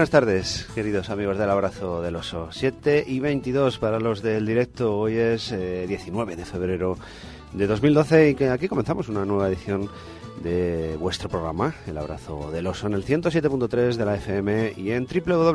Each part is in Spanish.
Buenas tardes, queridos amigos del Abrazo del Oso. 7:22 para los del directo. Hoy es 19 de febrero de 2012 y que aquí comenzamos una nueva edición de vuestro programa, El Abrazo del Oso, en el 107.3 de la FM y en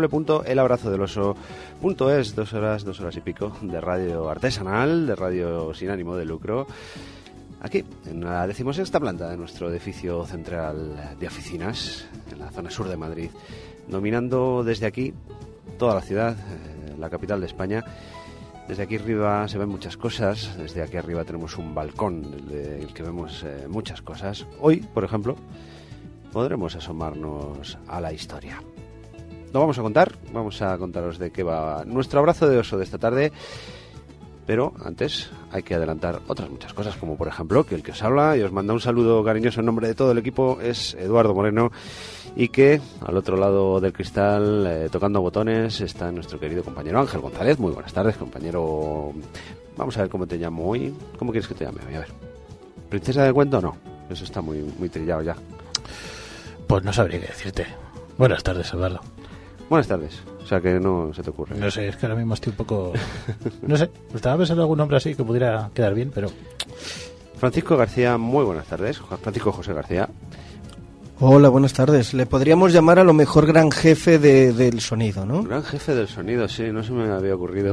www.elabrazodeloso.es. 2 horas y pico de radio artesanal, de radio sin ánimo de lucro, aquí, en la 16ª planta de nuestro edificio central de oficinas, en la zona sur de Madrid, dominando desde aquí toda la ciudad, la capital de España. Desde aquí arriba se ven muchas cosas, desde aquí arriba tenemos un balcón desde el que vemos muchas cosas. Hoy, por ejemplo, podremos asomarnos a la historia. Lo vamos a contaros de qué va nuestro abrazo de oso de esta tarde. Pero antes hay que adelantar otras muchas cosas, como por ejemplo que el que os habla y os manda un saludo cariñoso en nombre de todo el equipo es Eduardo Moreno, y que al otro lado del cristal, tocando botones, está nuestro querido compañero Ángel González. Muy buenas tardes, compañero. Vamos a ver cómo te llamo hoy. ¿Cómo quieres que te llame hoy? A ver. ¿Princesa del cuento o no? Eso está muy trillado ya. Pues no sabría qué decirte. Buenas tardes, Eduardo. Buenas tardes. O sea, que no se te ocurre. No sé, es que ahora mismo estoy un poco... No sé, estaba pensando en algún nombre así que pudiera quedar bien, pero... Francisco García, muy buenas tardes. Francisco José García. Hola, buenas tardes. Le podríamos llamar a lo mejor gran jefe del sonido, ¿no? Gran jefe del sonido, sí, no se me había ocurrido.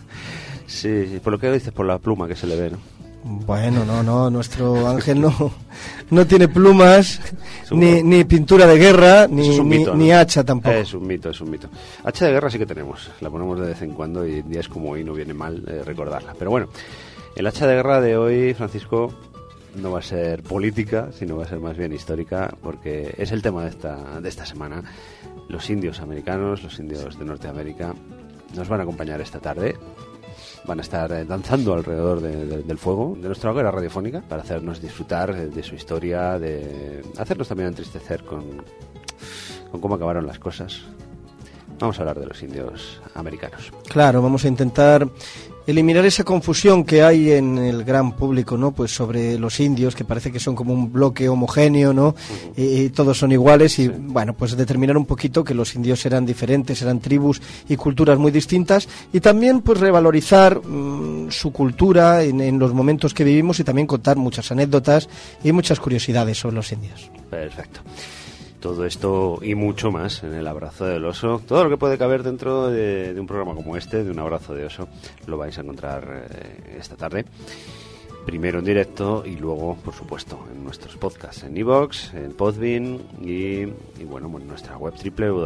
Sí, por lo que dices, por la pluma que se le ve, ¿no? Bueno, no, nuestro Ángel no tiene plumas, ni pintura de guerra, ni hacha tampoco. Es un mito. Hacha de guerra sí que tenemos, la ponemos de vez en cuando y días como hoy no viene mal recordarla. Pero bueno, el hacha de guerra de hoy, Francisco, no va a ser política, sino va a ser más bien histórica, porque es el tema de esta semana. Los indios americanos, los indios de Norteamérica, nos van a acompañar esta tarde. Van a estar danzando alrededor del fuego de nuestra hoguera radiofónica para hacernos disfrutar de su historia, de hacernos también entristecer con cómo acabaron las cosas. Vamos a hablar de los indios americanos. Claro, vamos a intentar eliminar esa confusión que hay en el gran público, ¿no? Pues sobre los indios, que parece que son como un bloque homogéneo, ¿no? Uh-huh. Y todos son iguales y, sí. Bueno, pues determinar un poquito que los indios eran diferentes, eran tribus y culturas muy distintas, y también pues revalorizar su cultura en los momentos que vivimos, y también contar muchas anécdotas y muchas curiosidades sobre los indios. Perfecto. Todo esto y mucho más en el Abrazo del Oso. Todo lo que puede caber dentro de un programa como este, de un Abrazo de Oso, lo vais a encontrar esta tarde. Primero en directo y luego, por supuesto, en nuestros podcasts, en iVoox, en Podbean y bueno, en nuestra web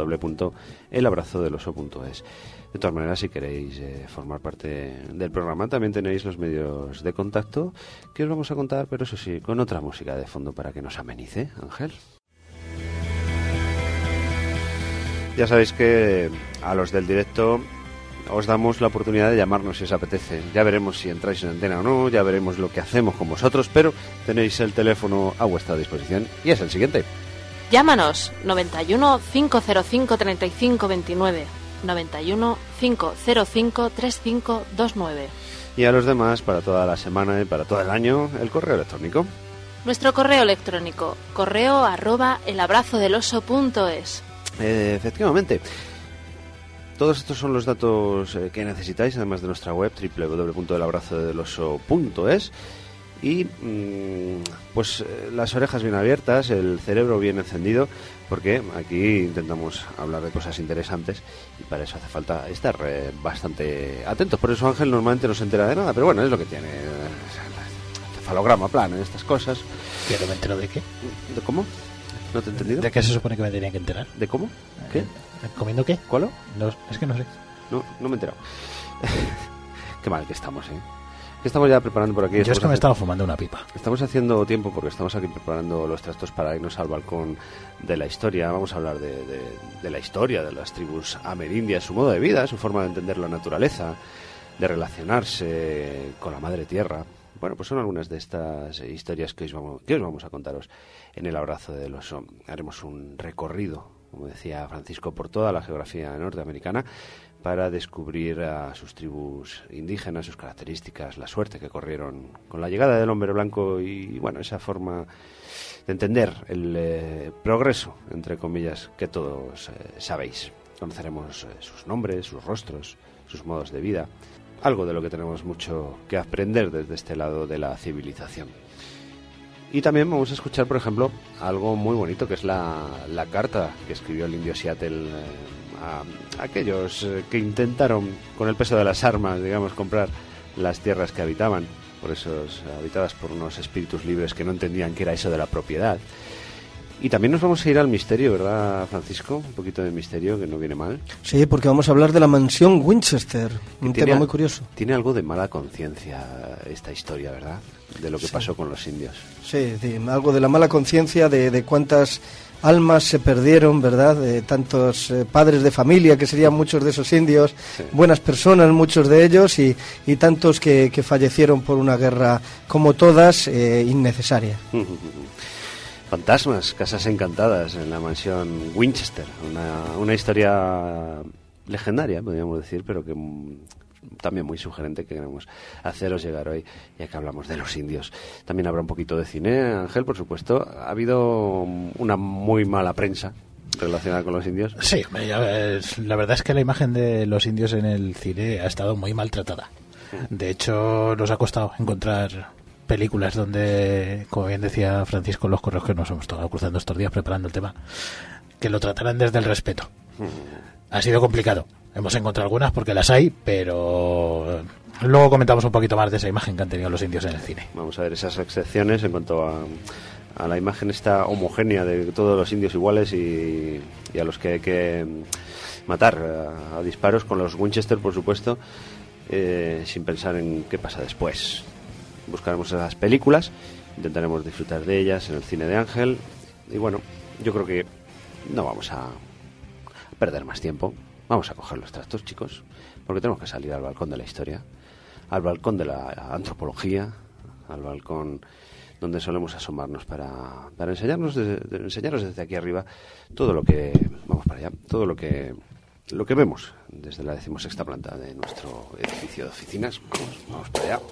www.elabrazodeloso.es. De todas maneras, si queréis formar parte del programa, también tenéis los medios de contacto que os vamos a contar, pero eso sí, con otra música de fondo para que nos amenice, Ángel. Ya sabéis que a los del directo os damos la oportunidad de llamarnos si os apetece. Ya veremos si entráis en antena o no, ya veremos lo que hacemos con vosotros, pero tenéis el teléfono a vuestra disposición y es el siguiente. Llámanos 91 505 35 29, 91 505 3529. Y a los demás, para toda la semana y para todo el año, el correo electrónico. Nuestro correo electrónico, correo@elabrazodeloso.es. Efectivamente. Todos estos son los datos que necesitáis, además de nuestra web www.elabrazodeloso.es. Y pues las orejas bien abiertas, el cerebro bien encendido, porque aquí intentamos hablar de cosas interesantes y para eso hace falta estar bastante atentos. Por eso Ángel normalmente no se entera de nada, pero bueno, es lo que tiene. Cefalograma, plano, estas cosas. ¿Que no me entero de qué? ¿De cómo? ¿No te he entendido? ¿De qué se supone que me tenían que enterar? ¿De cómo? ¿Qué? ¿Comiendo qué? ¿Cuál? No, es que no sé. No me he enterado. Qué mal que estamos, ¿eh? Que estamos ya preparando por aquí. Yo es que me estaba fumando una pipa. Estamos haciendo tiempo porque estamos aquí preparando los trastos para irnos al balcón de la historia. Vamos a hablar de la historia de las tribus amerindias, su modo de vida, su forma de entender la naturaleza, de relacionarse con la madre tierra. Bueno, pues son algunas de estas historias que os vamos a contaros en el Abrazo del Oso. Haremos un recorrido, como decía Francisco, por toda la geografía norteamericana para descubrir a sus tribus indígenas, sus características, la suerte que corrieron con la llegada del hombre blanco y, bueno, esa forma de entender el progreso, entre comillas, que todos sabéis. Conoceremos sus nombres, sus rostros, sus modos de vida. Algo de lo que tenemos mucho que aprender desde este lado de la civilización. Y también vamos a escuchar, por ejemplo, algo muy bonito, que es la carta que escribió el indio Seattle a aquellos que intentaron, con el peso de las armas, digamos, comprar las tierras que habitaban, habitadas por unos espíritus libres que no entendían qué era eso de la propiedad. Y también nos vamos a ir al misterio, ¿verdad, Francisco? Un poquito de misterio, que no viene mal. Sí, porque vamos a hablar de la mansión Winchester, un tema muy curioso. Tiene algo de mala conciencia esta historia, ¿verdad? De lo que pasó con los indios. Sí, algo de la mala conciencia, de cuántas almas se perdieron, ¿verdad? De tantos padres de familia, que serían muchos de esos indios, sí. Buenas personas, muchos de ellos, y tantos que fallecieron por una guerra, como todas, innecesaria. Fantasmas, casas encantadas en la mansión Winchester, una historia legendaria, podríamos decir, pero que también muy sugerente, que queremos haceros llegar hoy, ya que hablamos de los indios. También habrá un poquito de cine, Ángel, por supuesto. Ha habido una muy mala prensa relacionada con los indios. Sí, la verdad es que la imagen de los indios en el cine ha estado muy maltratada. De hecho, nos ha costado encontrar películas donde, como bien decía Francisco, los correos que nos hemos estado cruzando estos días preparando el tema, que lo trataran desde el respeto. Ha sido complicado. Hemos encontrado algunas porque las hay, pero luego comentamos un poquito más de esa imagen que han tenido los indios en el cine. Vamos a ver esas excepciones en cuanto a la imagen esta homogénea de todos los indios iguales y a los que hay que matar a disparos con los Winchester, por supuesto, sin pensar en qué pasa después. Buscaremos esas películas, intentaremos disfrutar de ellas en el cine de Ángel, y bueno, yo creo que no vamos a perder más tiempo. Vamos a coger los trastos, chicos, porque tenemos que salir al balcón de la historia, al balcón de la antropología, al balcón donde solemos asomarnos para enseñaros desde aquí arriba todo lo que vamos para allá, todo lo que vemos desde la 16ª planta de nuestro edificio de oficinas. Vamos para allá.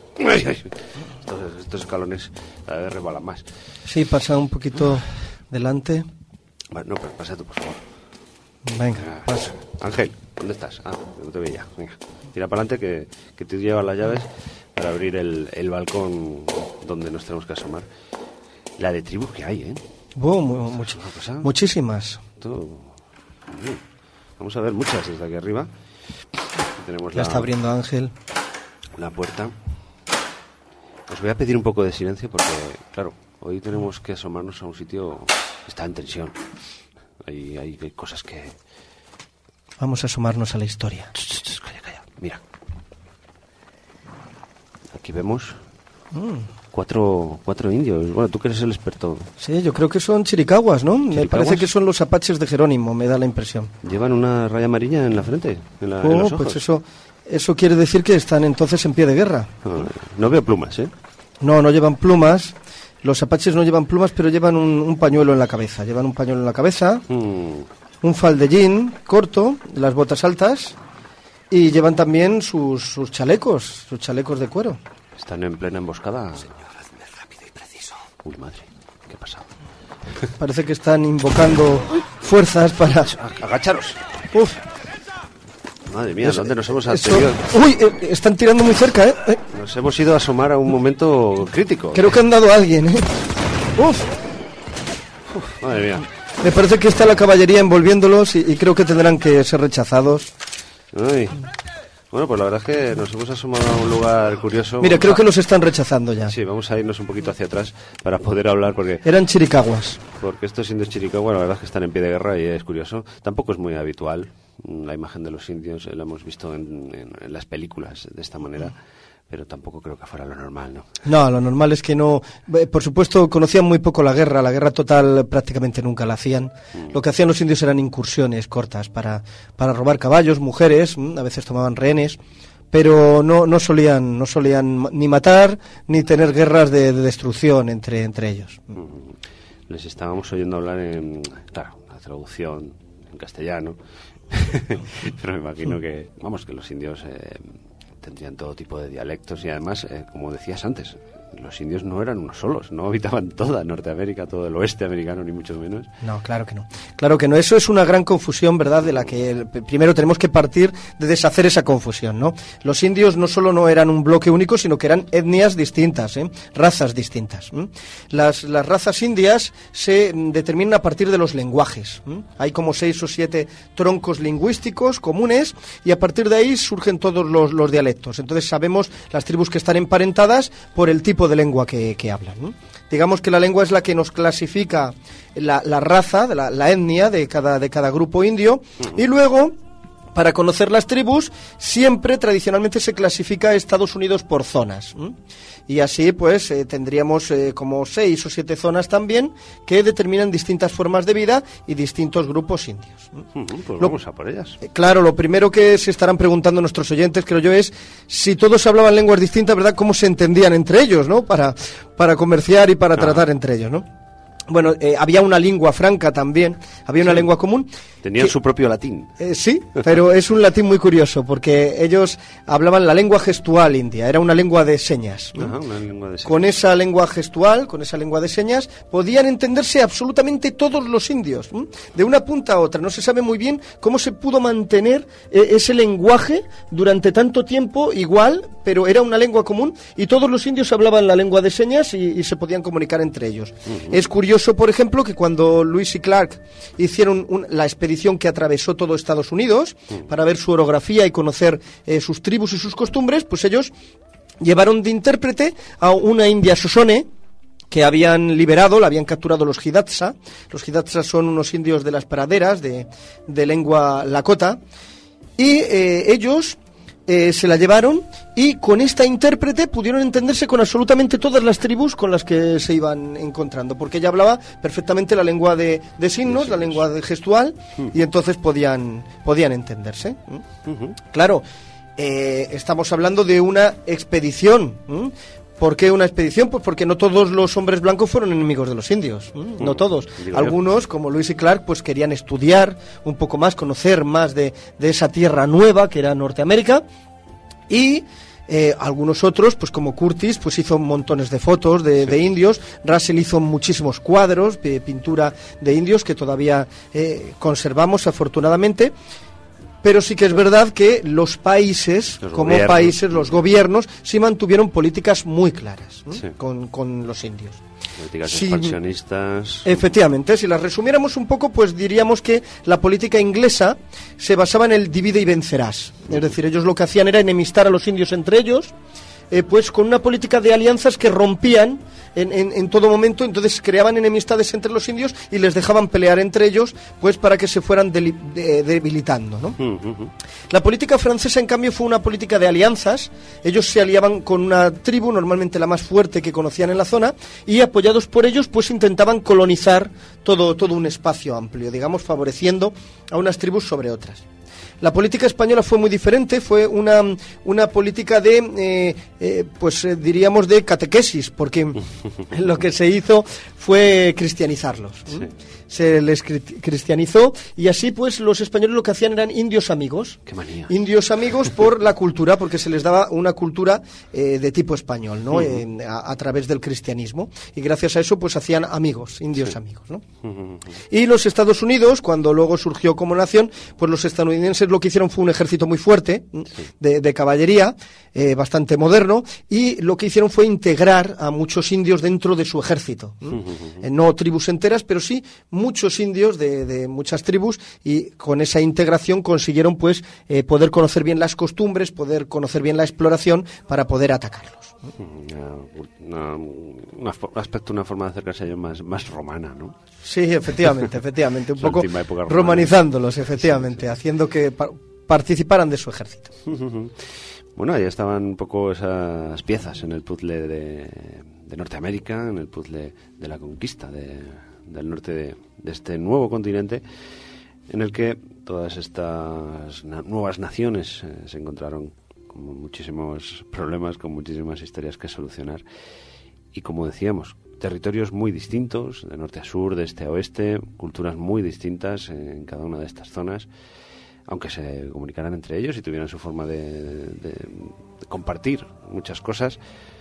Estos escalones cada vez rebalan más. Sí, pasa un poquito delante. Bueno, pero pasa tú, por favor. Venga, pasa. Ángel, ¿dónde estás? No te veía. Venga, tira para adelante que tú llevas las llaves para abrir el balcón donde nos tenemos que asomar. La de tribus que hay, ¿eh? Muchísimas. Vamos a ver muchas desde aquí arriba. Tenemos ya está abriendo Ángel la puerta. Os voy a pedir un poco de silencio porque, claro, hoy tenemos que asomarnos a un sitio que está en tensión. Hay cosas que... Vamos a asomarnos a la historia. Calla. Mira. Aquí vemos cuatro indios. Bueno, tú que eres el experto. Sí, yo creo que son chiricahuas, ¿no? Me parece que son los apaches de Jerónimo, me da la impresión. ¿Llevan una raya amarilla en la frente? En los ojos. Pues eso quiere decir que están entonces en pie de guerra. No veo plumas, ¿eh? No llevan plumas. Los apaches no llevan plumas, pero llevan un pañuelo en la cabeza. Llevan un pañuelo en la cabeza, un faldellín corto, las botas altas, y llevan también sus chalecos de cuero. Están en plena emboscada. Señor, hazme rápido y preciso. Uy, madre, ¿qué ha pasado? Parece que están invocando fuerzas para... ¡Agacharos! ¡Uf! Madre mía, ¿dónde nos hemos atrevido? ¡Uy! Están tirando muy cerca, ¿eh? Nos hemos ido a asomar a un momento crítico. Creo que han dado a alguien, ¿eh? ¡Uf! Madre mía. Me parece que está la caballería envolviéndolos y creo que tendrán que ser rechazados. Ay. Bueno, pues la verdad es que nos hemos asomado a un lugar curioso. Mira, creo que los están rechazando ya. Sí, vamos a irnos un poquito hacia atrás para poder hablar porque... Eran chiricahuas. Porque estos indios chiricahuas, la verdad es que están en pie de guerra y es curioso. Tampoco es muy habitual la imagen de los indios, la hemos visto en las películas de esta manera, pero tampoco creo que fuera lo normal, ¿no? No, lo normal es que no... Por supuesto, conocían muy poco la guerra total prácticamente nunca la hacían. Lo que hacían los indios eran incursiones cortas para robar caballos, mujeres, a veces tomaban rehenes, pero no solían ni matar ni tener guerras de destrucción entre ellos. Les estábamos oyendo hablar en, claro, la traducción en castellano, pero me imagino que, que los indios... tendrían todo tipo de dialectos y además, como decías antes, los indios no eran unos solos, no habitaban toda Norteamérica, todo el oeste americano, ni mucho menos. No, claro que no. Claro que no. Eso es una gran confusión, ¿verdad?, de la que primero tenemos que partir de deshacer esa confusión, ¿no? Los indios no solo no eran un bloque único, sino que eran etnias distintas, razas distintas. Las razas indias se determinan a partir de los lenguajes. Hay como 6 o 7 troncos lingüísticos comunes y a partir de ahí surgen todos los dialectos. Entonces sabemos las tribus que están emparentadas por el tipo de lengua que hablan, ¿no? Digamos que la lengua es la que nos clasifica la raza, la etnia de cada grupo indio, y luego, para conocer las tribus, siempre tradicionalmente se clasifica a Estados Unidos por zonas. Y así pues tendríamos como 6 o 7 zonas también que determinan distintas formas de vida y distintos grupos indios. Pues vamos a por ellas. Claro, lo primero que se estarán preguntando nuestros oyentes, creo yo, es si todos hablaban lenguas distintas, ¿verdad?, ¿cómo se entendían entre ellos, ¿no?, para comerciar y para tratar entre ellos, ¿no? Bueno, había una lengua franca también, había una lengua común. Tenían su propio latín. Sí, pero es un latín muy curioso, porque ellos hablaban la lengua gestual india, era una lengua de señas. Ajá, una lengua de señas. Con esa lengua gestual, con esa lengua de señas, podían entenderse absolutamente todos los indios, de una punta a otra. No se sabe muy bien cómo se pudo mantener ese lenguaje durante tanto tiempo igual, pero era una lengua común y todos los indios hablaban la lengua de señas y se podían comunicar entre ellos. Es curioso, por ejemplo, que cuando Lewis y Clark hicieron la expedición que atravesó todo Estados Unidos para ver su orografía y conocer sus tribus y sus costumbres, pues ellos llevaron de intérprete a una india Shoshone que habían liberado, la habían capturado los Hidatsa. Los Hidatsa son unos indios de las praderas de lengua lakota, y ellos se la llevaron, y con esta intérprete pudieron entenderse con absolutamente todas las tribus con las que se iban encontrando, porque ella hablaba perfectamente la lengua de signos, la lengua gestual, y entonces podían entenderse. Claro, estamos hablando de una expedición. ¿Por qué una expedición? Pues porque no todos los hombres blancos fueron enemigos de los indios, no todos. Algunos, como Lewis y Clark, pues querían estudiar un poco más, conocer más de esa tierra nueva que era Norteamérica, y algunos otros, pues como Curtis, pues hizo montones de fotos de indios. Russell hizo muchísimos cuadros de pintura de indios que todavía conservamos, afortunadamente. Pero sí que es verdad que los países, los gobiernos, sí mantuvieron políticas muy claras, ¿no?, con los indios. Políticas expansionistas. Efectivamente, si las resumiéramos un poco, pues diríamos que la política inglesa se basaba en el divide y vencerás. Es decir, ellos lo que hacían era enemistar a los indios entre ellos, pues con una política de alianzas que rompían en todo momento. Entonces creaban enemistades entre los indios y les dejaban pelear entre ellos, pues para que se fueran debilitando, ¿no? La política francesa, en cambio, fue una política de alianzas. Ellos se aliaban con una tribu, normalmente la más fuerte que conocían en la zona, y apoyados por ellos, pues intentaban colonizar todo un espacio amplio, digamos, favoreciendo a unas tribus sobre otras. La política española fue muy diferente, fue una política diríamos de catequesis, porque lo que se hizo fue cristianizarlos. Sí. Se les cristianizó, y así pues los españoles lo que hacían eran indios amigos. ¡Qué manía! Indios amigos por la cultura, porque se les daba una cultura de tipo español, ¿no? A través del cristianismo, y gracias a eso pues hacían amigos, indios amigos, ¿no? Y los Estados Unidos, cuando luego surgió como nación, pues los estadounidenses lo que hicieron fue un ejército muy fuerte de caballería, bastante moderno, y lo que hicieron fue integrar a muchos indios dentro de su ejército. No tribus enteras, pero sí muchos indios de muchas tribus, y con esa integración consiguieron pues poder conocer bien las costumbres, poder conocer bien la exploración para poder atacarlos. Una forma de acercarse a ellos más romana, ¿no? Sí, efectivamente, un poco romanizándolos, efectivamente, haciendo que participaran de su ejército. Bueno, ahí estaban un poco esas piezas en el puzzle de Norteamérica, en el puzzle de la conquista del norte de este nuevo continente, en el que todas estas nuevas naciones se encontraron con muchísimos problemas, con muchísimas historias que solucionar, y como decíamos, territorios muy distintos, de norte a sur, de este a oeste, culturas muy distintas en cada una de estas zonas, aunque se comunicaran entre ellos y tuvieran su forma de compartir muchas cosas,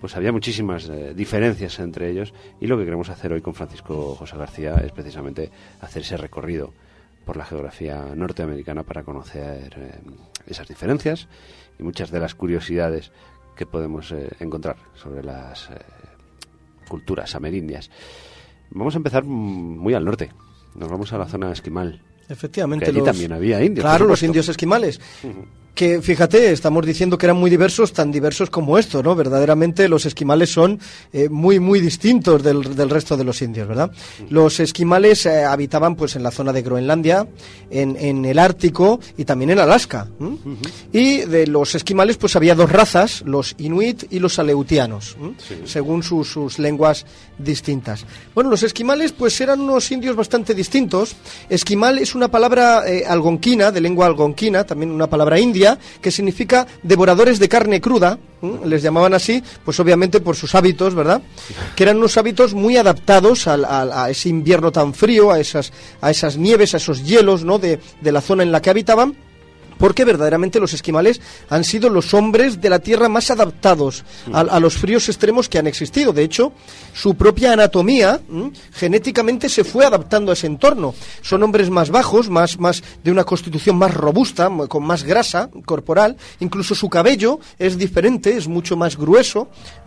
pues había muchísimas diferencias entre ellos, y lo que queremos hacer hoy con Francisco José García es precisamente hacer ese recorrido por la geografía norteamericana para conocer esas diferencias y muchas de las curiosidades que podemos encontrar sobre las culturas amerindias. Vamos a empezar muy al norte, nos vamos a la zona esquimal. Efectivamente. Que allí también había indios. Claro, los indios esquimales. Que, fíjate, estamos diciendo que eran muy diversos, tan diversos como esto, ¿no? Verdaderamente los esquimales son muy, muy distintos del resto de los indios, ¿verdad? Los esquimales habitaban pues en la zona de Groenlandia, en el Ártico y también en Alaska. Y de los esquimales pues había dos razas, los inuit y los aleutianos, sí, según sus lenguas distintas. Bueno, los esquimales pues eran unos indios bastante distintos. Esquimal es una palabra algonquina, de lengua algonquina, también una palabra india, que significa devoradores de carne cruda. Les llamaban así, pues obviamente por sus hábitos, ¿verdad? Que eran unos hábitos muy adaptados a ese invierno tan frío, a esas nieves, a esos hielos, ¿no? de la zona en la que habitaban. Porque verdaderamente los esquimales han sido los hombres de la Tierra más adaptados a los fríos extremos que han existido. De hecho, su propia anatomía genéticamente se fue adaptando a ese entorno. Son hombres más bajos, más de una constitución más robusta, con más grasa corporal. Incluso su cabello es diferente, es mucho más grueso.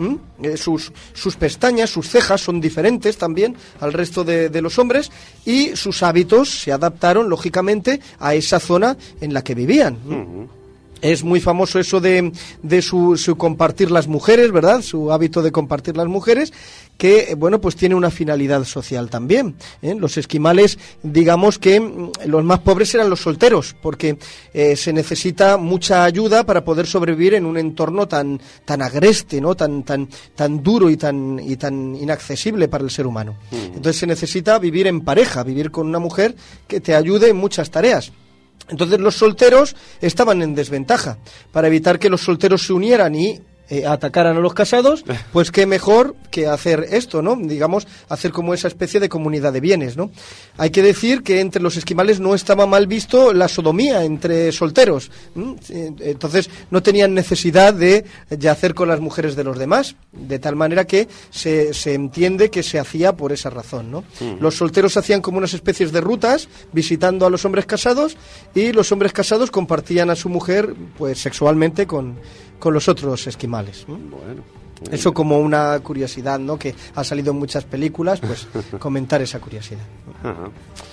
Sus pestañas, sus cejas son diferentes también al resto de los hombres. Y sus hábitos se adaptaron, lógicamente, a esa zona en la que vivían. Es muy famoso eso de su compartir las mujeres, ¿verdad? Su hábito de compartir las mujeres, que, bueno, pues tiene una finalidad social también. Los esquimales, digamos que los más pobres eran los solteros, porque se necesita mucha ayuda para poder sobrevivir en un entorno tan agreste, ¿no? Tan duro y tan inaccesible para el ser humano. Entonces se necesita vivir en pareja, vivir con una mujer que te ayude en muchas tareas. Entonces los solteros estaban en desventaja. Para evitar que los solteros se unieran y atacaran a los casados, pues qué mejor que hacer esto, ¿no? Digamos, hacer como esa especie de comunidad de bienes, ¿no? Hay que decir que entre los esquimales no estaba mal visto la sodomía entre solteros. Entonces no tenían necesidad de yacer con las mujeres de los demás, de tal manera que se entiende que se hacía por esa razón, ¿no? Los solteros hacían como unas especies de rutas visitando a los hombres casados, y los hombres casados compartían a su mujer pues sexualmente con los otros esquimales. Bueno, eso como una curiosidad, ¿no? Que ha salido en muchas películas, pues comentar esa curiosidad. Ajá.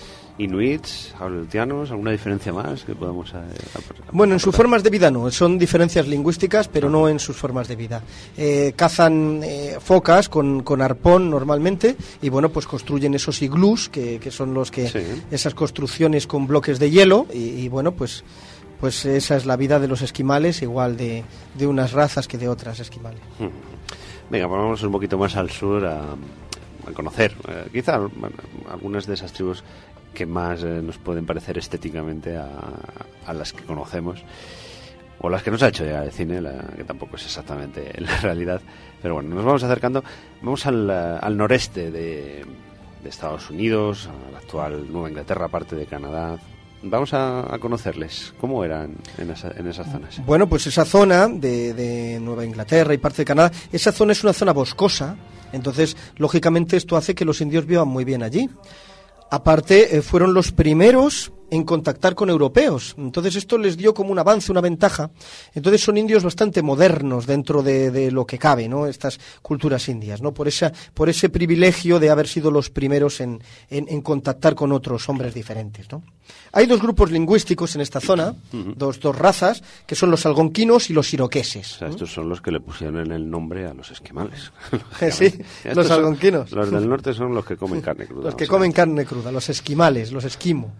Inuits, aleutianos, ¿alguna diferencia más que podamos Bueno, en sus formas de vida no, son diferencias lingüísticas, pero no en sus formas de vida. Cazan focas con arpón normalmente, y bueno, pues construyen esos iglús, que son los que, sí, esas construcciones con bloques de hielo, y bueno, pues esa es la vida de los esquimales, igual de unas razas que de otras esquimales. Venga, pues vamos un poquito más al sur a conocer quizá algunas de esas tribus que más nos pueden parecer estéticamente a las que conocemos, o las que nos ha hecho llegar el cine, que tampoco es exactamente la realidad. Pero bueno, nos vamos acercando, vamos al noreste de Estados Unidos, a la actual Nueva Inglaterra, parte de Canadá. Vamos a conocerles. ¿Cómo eran en esas zonas? Bueno, pues esa zona de Nueva Inglaterra y parte de Canadá, esa zona es una zona boscosa. Entonces, lógicamente, esto hace que los indios vivan muy bien allí. Aparte, fueron los primeros en contactar con europeos. Entonces esto les dio como un avance, una ventaja. Entonces son indios bastante modernos dentro de lo que cabe, ¿no? Estas culturas indias, ¿no? Por ese privilegio de haber sido los primeros en contactar con otros hombres diferentes, ¿no? Hay dos grupos lingüísticos en esta zona, dos razas, que son los algonquinos y los iroqueses. O sea, estos son los que le pusieron el nombre a los esquimales. Sí, los algonquinos. Los del norte son los que comen carne cruda. Los que comen carne cruda, los esquimales, los esquimo.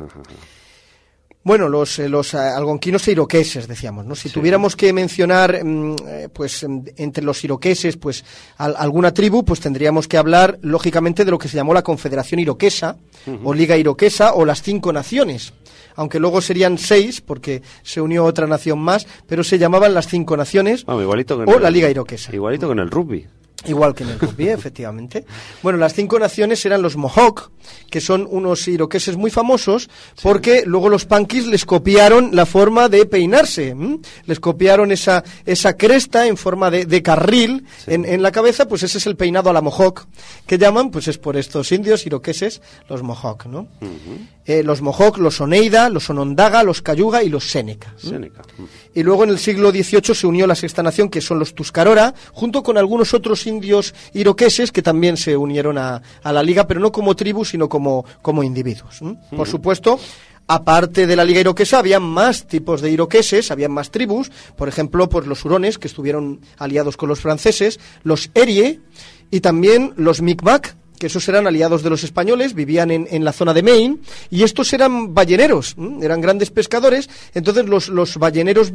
Bueno, los algonquinos e iroqueses, decíamos, ¿no? Si tuviéramos que mencionar, pues, entre los iroqueses, pues, alguna tribu, pues tendríamos que hablar, lógicamente, de lo que se llamó la Confederación Iroquesa, o Liga Iroquesa, o las 5 naciones. Aunque luego serían 6, porque se unió otra nación más, pero se llamaban las 5 naciones, igualito o la Liga Iroquesa. Igualito que en el rugby. Igual que en el rugby, efectivamente. Bueno, las 5 naciones eran los Mohawk, que son unos iroqueses muy famosos, porque luego los Panquis les copiaron la forma de peinarse. Les copiaron esa cresta en forma de carril en la cabeza, pues ese es el peinado a la Mohawk, que llaman, pues es por estos indios iroqueses, los Mohawk, ¿no? Los Mohawk, los Oneida, los Onondaga, los Cayuga y los Seneca. Y luego en el siglo XVIII se unió la sexta nación, que son los Tuscarora, junto con algunos otros indios iroqueses que también se unieron a la liga, pero no como tribu, sino como individuos. Por supuesto, aparte de la liga iroquesa, había más tipos de iroqueses, había más tribus, por ejemplo, pues los hurones, que estuvieron aliados con los franceses, los erie y también los Micmac, que esos eran aliados de los españoles, vivían en la zona de Maine, y estos eran balleneros, eran grandes pescadores. Entonces los balleneros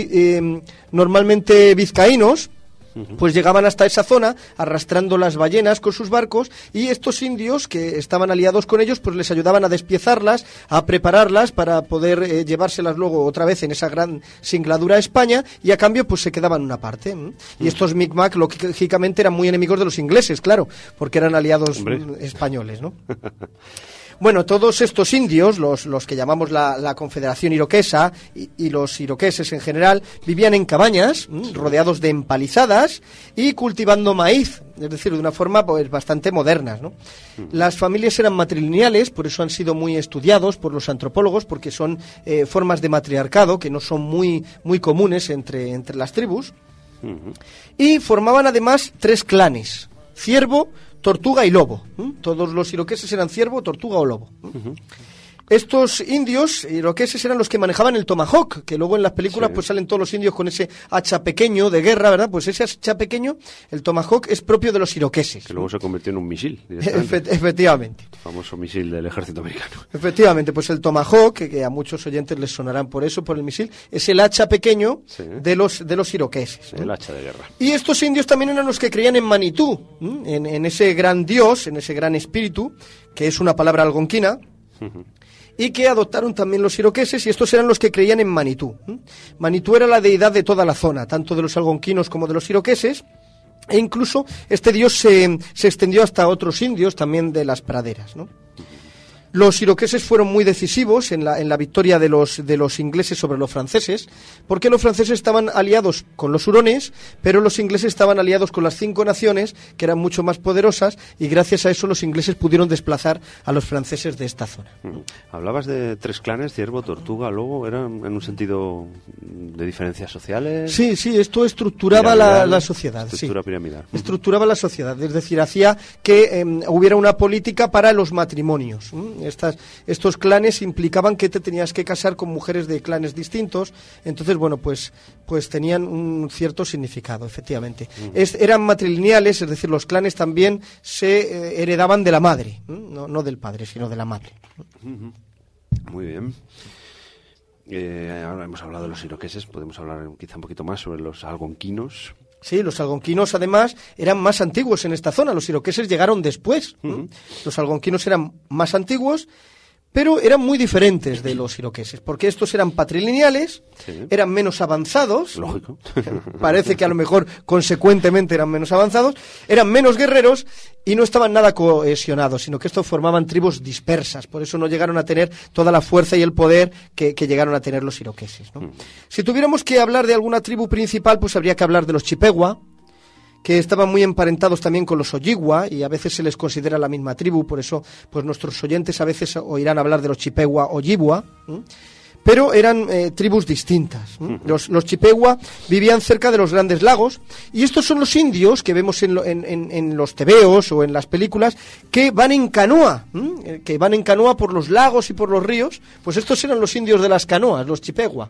normalmente vizcaínos, pues llegaban hasta esa zona arrastrando las ballenas con sus barcos, y estos indios que estaban aliados con ellos pues les ayudaban a despiezarlas, a prepararlas para poder llevárselas luego otra vez en esa gran singladura a España, y a cambio pues se quedaban una parte. Y estos Micmac lógicamente eran muy enemigos de los ingleses, claro, porque eran aliados españoles, ¿no? Bueno, todos estos indios, los que llamamos la Confederación Iroquesa y los iroqueses en general, vivían en cabañas, rodeados de empalizadas y cultivando maíz, es decir, de una forma pues bastante moderna, ¿no? Las familias eran matrilineales, por eso han sido muy estudiados por los antropólogos, porque son formas de matriarcado que no son muy comunes entre las tribus. Y formaban además 3 clanes: ciervo, tortuga y lobo. Todos los iroqueses eran ciervo, tortuga o lobo. Estos indios iroqueses eran los que manejaban el tomahawk, que luego en las películas pues salen todos los indios con ese hacha pequeño de guerra, ¿verdad? Pues ese hacha pequeño, el tomahawk, es propio de los iroqueses. Que luego se convirtió en un misil. Efectivamente. El famoso misil del ejército americano. Efectivamente, pues el tomahawk, que a muchos oyentes les sonarán por eso, por el misil, es el hacha pequeño de los iroqueses. El hacha de guerra. Y estos indios también eran los que creían en Manitú, en ese gran dios, en ese gran espíritu, que es una palabra algonquina, y que adoptaron también los iroqueses, y estos eran los que creían en Manitú. Manitú era la deidad de toda la zona, tanto de los algonquinos como de los iroqueses, e incluso este dios se extendió hasta otros indios también de las praderas, ¿no? Los iroqueses fueron muy decisivos en la victoria de los ingleses sobre los franceses, porque los franceses estaban aliados con los hurones, pero los ingleses estaban aliados con las 5 naciones, que eran mucho más poderosas, y gracias a eso los ingleses pudieron desplazar a los franceses de esta zona. Hablabas de 3 clanes, ciervo, tortuga, lobo, ¿eran en un sentido de diferencias sociales? Sí, esto estructuraba la sociedad. Estructura piramidal. Estructuraba la sociedad, es decir, hacía que hubiera una política para los matrimonios. Estos clanes implicaban que te tenías que casar con mujeres de clanes distintos, entonces, bueno, pues tenían un cierto significado, efectivamente. Eran matrilineales, es decir, los clanes también se heredaban de la madre, no del padre, sino de la madre. Muy bien. Ahora hemos hablado de los iroqueses, podemos hablar quizá un poquito más sobre los algonquinos. Sí, los algonquinos además eran más antiguos en esta zona, los iroqueses llegaron después. Los algonquinos eran más antiguos, pero eran muy diferentes de los iroqueses, porque estos eran patrilineales, eran menos avanzados. Lógico. Parece que a lo mejor consecuentemente eran menos avanzados, eran menos guerreros y no estaban nada cohesionados, sino que estos formaban tribus dispersas, por eso no llegaron a tener toda la fuerza y el poder que llegaron a tener los iroqueses, ¿no? Si tuviéramos que hablar de alguna tribu principal, pues habría que hablar de los Chippewa, que estaban muy emparentados también con los Ojibwa, y a veces se les considera la misma tribu, por eso pues nuestros oyentes a veces oirán hablar de los Chippewa Ojibwa, pero eran tribus distintas. Los Chippewa vivían cerca de los grandes lagos, y estos son los indios que vemos en los tebeos o en las películas, que van en canoa, por los lagos y por los ríos. Pues estos eran los indios de las canoas, los Chippewa.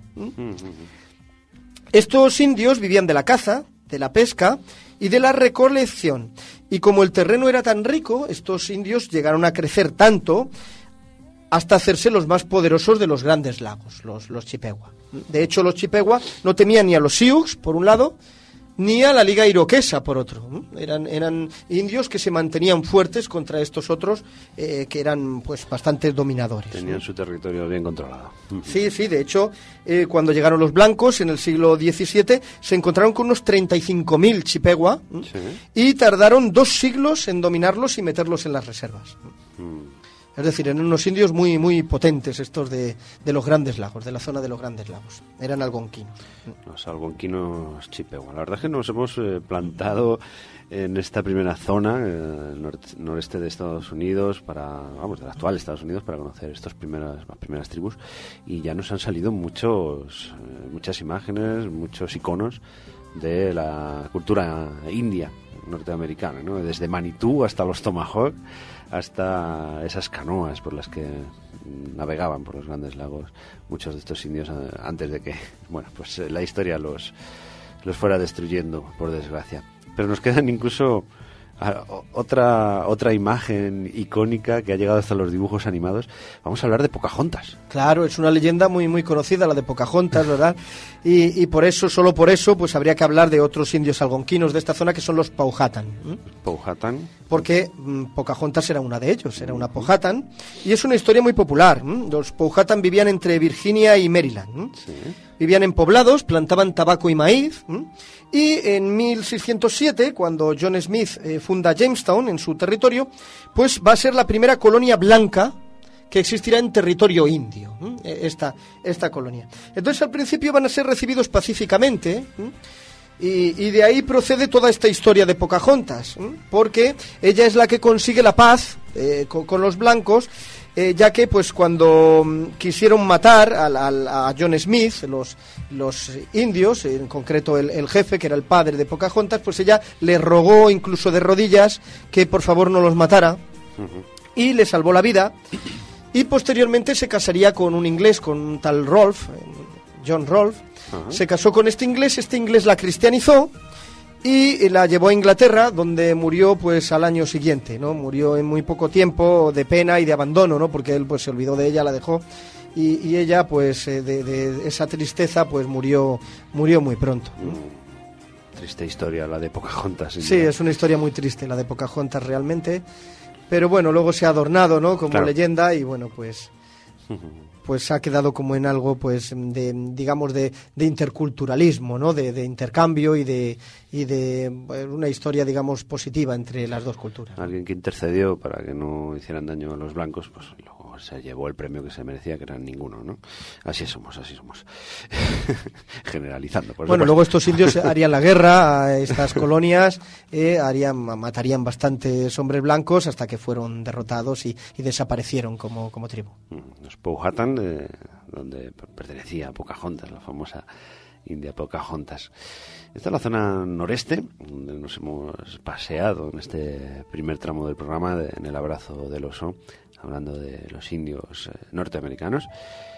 Estos indios vivían de la caza, de la pesca y de la recolección, y como el terreno era tan rico, estos indios llegaron a crecer tanto hasta hacerse los más poderosos de los grandes lagos, los Chippewa. De hecho, los Chippewa no temían ni a los Sioux, por un lado, ni a la Liga Iroquesa, por otro. Eran indios que se mantenían fuertes contra estos otros que eran pues bastante dominadores. Tenían su territorio bien controlado. Sí, de hecho, cuando llegaron los blancos en el siglo XVII, se encontraron con unos 35.000 Chippewa, y tardaron 2 siglos en dominarlos y meterlos en las reservas. Es decir, eran unos indios muy, muy potentes estos de los Grandes Lagos, de la zona de los Grandes Lagos. Eran algonquinos. Los algonquinos Chippewa. La verdad es que nos hemos plantado en esta primera zona, noreste de Estados Unidos, del actual Estados Unidos, para conocer las primeras tribus, y ya nos han salido muchas imágenes, muchos iconos de la cultura india norteamericana, ¿no? Desde Manitú hasta los Tomahawk, hasta esas canoas por las que navegaban por los Grandes Lagos muchos de estos indios antes de que, la historia los fuera destruyendo, por desgracia. Pero nos quedan incluso otra imagen icónica que ha llegado hasta los dibujos animados. Vamos a hablar de Pocahontas. Claro, es una leyenda muy, muy conocida, la de Pocahontas, ¿verdad? Y por eso, solo por eso, pues habría que hablar de otros indios algonquinos de esta zona, que son los Powhatan. Powhatan. Porque Pocahontas era una de ellos, era una Powhatan, y es una historia muy popular. Los Powhatan vivían entre Virginia y Maryland. Sí. Vivían en poblados, plantaban tabaco y maíz, y en 1607, cuando John Smith funda Jamestown en su territorio, pues va a ser la primera colonia blanca que existirá en territorio indio, esta colonia. Entonces, al principio van a ser recibidos pacíficamente, y de ahí procede toda esta historia de Pocahontas, porque ella es la que consigue la paz con los blancos, ya que pues cuando quisieron matar a John Smith, los indios, en concreto el jefe, que era el padre de Pocahontas, pues ella le rogó incluso de rodillas que por favor no los matara, y le salvó la vida, y posteriormente se casaría con un inglés, con un tal Rolfe, John Rolfe. Se casó con este inglés la cristianizó y la llevó a Inglaterra, donde murió pues al año siguiente, ¿no? Murió en muy poco tiempo de pena y de abandono, ¿no? Porque él pues se olvidó de ella, la dejó, y ella pues de esa tristeza pues murió muy pronto. Triste historia la de Pocahontas. Sí, es una historia muy triste la de Pocahontas realmente, pero bueno, luego se ha adornado, ¿no? Como leyenda, y bueno, pues ha quedado como en algo pues de interculturalismo, ¿no? De intercambio y de una historia, digamos, positiva entre las dos culturas. Alguien que intercedió para que no hicieran daño a los blancos, pues luego se llevó el premio que se merecía, que era ninguno, ¿no? Así somos. Generalizando. Por bueno, luego estos indios harían la guerra a estas colonias, matarían bastantes hombres blancos hasta que fueron derrotados y desaparecieron como tribu. Los Powhatan, donde pertenecía a Pocahontas, la famosa India Pocahontas. Esta es la zona noreste, donde nos hemos paseado en este primer tramo del programa, en el abrazo del oso, hablando de los indios norteamericanos.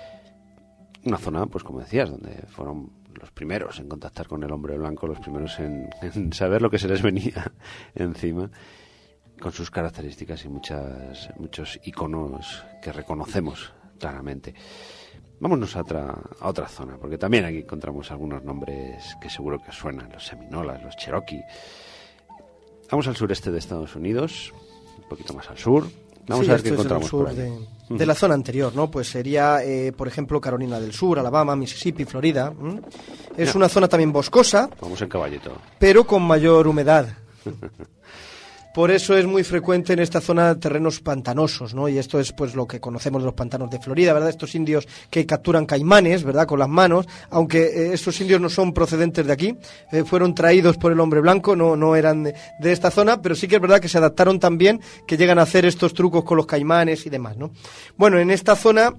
Una zona, pues como decías, donde fueron los primeros en contactar con el hombre blanco, los primeros en saber lo que se les venía encima, con sus características y muchos iconos que reconocemos claramente. Vámonos a otra zona, porque también aquí encontramos algunos nombres que seguro que os suenan: los seminolas, los cherokee. Vamos al sureste de Estados Unidos, un poquito más al sur. Vamos a ver qué encontramos por ahí. De la zona anterior, ¿no? Pues sería, por ejemplo, Carolina del Sur, Alabama, Mississippi, Florida. Es una zona también boscosa. Vamos en caballito. Pero con mayor humedad. Por eso es muy frecuente en esta zona terrenos pantanosos, ¿no? Y esto es pues lo que conocemos de los pantanos de Florida, ¿verdad? Estos indios que capturan caimanes, ¿verdad? Con las manos, aunque estos indios no son procedentes de aquí, fueron traídos por el hombre blanco, no eran de esta zona, pero sí que es verdad que se adaptaron también, que llegan a hacer estos trucos con los caimanes y demás, ¿no? Bueno, en esta zona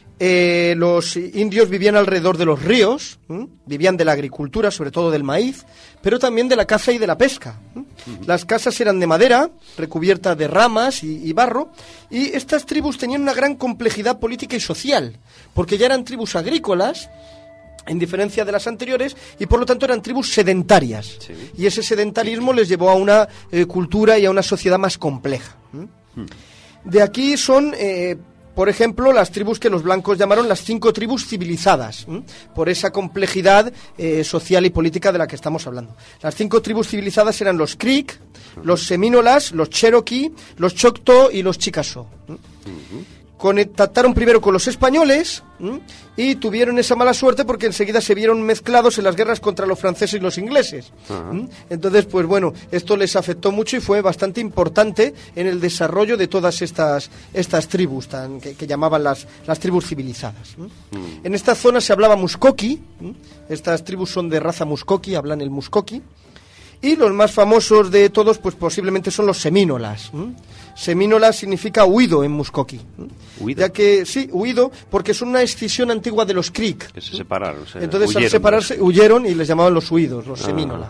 los indios vivían alrededor de los ríos, vivían de la agricultura, sobre todo del maíz, pero también de la caza y de la pesca. Las casas eran de madera, recubiertas de ramas y barro, y estas tribus tenían una gran complejidad política y social, porque ya eran tribus agrícolas, en diferencia de las anteriores, y por lo tanto eran tribus sedentarias. Sí. Y ese sedentarismo les llevó a una cultura y a una sociedad más compleja. De aquí son por ejemplo, las tribus que los blancos llamaron las 5 tribus civilizadas, por esa complejidad social y política de la que estamos hablando. Las 5 tribus civilizadas eran los Creek, los Semínolas, los Cherokee, los Choctaw y los Chickasaw. Contactaron primero con los españoles y tuvieron esa mala suerte porque enseguida se vieron mezclados en las guerras contra los franceses y los ingleses. Entonces, pues bueno, esto les afectó mucho y fue bastante importante en el desarrollo de todas estas tribus que llamaban las tribus civilizadas. En esta zona se hablaba Muskoki, estas tribus son de raza Muskoki, hablan el Muskoki. Y los más famosos de todos, pues posiblemente son los Semínolas. Semínola significa huido en Muskoki. ¿Huido? Ya que, sí, huido, porque son una escisión antigua de los Creek. Que se separaron. Entonces, al separarse, huyeron y les llamaban los huidos, los Semínola.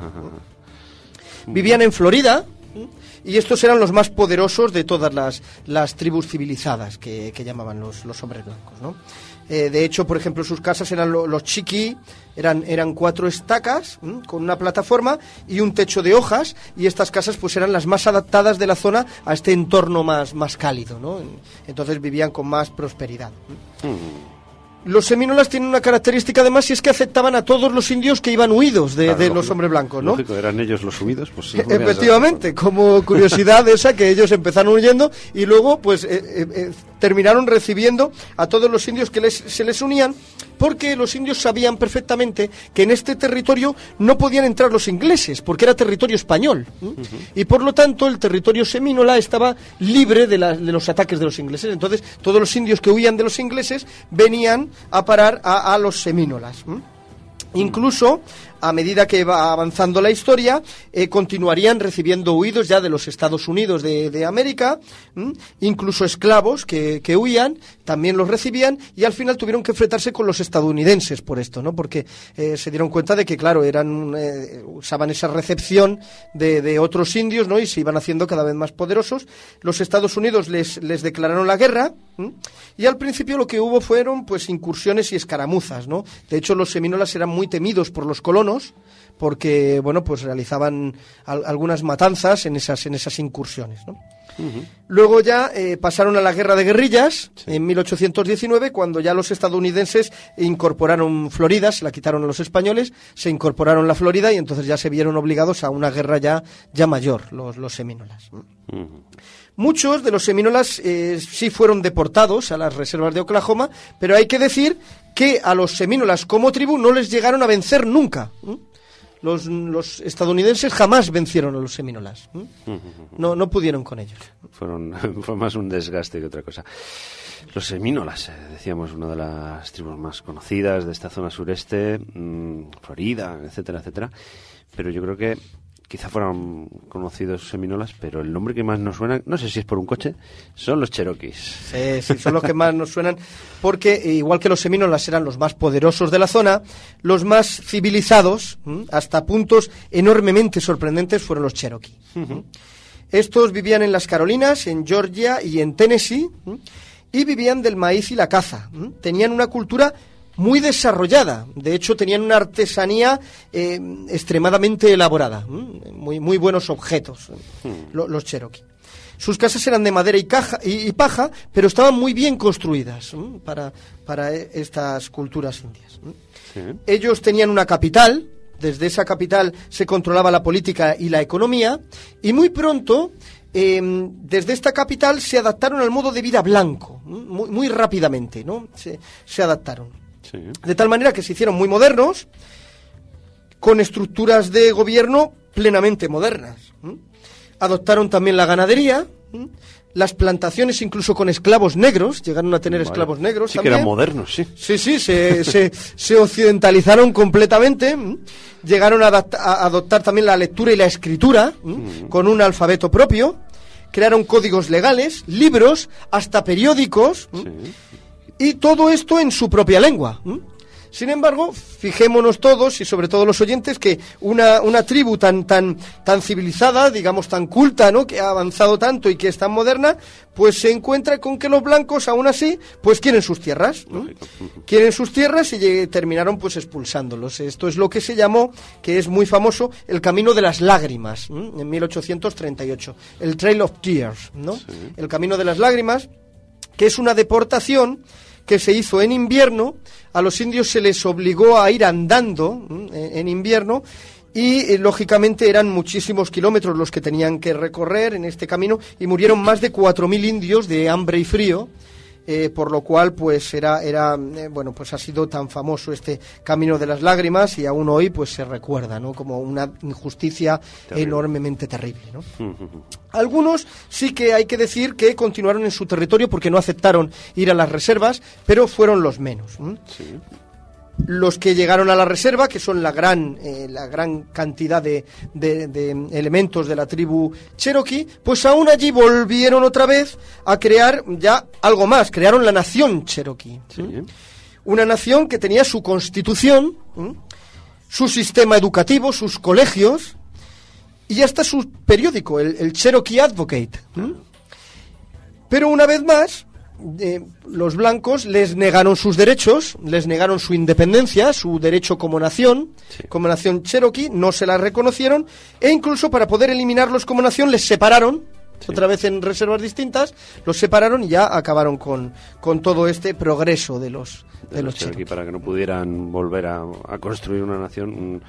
Vivían en Florida, y estos eran los más poderosos de todas las tribus civilizadas que llamaban los hombres blancos, ¿no? De hecho, por ejemplo, sus casas eran los chiqui, eran 4 estacas con una plataforma y un techo de hojas, y estas casas pues eran las más adaptadas de la zona a este entorno más cálido, ¿no? Entonces vivían con más prosperidad. Los semínolas tienen una característica además, y es que aceptaban a todos los indios que iban huidos de los hombres blancos, ¿no? Lógico, eran ellos los huidos, pues sí. Efectivamente, como curiosidad esa, que ellos empezaron huyendo y luego pues terminaron recibiendo a todos los indios que se les unían, porque los indios sabían perfectamente que en este territorio no podían entrar los ingleses, porque era territorio español, y por lo tanto el territorio semínola estaba libre de los ataques de los ingleses. Entonces todos los indios que huían de los ingleses venían a parar a los semínolas. Incluso, a medida que va avanzando la historia, continuarían recibiendo huidos ya de los Estados Unidos de América, incluso esclavos que huían, también los recibían, y al final tuvieron que enfrentarse con los estadounidenses por esto, ¿no? Porque se dieron cuenta de que, claro, usaban esa recepción de otros indios, ¿no? Y se iban haciendo cada vez más poderosos. Los Estados Unidos les declararon la guerra, y al principio lo que hubo fueron pues incursiones y escaramuzas, ¿no? De hecho, los semínolas eran muy temidos por los colonos, porque bueno, pues realizaban algunas matanzas en esas incursiones, ¿no? Luego ya pasaron a la guerra de guerrillas, sí, en 1819, cuando ya los estadounidenses incorporaron Florida, se la quitaron a los españoles, se incorporaron la Florida, y entonces ya se vieron obligados a una guerra ya mayor, los semínolas. Muchos de los semínolas sí fueron deportados a las reservas de Oklahoma, pero hay que decir que a los semínolas como tribu no les llegaron a vencer nunca. Los estadounidenses jamás vencieron a los semínolas. No pudieron con ellos. Fue más un desgaste que otra cosa. Los semínolas, decíamos, una de las tribus más conocidas de esta zona sureste, Florida, etcétera, etcétera. Pero yo creo que quizá fueran conocidos semínolas, pero el nombre que más nos suena, no sé si es por un coche, son los cherokees. Sí, son los que más nos suenan, porque igual que los semínolas eran los más poderosos de la zona, los más civilizados, hasta puntos enormemente sorprendentes, fueron los cherokee. Estos vivían en las Carolinas, en Georgia y en Tennessee, y vivían del maíz y la caza. Tenían una cultura muy desarrollada, de hecho tenían una artesanía extremadamente elaborada, muy buenos objetos, los Cherokee. Sus casas eran de madera y paja, pero estaban muy bien construidas para estas culturas indias. Sí. Ellos tenían una capital, desde esa capital se controlaba la política y la economía, y muy pronto desde esta capital se adaptaron al modo de vida blanco, muy rápidamente, ¿no? Se adaptaron. Sí. De tal manera que se hicieron muy modernos, con estructuras de gobierno plenamente modernas. Adoptaron también la ganadería, las plantaciones incluso con esclavos negros, llegaron a tener esclavos negros. Sí, también. Que eran modernos, sí. Sí, se occidentalizaron completamente. Llegaron a adoptar también la lectura y la escritura, con un alfabeto propio. Crearon códigos legales, libros, hasta periódicos. Sí. Y todo esto en su propia lengua. Sin embargo, fijémonos todos, y sobre todo los oyentes, que una tribu tan civilizada, digamos tan culta, ¿no?, que ha avanzado tanto y que es tan moderna, pues se encuentra con que los blancos, aún así, pues quieren sus tierras, ¿no? Quieren sus tierras y terminaron pues expulsándolos. Esto es lo que se llamó, que es muy famoso, el Camino de las Lágrimas, en 1838. El Trail of Tears, ¿no? Sí. El Camino de las Lágrimas, que es una deportación que se hizo en invierno. A los indios se les obligó a ir andando en invierno y lógicamente eran muchísimos kilómetros los que tenían que recorrer en este camino y murieron más de 4.000 indios de hambre y frío. Por lo cual pues bueno, pues ha sido tan famoso este Camino de las Lágrimas y aún hoy pues se recuerda, ¿no?, como una injusticia enormemente terrible, ¿no? Algunos sí que hay que decir que continuaron en su territorio porque no aceptaron ir a las reservas, pero fueron los menos. Sí. Los que llegaron a la reserva, que son la gran cantidad de elementos de la tribu Cherokee, pues aún allí volvieron otra vez a crear ya algo más. Crearon la nación Cherokee. Sí. Una nación que tenía su constitución, su sistema educativo, sus colegios y hasta su periódico, el Cherokee Advocate. Pero una vez más, los blancos les negaron sus derechos, les negaron su independencia, su derecho como nación Cherokee, no se la reconocieron e incluso para poder eliminarlos como nación les separaron, otra vez en reservas distintas, los separaron y ya acabaron con todo este progreso de los Cherokee para que no pudieran volver a construir una nación.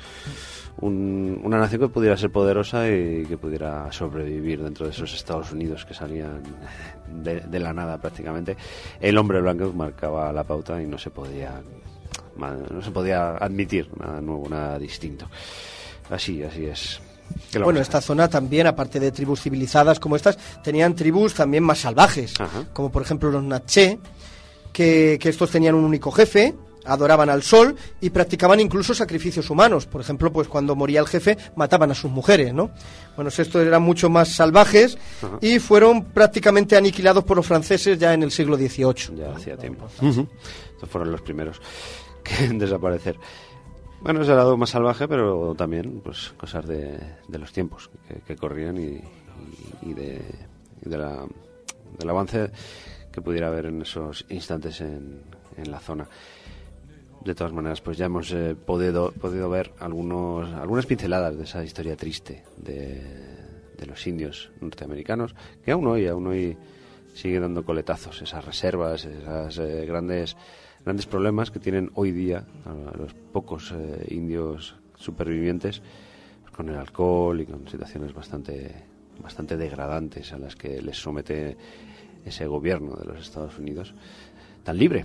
Una nación que pudiera ser poderosa y que pudiera sobrevivir dentro de esos Estados Unidos que salían de la nada prácticamente. El hombre blanco marcaba la pauta y no se podía admitir nada nuevo, nada distinto. Así es. Bueno, esta zona también, aparte de tribus civilizadas como estas, tenían tribus también más salvajes, como por ejemplo los Natché, que estos tenían un único jefe, adoraban al sol y practicaban incluso sacrificios humanos. Por ejemplo, pues cuando moría el jefe mataban a sus mujeres, ¿no? Bueno, estos eran mucho más salvajes y fueron prácticamente aniquilados por los franceses ya en el siglo XVIII. Ya hacía tiempo. Estos fueron los primeros en desaparecer. Bueno, es el lado más salvaje, pero también pues cosas de los tiempos que corrían y del avance que pudiera haber en esos instantes en la zona. De todas maneras, pues ya hemos podido ver algunas pinceladas de esa historia triste de los indios norteamericanos, que aún hoy sigue dando coletazos, esas reservas, esos grandes problemas que tienen hoy día a los pocos indios supervivientes, pues, con el alcohol y con situaciones bastante degradantes a las que les somete ese gobierno de los Estados Unidos tan libre.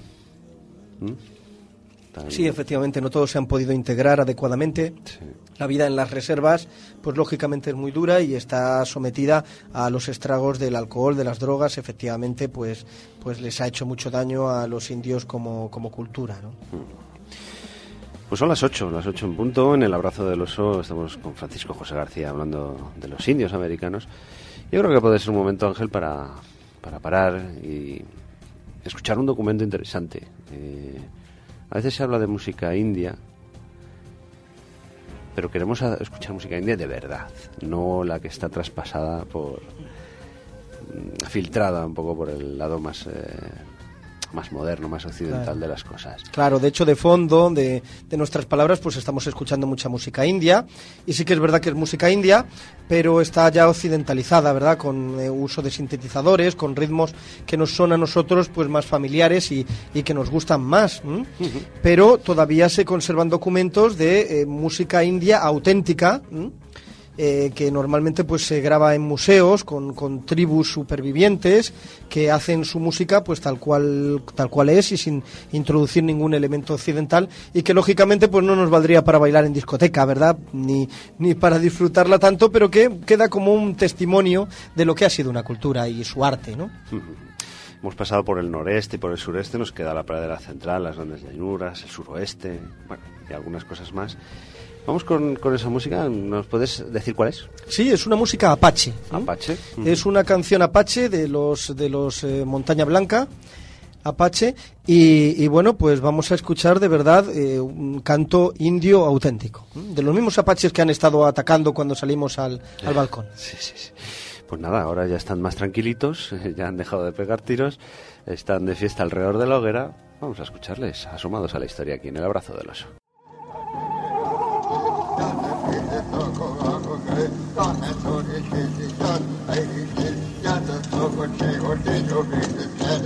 Sí, efectivamente, no todos se han podido integrar adecuadamente. Sí. La vida en las reservas, pues lógicamente es muy dura y está sometida a los estragos del alcohol, de las drogas. Efectivamente, pues les ha hecho mucho daño a los indios como cultura, ¿no? Pues son las 8 en punto. En el Abrazo del Oso estamos con Francisco José García hablando de los indios americanos. Yo creo que puede ser un momento, Ángel, para parar y escuchar un documento interesante. A veces se habla de música india, pero queremos escuchar música india de verdad, no la que está traspasada filtrada un poco por el lado más moderno, más occidental de las cosas. Claro, de hecho, de fondo de nuestras palabras, pues estamos escuchando mucha música india, y sí que es verdad que es música india, pero está ya occidentalizada, ¿verdad?, con uso de sintetizadores, con ritmos que nos son a nosotros pues más familiares y que nos gustan más, pero todavía se conservan documentos de música india auténtica, que normalmente pues se graba en museos con tribus supervivientes que hacen su música pues tal cual es y sin introducir ningún elemento occidental, y que lógicamente pues no nos valdría para bailar en discoteca, ¿verdad?, ni para disfrutarla tanto, pero que queda como un testimonio de lo que ha sido una cultura y su arte, ¿no? Hemos pasado por el noreste y por el sureste, nos queda la pradera central, las grandes llanuras, el suroeste, bueno, y algunas cosas más. Vamos con esa música. ¿Nos puedes decir cuál es? Sí, es una música apache. ¿Apache? Es una canción apache de los Montaña Blanca, apache, y bueno, pues vamos a escuchar de verdad un canto indio auténtico, de los mismos apaches que han estado atacando cuando salimos al balcón. Sí. Pues nada, ahora ya están más tranquilitos, ya han dejado de pegar tiros, están de fiesta alrededor de la hoguera. Vamos a escucharles, asomados a la historia aquí en el Abrazo del Oso.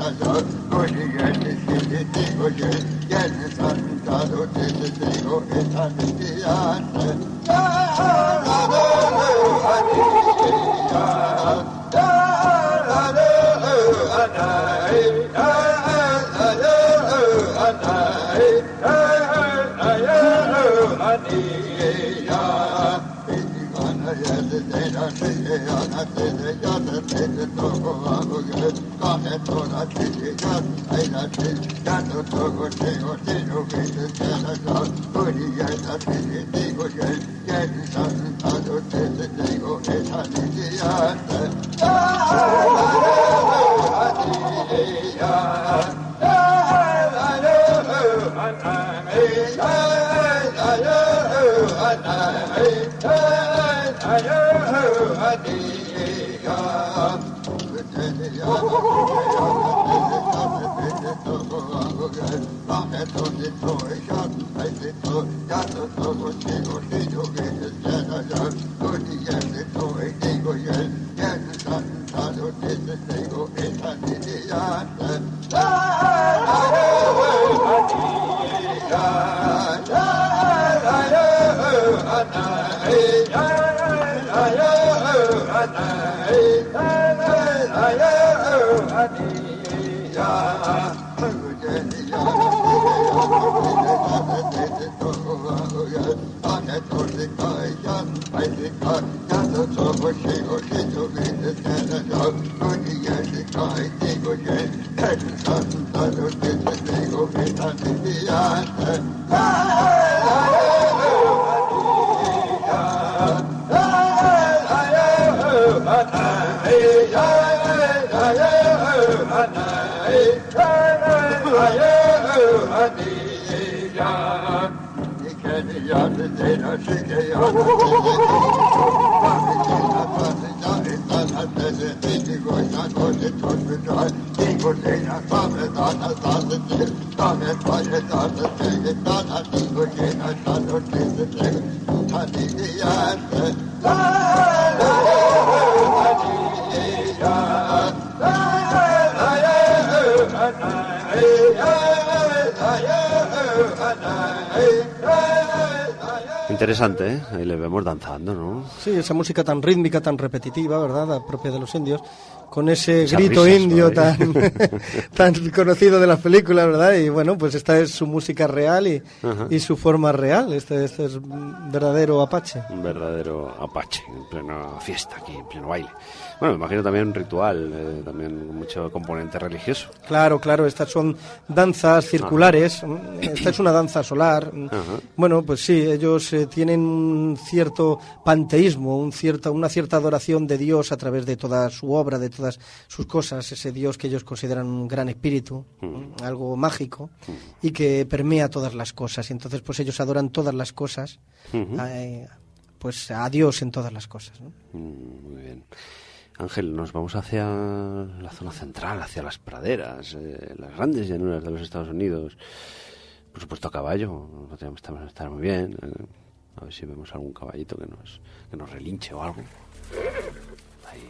Interesante, ¿eh? Ahí le vemos danzando, ¿no? Sí, esa música tan rítmica, tan repetitiva, ¿verdad? Propia de los indios, con ese Esas grito risas, indio ¿no? tan conocido de las películas, ¿verdad? Y bueno, pues esta es su música real y su forma real. Este es verdadero apache. Un verdadero apache, en plena fiesta, aquí, en pleno baile. Bueno, me imagino también un ritual, también mucho componente religioso. Claro, estas son danzas circulares. Esta es una danza solar. Bueno, pues sí, ellos tienen un cierto panteísmo, una cierta adoración de Dios a través de toda su obra, de todas sus cosas, ese Dios que ellos consideran un gran espíritu, algo mágico, y que permea todas las cosas. Y entonces, pues ellos adoran todas las cosas, pues a Dios en todas las cosas, ¿no? Muy bien. Ángel, nos vamos hacia la zona central, hacia las praderas, las grandes llanuras de los Estados Unidos. Por supuesto, a caballo, estar muy bien. A ver si vemos algún caballito que nos relinche o algo. Ahí.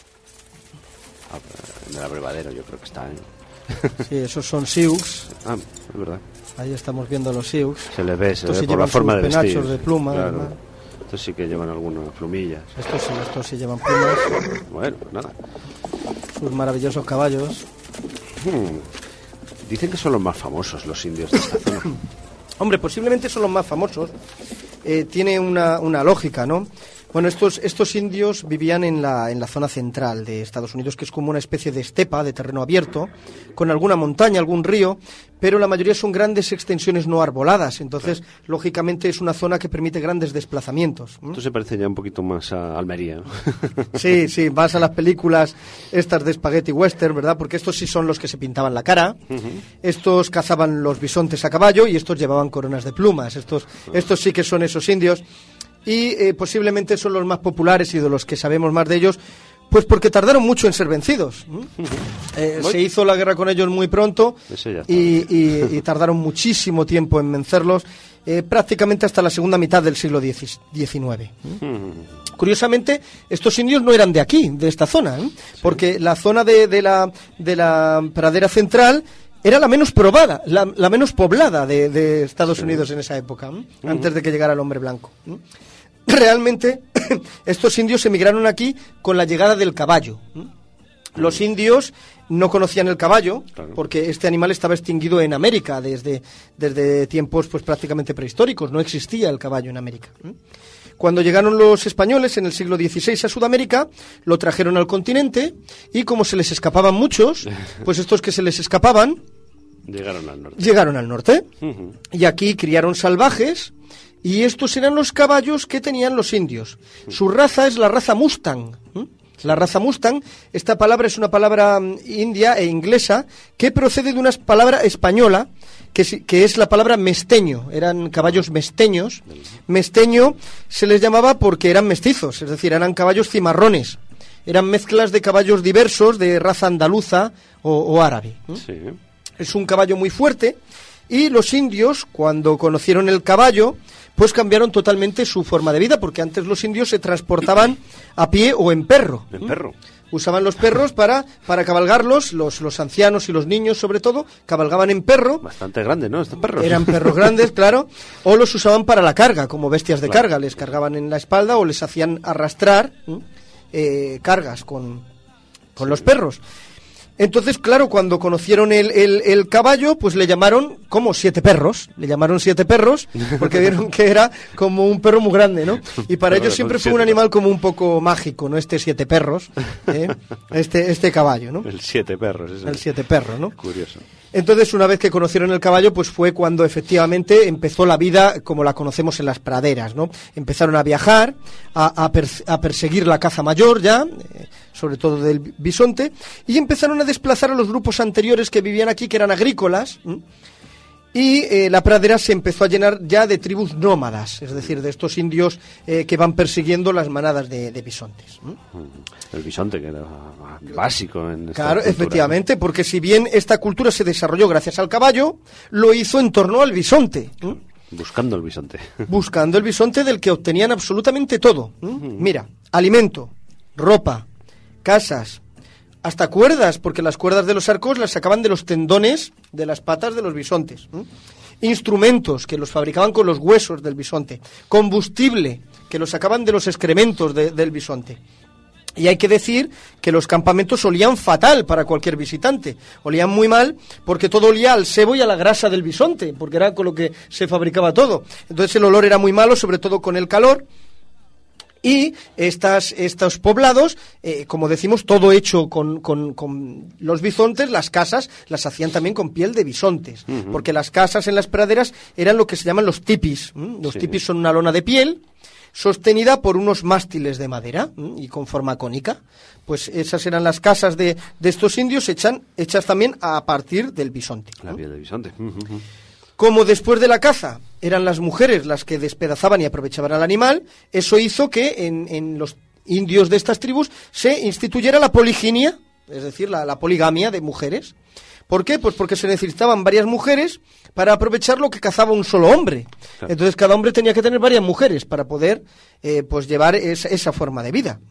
En el abrevadero yo creo que está, ¿eh? Sí, esos son Sioux. Ah, es verdad. Ahí estamos viendo los Sioux. Se le ve Sí por la forma de vestir. penachos de pluma. Claro. ¿Verdad? Estos sí que llevan algunas plumillas. Estos sí llevan plumas. Bueno, pues nada. Sus maravillosos caballos. Dicen que son los más famosos los indios de esta zona. Hombre, posiblemente son los más famosos. Tiene una lógica, ¿no? Bueno, estos indios vivían en la zona central de Estados Unidos, que es como una especie de estepa, de terreno abierto, con alguna montaña, algún río, pero la mayoría son grandes extensiones no arboladas. Entonces, lógicamente, es una zona que permite grandes desplazamientos. Esto se parece ya un poquito más a Almería, ¿no? Sí, vas a las películas estas de Spaghetti Western, ¿verdad? Porque estos sí son los que se pintaban la cara, estos cazaban los bisontes a caballo y estos llevaban coronas de plumas. Estos sí que son esos indios. Y posiblemente son los más populares y de los que sabemos más de ellos, pues porque tardaron mucho en ser vencidos. Se hizo la guerra con ellos muy pronto y tardaron muchísimo tiempo en vencerlos, prácticamente hasta la segunda mitad del siglo XIX. Curiosamente, estos indios no eran de aquí, de esta zona, porque la zona de la pradera central era la menos probada, la menos poblada de Estados Unidos en esa época, antes de que llegara el hombre blanco. Realmente, estos indios emigraron aquí con la llegada del caballo. Los indios no conocían el caballo, porque este animal estaba extinguido en América desde tiempos pues prácticamente prehistóricos. No existía el caballo en América. Cuando llegaron los españoles en el siglo XVI a Sudamérica, lo trajeron al continente y como se les escapaban muchos, pues estos que se les escapaban llegaron al norte. Y aquí criaron salvajes y estos eran los caballos que tenían los indios. Su raza es la raza Mustang. La raza Mustang, esta palabra es una palabra india e inglesa que procede de una palabra española que es la palabra mesteño. Eran caballos mesteños. Mesteño se les llamaba porque eran mestizos, es decir, eran caballos cimarrones. Eran mezclas de caballos diversos de raza andaluza o árabe. Sí. Es un caballo muy fuerte y los indios, cuando conocieron el caballo, pues cambiaron totalmente su forma de vida, porque antes los indios se transportaban a pie o en perro. En perro. Usaban los perros para cabalgarlos, los ancianos y los niños sobre todo, cabalgaban en perro. Bastante grandes, ¿no? Estos perros. Eran perros grandes, claro, o los usaban para la carga, como bestias de carga. Les cargaban en la espalda o les hacían arrastrar cargas con los perros. Entonces, claro, cuando conocieron el caballo, pues le llamaron como 7 perros. Le llamaron 7 perros porque vieron que era como un perro muy grande, ¿no? Y para ellos siempre fue un animal como un poco mágico, ¿no? 7 perros, este caballo, ¿no? El 7 perros. El 7 perros, ¿no? Curioso. Entonces, una vez que conocieron el caballo, pues fue cuando efectivamente empezó la vida como la conocemos en las praderas, ¿no? Empezaron a viajar, a perseguir la caza mayor ya, sobre todo del bisonte, y empezaron a desplazar a los grupos anteriores que vivían aquí, que eran agrícolas, y la pradera se empezó a llenar ya de tribus nómadas, es decir, de estos indios que van persiguiendo las manadas de bisontes. El bisonte, que era básico en esta Claro, cultura, efectivamente, porque si bien esta cultura se desarrolló gracias al caballo, lo hizo en torno al bisonte. Buscando el bisonte. Buscando el bisonte, del que obtenían absolutamente todo. Mira, alimento, ropa, casas, hasta cuerdas, porque las cuerdas de los arcos las sacaban de los tendones de las patas de los bisontes. Instrumentos, que los fabricaban con los huesos del bisonte. Combustible, que los sacaban de los excrementos del bisonte. Y hay que decir que los campamentos olían fatal para cualquier visitante. Olían muy mal porque todo olía al sebo y a la grasa del bisonte, porque era con lo que se fabricaba todo. Entonces el olor era muy malo, sobre todo con el calor. Y estos poblados, como decimos, todo hecho con los bisontes, las casas las hacían también con piel de bisontes, porque las casas en las praderas eran lo que se llaman los tipis. Los tipis son una lona de piel sostenida por unos mástiles de madera y con forma cónica. Pues esas eran las casas de estos indios hechas también a partir del bisonte. La piel del bisonte. Como después de la caza eran las mujeres las que despedazaban y aprovechaban al animal, eso hizo que en los indios de estas tribus se instituyera la poliginia, es decir, la poligamia de mujeres. ¿Por qué? Pues porque se necesitaban varias mujeres para aprovechar lo que cazaba un solo hombre. Claro. Entonces cada hombre tenía que tener varias mujeres para poder pues llevar esa forma de vida.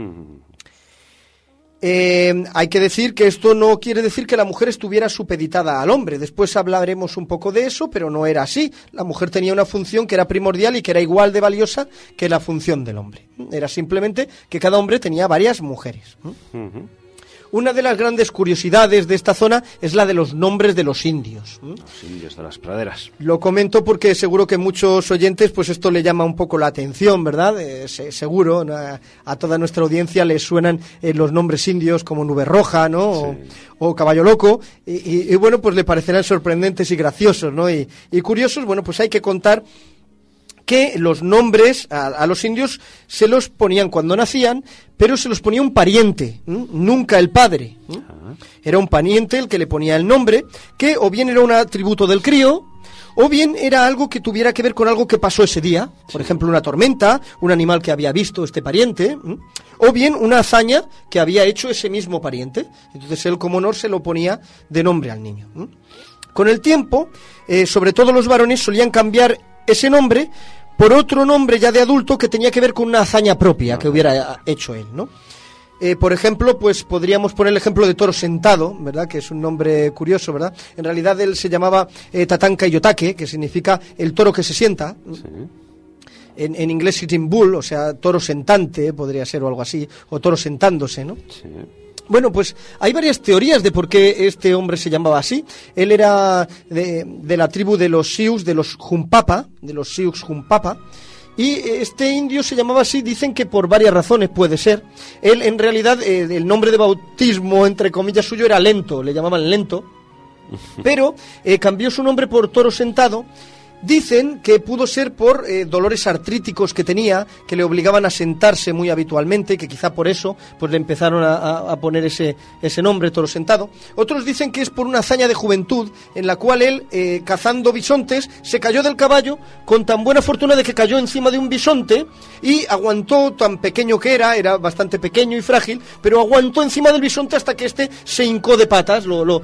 Hay que decir que esto no quiere decir que la mujer estuviera supeditada al hombre. Después hablaremos un poco de eso, pero no era así. La mujer tenía una función que era primordial y que era igual de valiosa que la función del hombre. Era simplemente que cada hombre tenía varias mujeres. Una de las grandes curiosidades de esta zona es la de los nombres de los indios. Los indios de las praderas. Lo comento porque seguro que muchos oyentes, pues esto le llama un poco la atención, ¿verdad? Seguro a toda nuestra audiencia les suenan los nombres indios como Nube Roja, ¿no? Sí. O Caballo Loco. Y bueno, pues le parecerán sorprendentes y graciosos, ¿no? Y curiosos, bueno, pues hay que contar que los nombres a los indios se los ponían cuando nacían, pero se los ponía un pariente, nunca el padre. Era un pariente el que le ponía el nombre, que o bien era un atributo del crío, o bien era algo que tuviera que ver con algo que pasó ese día, por ejemplo una tormenta, un animal que había visto este pariente, o bien una hazaña que había hecho ese mismo pariente. Entonces él como honor se lo ponía de nombre al niño. Con el tiempo, sobre todo los varones solían cambiar ese nombre por otro nombre ya de adulto que tenía que ver con una hazaña propia que hubiera hecho él, ¿no? Por ejemplo, pues podríamos poner el ejemplo de Toro Sentado, ¿verdad? Que es un nombre curioso, ¿verdad? En realidad él se llamaba Tatanka Yotake, que significa el toro que se sienta. Sí. En inglés sitting bull, o sea, toro sentante, podría ser o algo así, o toro sentándose, ¿no? Sí. Bueno, pues hay varias teorías de por qué este hombre se llamaba así. Él era de la tribu de los Sioux, de los Hunkpapa, y este indio se llamaba así, dicen que por varias razones puede ser. Él, en realidad, el nombre de bautismo, entre comillas, suyo era Lento, le llamaban Lento, pero cambió su nombre por Toro Sentado. Dicen que pudo ser por dolores artríticos que tenía, que le obligaban a sentarse muy habitualmente, que quizá por eso pues le empezaron a poner ese nombre, Toro Sentado. Otros dicen que es por una hazaña de juventud en la cual él, cazando bisontes, se cayó del caballo con tan buena fortuna de que cayó encima de un bisonte y aguantó, tan pequeño que era bastante pequeño y frágil, pero aguantó encima del bisonte hasta que este se hincó de patas, lo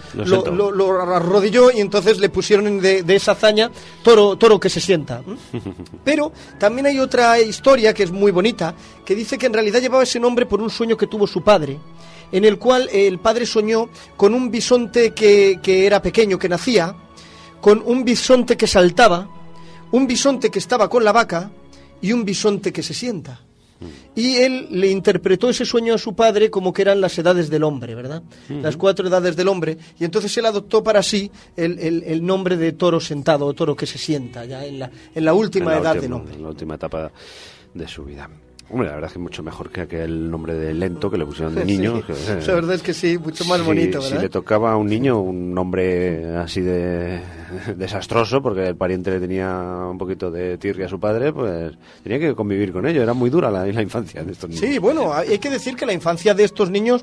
arrodilló y entonces le pusieron de esa hazaña toro que se sienta. Pero también hay otra historia que es muy bonita, que dice que en realidad llevaba ese nombre por un sueño que tuvo su padre, en el cual el padre soñó con un bisonte que era pequeño, que nacía, con un bisonte que saltaba, un bisonte que estaba con la vaca y un bisonte que se sienta. Y él le interpretó ese sueño a su padre como que eran las edades del hombre, ¿verdad? Las 4 edades del hombre. Y entonces él adoptó para sí el nombre de Toro Sentado, o toro que se sienta, ya en la última edad del hombre. En la última etapa de su vida. Hombre, la verdad es que mucho mejor que aquel nombre de Lento que le pusieron de niño. Sí, la verdad es que sí, mucho más bonito, ¿verdad? Si le tocaba a un niño un nombre así de desastroso, porque el pariente le tenía un poquito de tirria a su padre, pues tenía que convivir con ello. Era muy dura la infancia de estos niños. Sí, bueno, hay que decir que la infancia de estos niños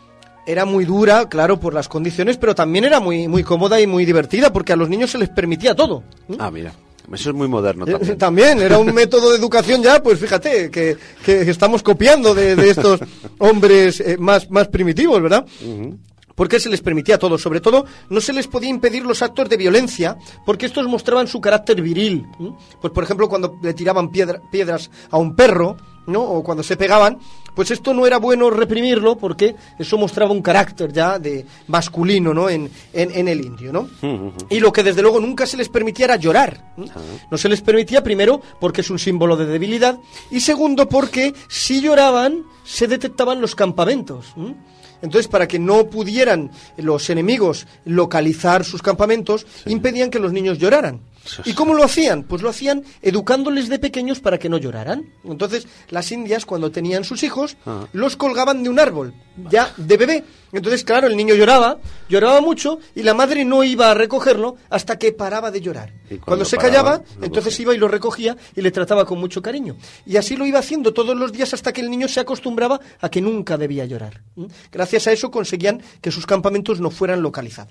era muy dura, claro, por las condiciones, pero también era muy, muy cómoda y muy divertida, porque a los niños se les permitía todo. Ah, mira. Eso es muy moderno también. También, era un método de educación ya, pues fíjate, que estamos copiando de estos hombres más primitivos, ¿verdad? Porque se les permitía todo, sobre todo no se les podía impedir los actos de violencia, porque estos mostraban su carácter viril. Pues por ejemplo cuando le tiraban piedras a un perro, ¿no? O cuando se pegaban, pues esto no era bueno reprimirlo, porque eso mostraba un carácter ya de masculino, ¿no? En el indio, ¿no? Y lo que desde luego nunca se les permitía era llorar. No se les permitía, primero porque es un símbolo de debilidad, y segundo porque si lloraban se detectaban los campamentos. Entonces, para que no pudieran los enemigos localizar sus campamentos, impedían que los niños lloraran. ¿Y cómo lo hacían? Pues lo hacían educándoles de pequeños para que no lloraran. Entonces, las indias, cuando tenían sus hijos, los colgaban de un árbol, ya de bebé. Entonces, claro, el niño lloraba mucho, y la madre no iba a recogerlo hasta que paraba de llorar. Cuando se callaba, entonces iba y lo recogía y le trataba con mucho cariño. Y así lo iba haciendo todos los días hasta que el niño se acostumbraba a que nunca debía llorar. Gracias a eso conseguían que sus campamentos no fueran localizados.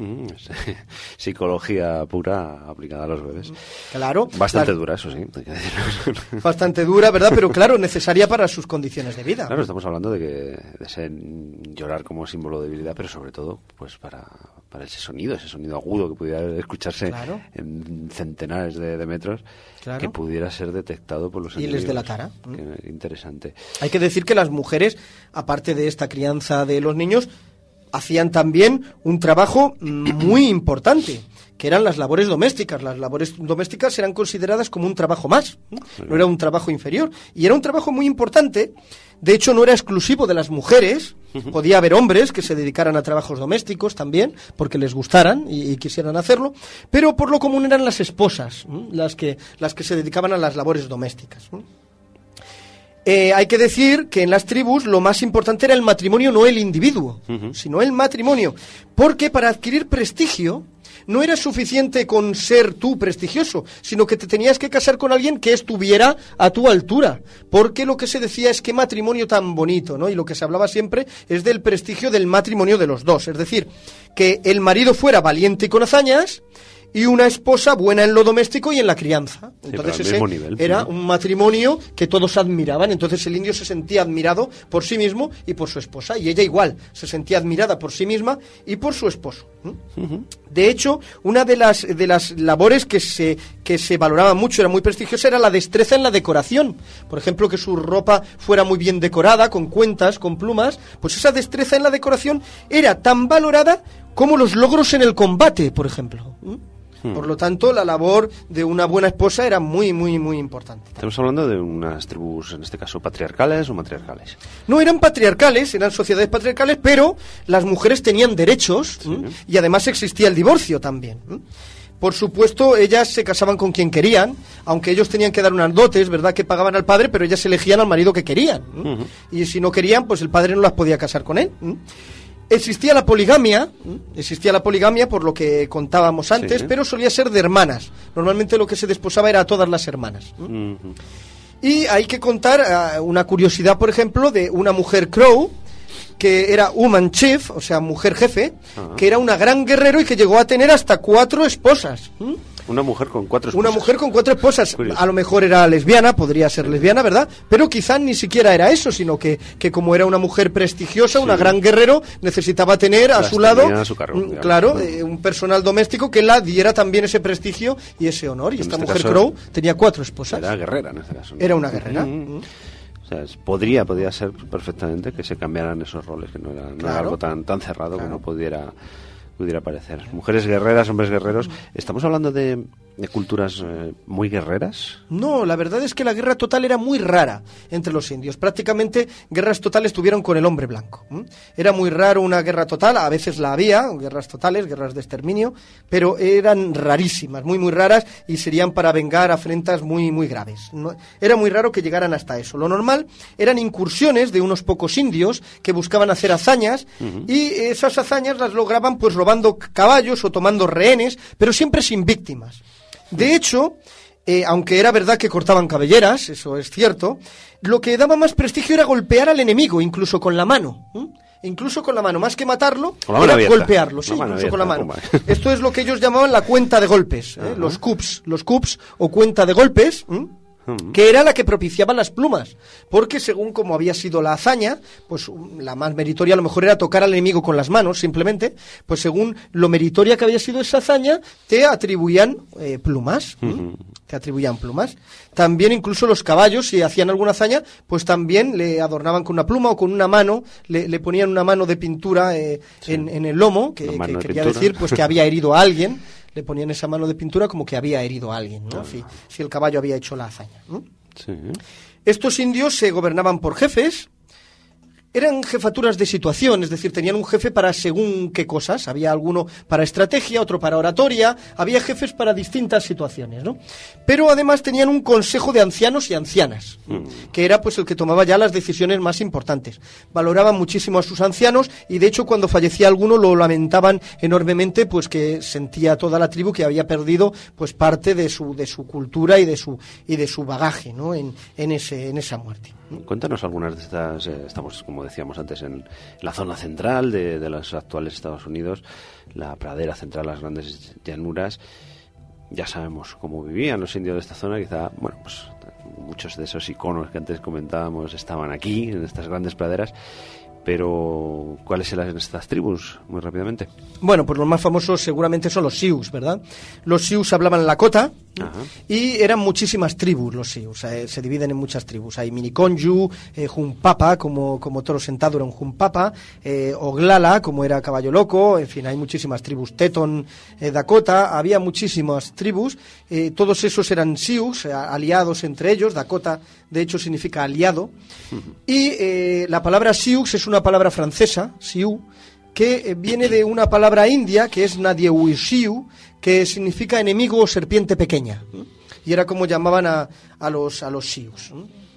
Psicología pura aplicada a los bebés. Claro. Bastante dura, eso sí. Bastante dura, ¿verdad? Pero claro, necesaria para sus condiciones de vida. Claro, estamos hablando de ese llorar como símbolo de debilidad, pero sobre todo pues para ese sonido agudo que pudiera escucharse en centenares de metros, que pudiera ser detectado por los enemigos. Y les delatara. Interesante. Hay que decir que las mujeres, aparte de esta crianza de los niños, hacían también un trabajo muy importante, que eran las labores domésticas. Las labores domésticas eran consideradas como un trabajo más, no era un trabajo inferior, y era un trabajo muy importante. De hecho, no era exclusivo de las mujeres, podía haber hombres que se dedicaran a trabajos domésticos también, porque les gustaran y quisieran hacerlo, pero por lo común eran las esposas, las que se dedicaban a las labores domésticas. Hay que decir que en las tribus lo más importante era el matrimonio, no el individuo, sino el matrimonio, porque para adquirir prestigio no era suficiente con ser tú prestigioso, sino que te tenías que casar con alguien que estuviera a tu altura, porque lo que se decía es qué matrimonio tan bonito, ¿no? Y lo que se hablaba siempre es del prestigio del matrimonio de los dos, es decir, que el marido fuera valiente y con hazañas, y una esposa buena en lo doméstico y en la crianza. Entonces ese era un matrimonio que todos admiraban. Entonces el indio se sentía admirado por sí mismo y por su esposa, y ella igual se sentía admirada por sí misma y por su esposo. De hecho, una de las labores que se valoraba mucho, era muy prestigiosa, era la destreza en la decoración. Por ejemplo, que su ropa fuera muy bien decorada, con cuentas, con plumas. Pues esa destreza en la decoración era tan valorada como los logros en el combate, por ejemplo. Por lo tanto, la labor de una buena esposa era muy, muy, muy importante. Estamos hablando de unas tribus, en este caso, patriarcales o matriarcales. No, eran patriarcales, eran sociedades patriarcales, pero las mujeres tenían derechos, y además existía el divorcio también. Por supuesto, ellas se casaban con quien querían, aunque ellos tenían que dar unas dotes, ¿verdad?, que pagaban al padre, pero ellas elegían al marido que querían. Y si no querían, pues el padre no las podía casar con él. Existía la poligamia, por lo que contábamos antes, pero solía ser de hermanas. Normalmente lo que se desposaba era a todas las hermanas. Y hay que contar una curiosidad, por ejemplo, de una mujer Crow, que era woman chief, o sea, mujer jefe, que era una gran guerrero y que llegó a tener hasta 4 esposas. Una mujer con 4 esposas. Una mujer con 4 esposas. Curioso. A lo mejor era lesbiana, podría ser lesbiana, ¿verdad? Pero quizá ni siquiera era eso, sino que como era una mujer prestigiosa, una gran guerrero, necesitaba tener a su lado, a su cargo, un personal doméstico que la diera también ese prestigio y ese honor. Y esta mujer Crow tenía 4 esposas. Era guerrera en este caso, ¿no? Era una guerrera. O sea, podría ser perfectamente que se cambiaran esos roles, que no era algo tan cerrado que no pudiera parecer. Mujeres guerreras, hombres guerreros. ¿Estamos hablando de culturas muy guerreras? No, la verdad es que la guerra total era muy rara entre los indios. Prácticamente guerras totales tuvieron con el hombre blanco. Era muy raro una guerra total, a veces la había, guerras totales, guerras de exterminio, pero eran rarísimas, muy muy raras, y serían para vengar afrentas muy muy graves. Era muy raro que llegaran hasta eso. Lo normal eran incursiones de unos pocos indios que buscaban hacer hazañas, y esas hazañas las lograban pues robando caballos o tomando rehenes, pero siempre sin víctimas. De hecho, aunque era verdad que cortaban cabelleras, eso es cierto, lo que daba más prestigio era golpear al enemigo, incluso con la mano. Incluso con la mano, más que matarlo, era abierta. Golpearlo, sí, incluso abierta, con la mano. Esto es lo que ellos llamaban la cuenta de golpes, los coups o cuenta de golpes, que era la que propiciaba las plumas, porque según como había sido la hazaña, pues la más meritoria a lo mejor era tocar al enemigo con las manos, simplemente, pues según lo meritoria que había sido esa hazaña, te atribuían plumas. Te atribuían plumas. También incluso los caballos, si hacían alguna hazaña, pues también le adornaban con una pluma o con una mano, le ponían una mano de pintura en el lomo, que quería decir pues que había herido a alguien. Le ponían esa mano de pintura como que había herido a alguien, ¿no? Si el caballo había hecho la hazaña, ¿no? Sí. Estos indios se gobernaban por jefes. Eran jefaturas de situación, es decir, tenían un jefe para según qué cosas. Había alguno para estrategia, otro para oratoria, había jefes para distintas situaciones, ¿no? Pero además tenían un consejo de ancianos y ancianas, que era pues el que tomaba ya las decisiones más importantes. Valoraban muchísimo a sus ancianos y de hecho cuando fallecía alguno lo lamentaban enormemente, pues que sentía toda la tribu que había perdido pues parte de su cultura y de su bagaje, ¿no? en esa muerte. Cuéntanos algunas de estas. Estamos, como decíamos antes, en la zona central de los actuales Estados Unidos, la pradera central, las grandes llanuras. Ya sabemos cómo vivían los indios de esta zona. Quizá, bueno, pues muchos de esos iconos que antes comentábamos estaban aquí, en estas grandes praderas. Pero, ¿cuáles eran estas tribus? Muy rápidamente. Bueno, pues los más famosos seguramente son los Sioux, ¿verdad? Los Sioux hablaban Lakota y eran muchísimas tribus los Sioux. Se dividen en muchas tribus. Hay Miniconju, Hunkpapa, como toro sentado era un Hunkpapa, Oglala, como era caballo loco, en fin, hay muchísimas tribus. Teton, Dakota, había muchísimas tribus. Todos esos eran Sioux, aliados entre ellos. Dakota, de hecho, significa aliado. Y la palabra Sioux es una palabra francesa, Sioux, que viene de una palabra india que es Nadiuishiu, que significa enemigo o serpiente pequeña. Y era como llamaban a los Sioux.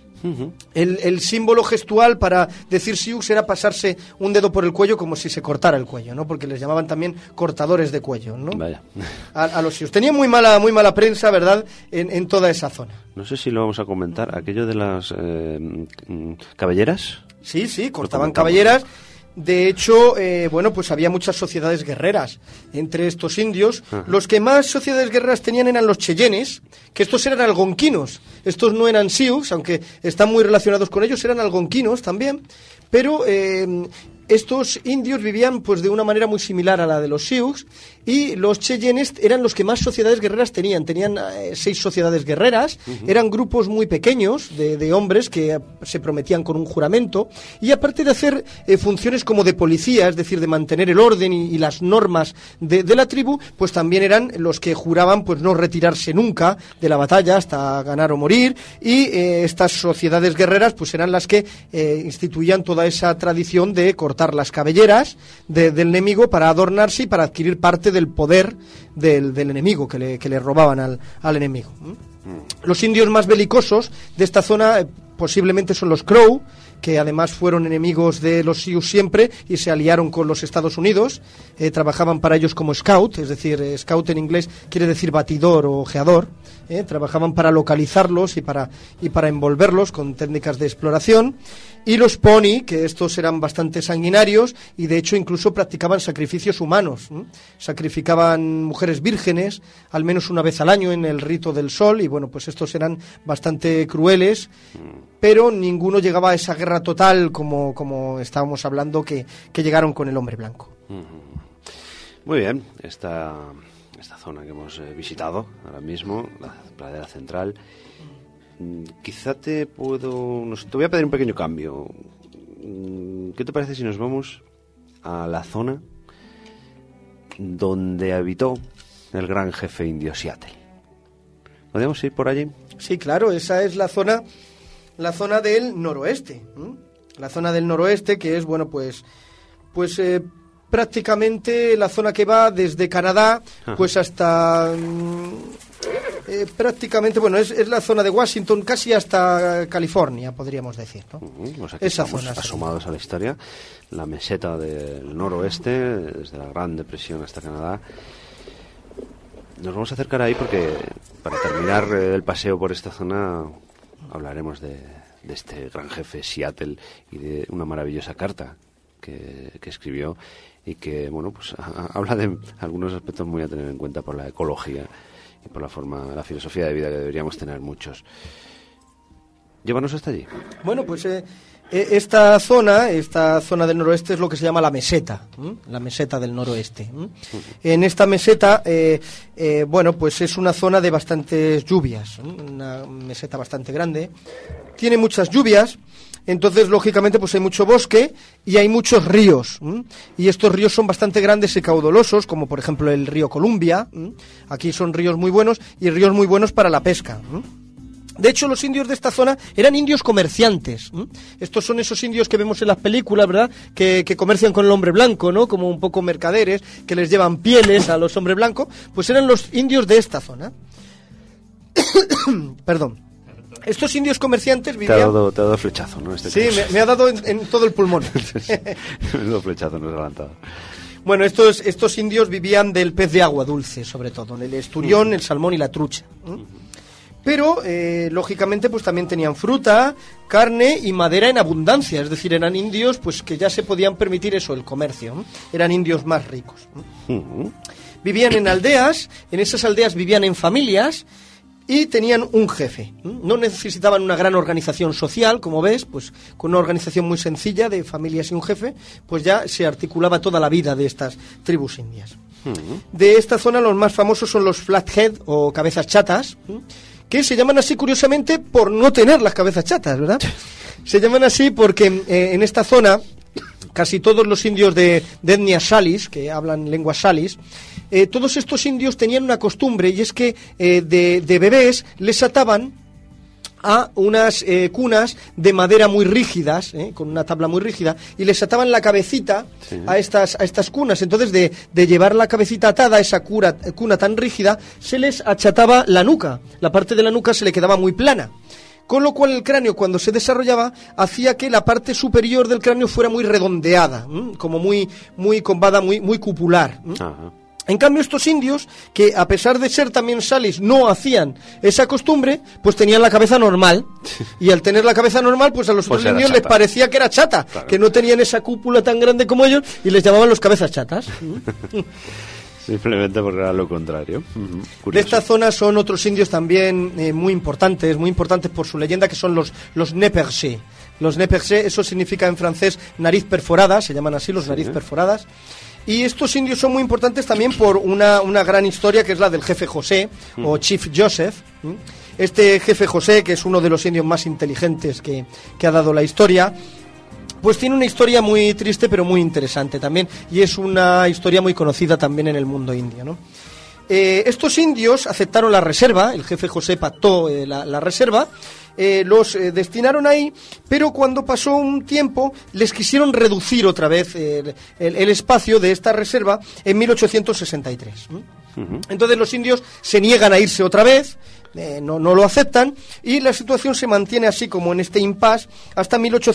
El símbolo gestual para decir Sioux era pasarse un dedo por el cuello como si se cortara el cuello, ¿no? Porque les llamaban también cortadores de cuello, ¿no? Vaya. A los Sioux. Tenían muy mala prensa, ¿verdad?, en toda esa zona. No sé si lo vamos a comentar. Aquello de las cabelleras. Sí, cortaban cabelleras. De hecho, bueno, pues había muchas sociedades guerreras entre estos indios. Ajá. Los que más sociedades guerreras tenían eran los cheyennes, que estos eran algonquinos. Estos no eran sioux, aunque están muy relacionados con ellos, eran algonquinos también. Pero estos indios vivían pues de una manera muy similar a la de los sioux, y los cheyennes eran los que más sociedades guerreras tenían. Tenían 6 sociedades guerreras. Eran grupos muy pequeños de hombres que se prometían con un juramento, y aparte de hacer funciones como de policía, es decir, de mantener el orden y las normas de la tribu, pues también eran los que juraban pues no retirarse nunca de la batalla hasta ganar o morir, y estas sociedades guerreras pues eran las que instituían toda esa tradición de cortar las cabelleras del enemigo para adornarse y para adquirir parte del poder del enemigo que le robaban al enemigo. Los indios más belicosos de esta zona posiblemente son los Crow, que además fueron enemigos de los Sioux siempre y se aliaron con los Estados Unidos. Trabajaban para ellos como scout, es decir, scout en inglés quiere decir batidor o ojeador. Trabajaban para localizarlos y para envolverlos con técnicas de exploración. Y los Pony, que estos eran bastante sanguinarios y de hecho incluso practicaban sacrificios humanos. Sacrificaban mujeres vírgenes al menos una vez al año en el rito del sol, y bueno, pues estos eran bastante crueles, pero ninguno llegaba a esa guerra total como estábamos hablando que llegaron con el hombre blanco. Muy bien, esta zona que hemos visitado ahora mismo, la pradera central. Quizá te voy a pedir un pequeño cambio. ¿Qué te parece si nos vamos a la zona donde habitó el gran jefe indio Seattle? ¿Podemos ir por allí? Sí, claro, esa es la zona del noroeste. La zona del noroeste, que es, bueno, pues prácticamente la zona que va desde Canadá pues hasta prácticamente, bueno, es la zona de Washington casi hasta California, podríamos decir, ¿no? Pues aquí esa estamos zona asomados a la historia, la meseta del noroeste, desde la Gran Depresión hasta Canadá. Nos vamos a acercar ahí porque para terminar el paseo por esta zona hablaremos de este gran jefe Seattle y de una maravillosa carta que escribió y que, bueno, pues habla de algunos aspectos muy a tener en cuenta por la ecología y por la filosofía de vida que deberíamos tener muchos. Llévanos hasta allí. Bueno, pues esta zona del noroeste es lo que se llama la meseta del noroeste. En esta meseta, bueno, pues es una zona de bastantes lluvias, una meseta bastante grande, tiene muchas lluvias. Entonces, lógicamente, pues hay mucho bosque y hay muchos ríos. Y estos ríos son bastante grandes y caudalosos, como por ejemplo el río Columbia. Aquí son ríos muy buenos y ríos muy buenos para la pesca. De hecho, los indios de esta zona eran indios comerciantes. Estos son esos indios que vemos en las películas, ¿verdad? Que comercian con el hombre blanco, ¿no? Como un poco mercaderes, que les llevan pieles a los hombres blancos. Pues eran los indios de esta zona. Perdón. Estos indios comerciantes vivían... Te ha dado flechazo, ¿no? Sí, me ha dado en todo el pulmón. Menudo flechazo nos ha levantado. Bueno, estos indios vivían del pez de agua dulce, sobre todo, el esturión, el salmón y la trucha. Pero, lógicamente, pues también tenían fruta, carne y madera en abundancia. Es decir, eran indios pues que ya se podían permitir eso, el comercio. Eran indios más ricos. Vivían en aldeas, en esas aldeas vivían en familias y tenían un jefe. No necesitaban una gran organización social, como ves, pues con una organización muy sencilla de familias y un jefe, pues ya se articulaba toda la vida de estas tribus indias. De esta zona los más famosos son los flathead o cabezas chatas, que se llaman así curiosamente por no tener las cabezas chatas, ¿verdad? Se llaman así porque en esta zona casi todos los indios de etnia Salis, que hablan lenguas Salis, todos estos indios tenían una costumbre, y es que de bebés les ataban a unas cunas de madera muy rígidas, con una tabla muy rígida, y les ataban la cabecita a estas cunas. Entonces, de llevar la cabecita atada a esa cuna tan rígida, se les achataba la nuca. La parte de la nuca se le quedaba muy plana. Con lo cual el cráneo, cuando se desarrollaba, hacía que la parte superior del cráneo fuera muy redondeada, como muy combada, muy cupular. En cambio, estos indios, que a pesar de ser también salis, no hacían esa costumbre, pues tenían la cabeza normal. Y al tener la cabeza normal, pues a los otros indios les parecía que era chata, claro, que no tenían esa cúpula tan grande como ellos, y les llamaban los cabezas chatas. Simplemente porque era lo contrario. De esta zona son otros indios también muy importantes por su leyenda, que son los Nez Percés. Los Nez Percés, eso significa en francés nariz perforada, se llaman así los nariz perforadas. Y estos indios son muy importantes también por una gran historia, que es la del jefe José, o Chief Joseph. Este jefe José, que es uno de los indios más inteligentes que ha dado la historia, pues tiene una historia muy triste pero muy interesante también, y es una historia muy conocida también en el mundo indio, ¿no? Estos indios aceptaron la reserva, el jefe José pactó la reserva, los destinaron ahí, pero cuando pasó un tiempo les quisieron reducir otra vez el espacio de esta reserva en 1863. Entonces los indios se niegan a irse otra vez, no lo aceptan, y la situación se mantiene así como en este impasse hasta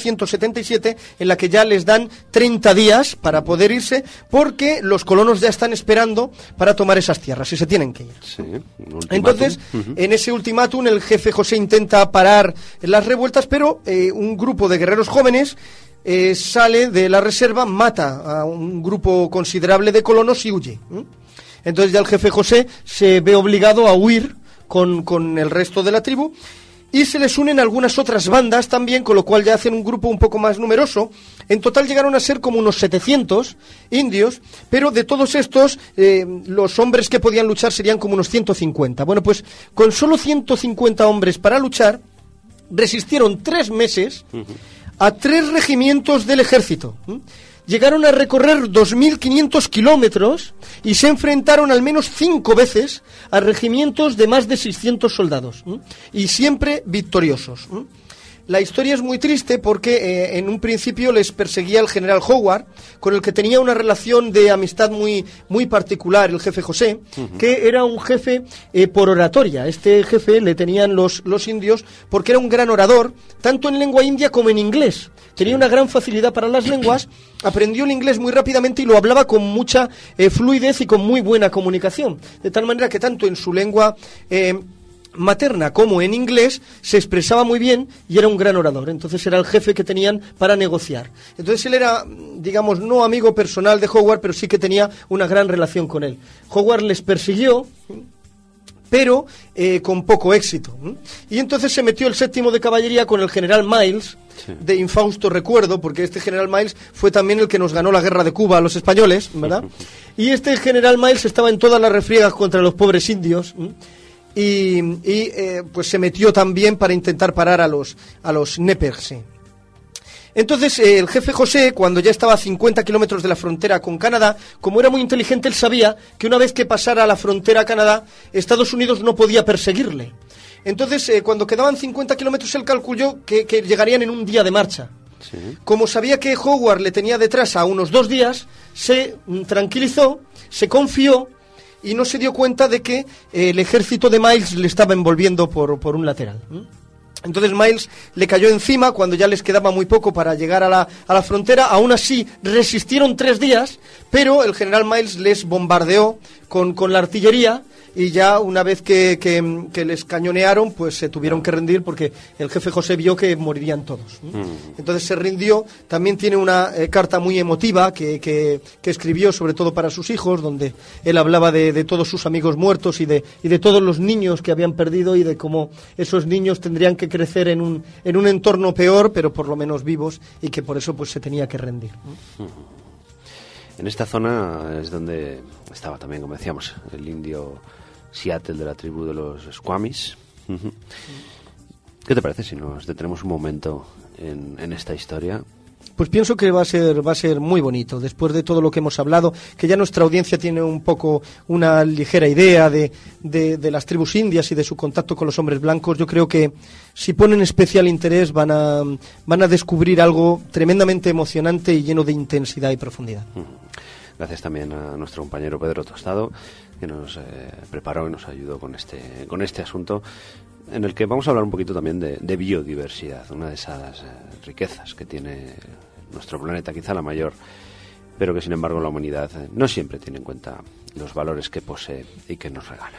1877, en la que ya les dan 30 días para poder irse, porque los colonos ya están esperando para tomar esas tierras y se tienen que ir. Sí, entonces, en ese ultimátum el jefe José intenta parar las revueltas, pero un grupo de guerreros jóvenes sale de la reserva, mata a un grupo considerable de colonos y huye. Entonces ya el jefe José se ve obligado a huir con el resto de la tribu, y se les unen algunas otras bandas también, con lo cual ya hacen un grupo un poco más numeroso. En total llegaron a ser como unos 700 indios, pero de todos estos los hombres que podían luchar serían como unos 150. Bueno, pues con solo 150 hombres para luchar, resistieron 3 meses a 3 regimientos del ejército. Llegaron a recorrer 2.500 kilómetros y se enfrentaron al menos 5 veces a regimientos de más de 600 soldados, y siempre victoriosos. La historia es muy triste porque en un principio les perseguía el general Howard, con el que tenía una relación de amistad muy, muy particular el jefe José, que era un jefe por oratoria. Este jefe le tenían los indios porque era un gran orador, tanto en lengua india como en inglés. Tenía una gran facilidad para las lenguas, aprendió el inglés muy rápidamente y lo hablaba con mucha fluidez y con muy buena comunicación. De tal manera que tanto en su lengua materna como en inglés se expresaba muy bien y era un gran orador. Entonces era el jefe que tenían para negociar. Entonces él era, digamos, no amigo personal de Howard, pero sí que tenía una gran relación con él. Howard les persiguió, pero con poco éxito. Y entonces se metió el 7º de caballería con el general Miles, de infausto recuerdo, porque este general Miles fue también el que nos ganó la guerra de Cuba a los españoles, ¿verdad? Y este general Miles estaba en todas las refriegas contra los pobres indios, y pues se metió también para intentar parar a los Nez Percés. Entonces el jefe José, cuando ya estaba a 50 kilómetros de la frontera con Canadá, como era muy inteligente, él sabía que una vez que pasara la frontera a Canadá, Estados Unidos no podía perseguirle. Entonces, cuando quedaban 50 kilómetros, él calculó que llegarían en un día de marcha. Sí. Como sabía que Howard le tenía detrás a unos 2 días, se tranquilizó, se confió y no se dio cuenta de que el ejército de Miles le estaba envolviendo por un lateral. Entonces Miles le cayó encima cuando ya les quedaba muy poco para llegar a la frontera. Aún así resistieron 3 días, pero el general Miles les bombardeó con la artillería, y ya una vez que les cañonearon, pues se tuvieron que rendir porque el jefe José vio que morirían todos. Entonces se rindió. También tiene una carta muy emotiva que escribió sobre todo para sus hijos, donde él hablaba de todos sus amigos muertos y de todos los niños que habían perdido, y de cómo esos niños tendrían que crecer en un entorno peor, pero por lo menos vivos, y que por eso pues se tenía que rendir. En esta zona es donde estaba también, como decíamos, el indio Seattle de la tribu de los Squamish. ¿Qué te parece si nos detenemos un momento en esta historia? Pues pienso que va a ser muy bonito, después de todo lo que hemos hablado, que ya nuestra audiencia tiene un poco una ligera idea de las tribus indias y de su contacto con los hombres blancos. Yo creo que si ponen especial interés van a descubrir algo tremendamente emocionante y lleno de intensidad y profundidad. Gracias también a nuestro compañero Pedro Tostado, que nos preparó y nos ayudó con este asunto, en el que vamos a hablar un poquito también de biodiversidad, una de esas riquezas que tiene nuestro planeta, quizá la mayor pero que sin embargo la humanidad no siempre tiene en cuenta los valores que posee y que nos regala.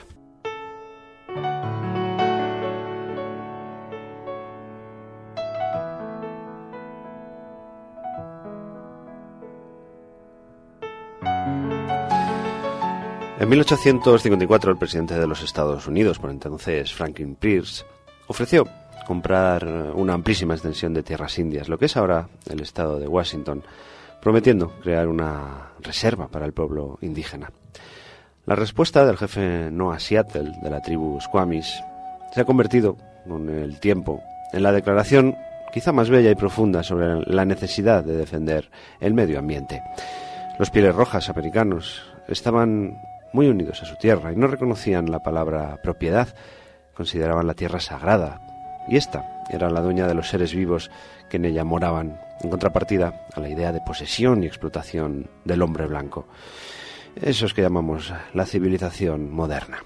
En 1854 el presidente de los Estados Unidos, por entonces Franklin Pierce, ofreció comprar una amplísima extensión de tierras indias, lo que es ahora el estado de Washington, prometiendo crear una reserva para el pueblo indígena. La respuesta del jefe Noah Seattle de la tribu Squamish se ha convertido con el tiempo en la declaración quizá más bella y profunda sobre la necesidad de defender el medio ambiente. Los pieles rojas americanos estaban muy unidos a su tierra y no reconocían la palabra propiedad, consideraban la tierra sagrada, y esta era la dueña de los seres vivos que en ella moraban, en contrapartida a la idea de posesión y explotación del hombre blanco. Eso es que llamamos la civilización moderna.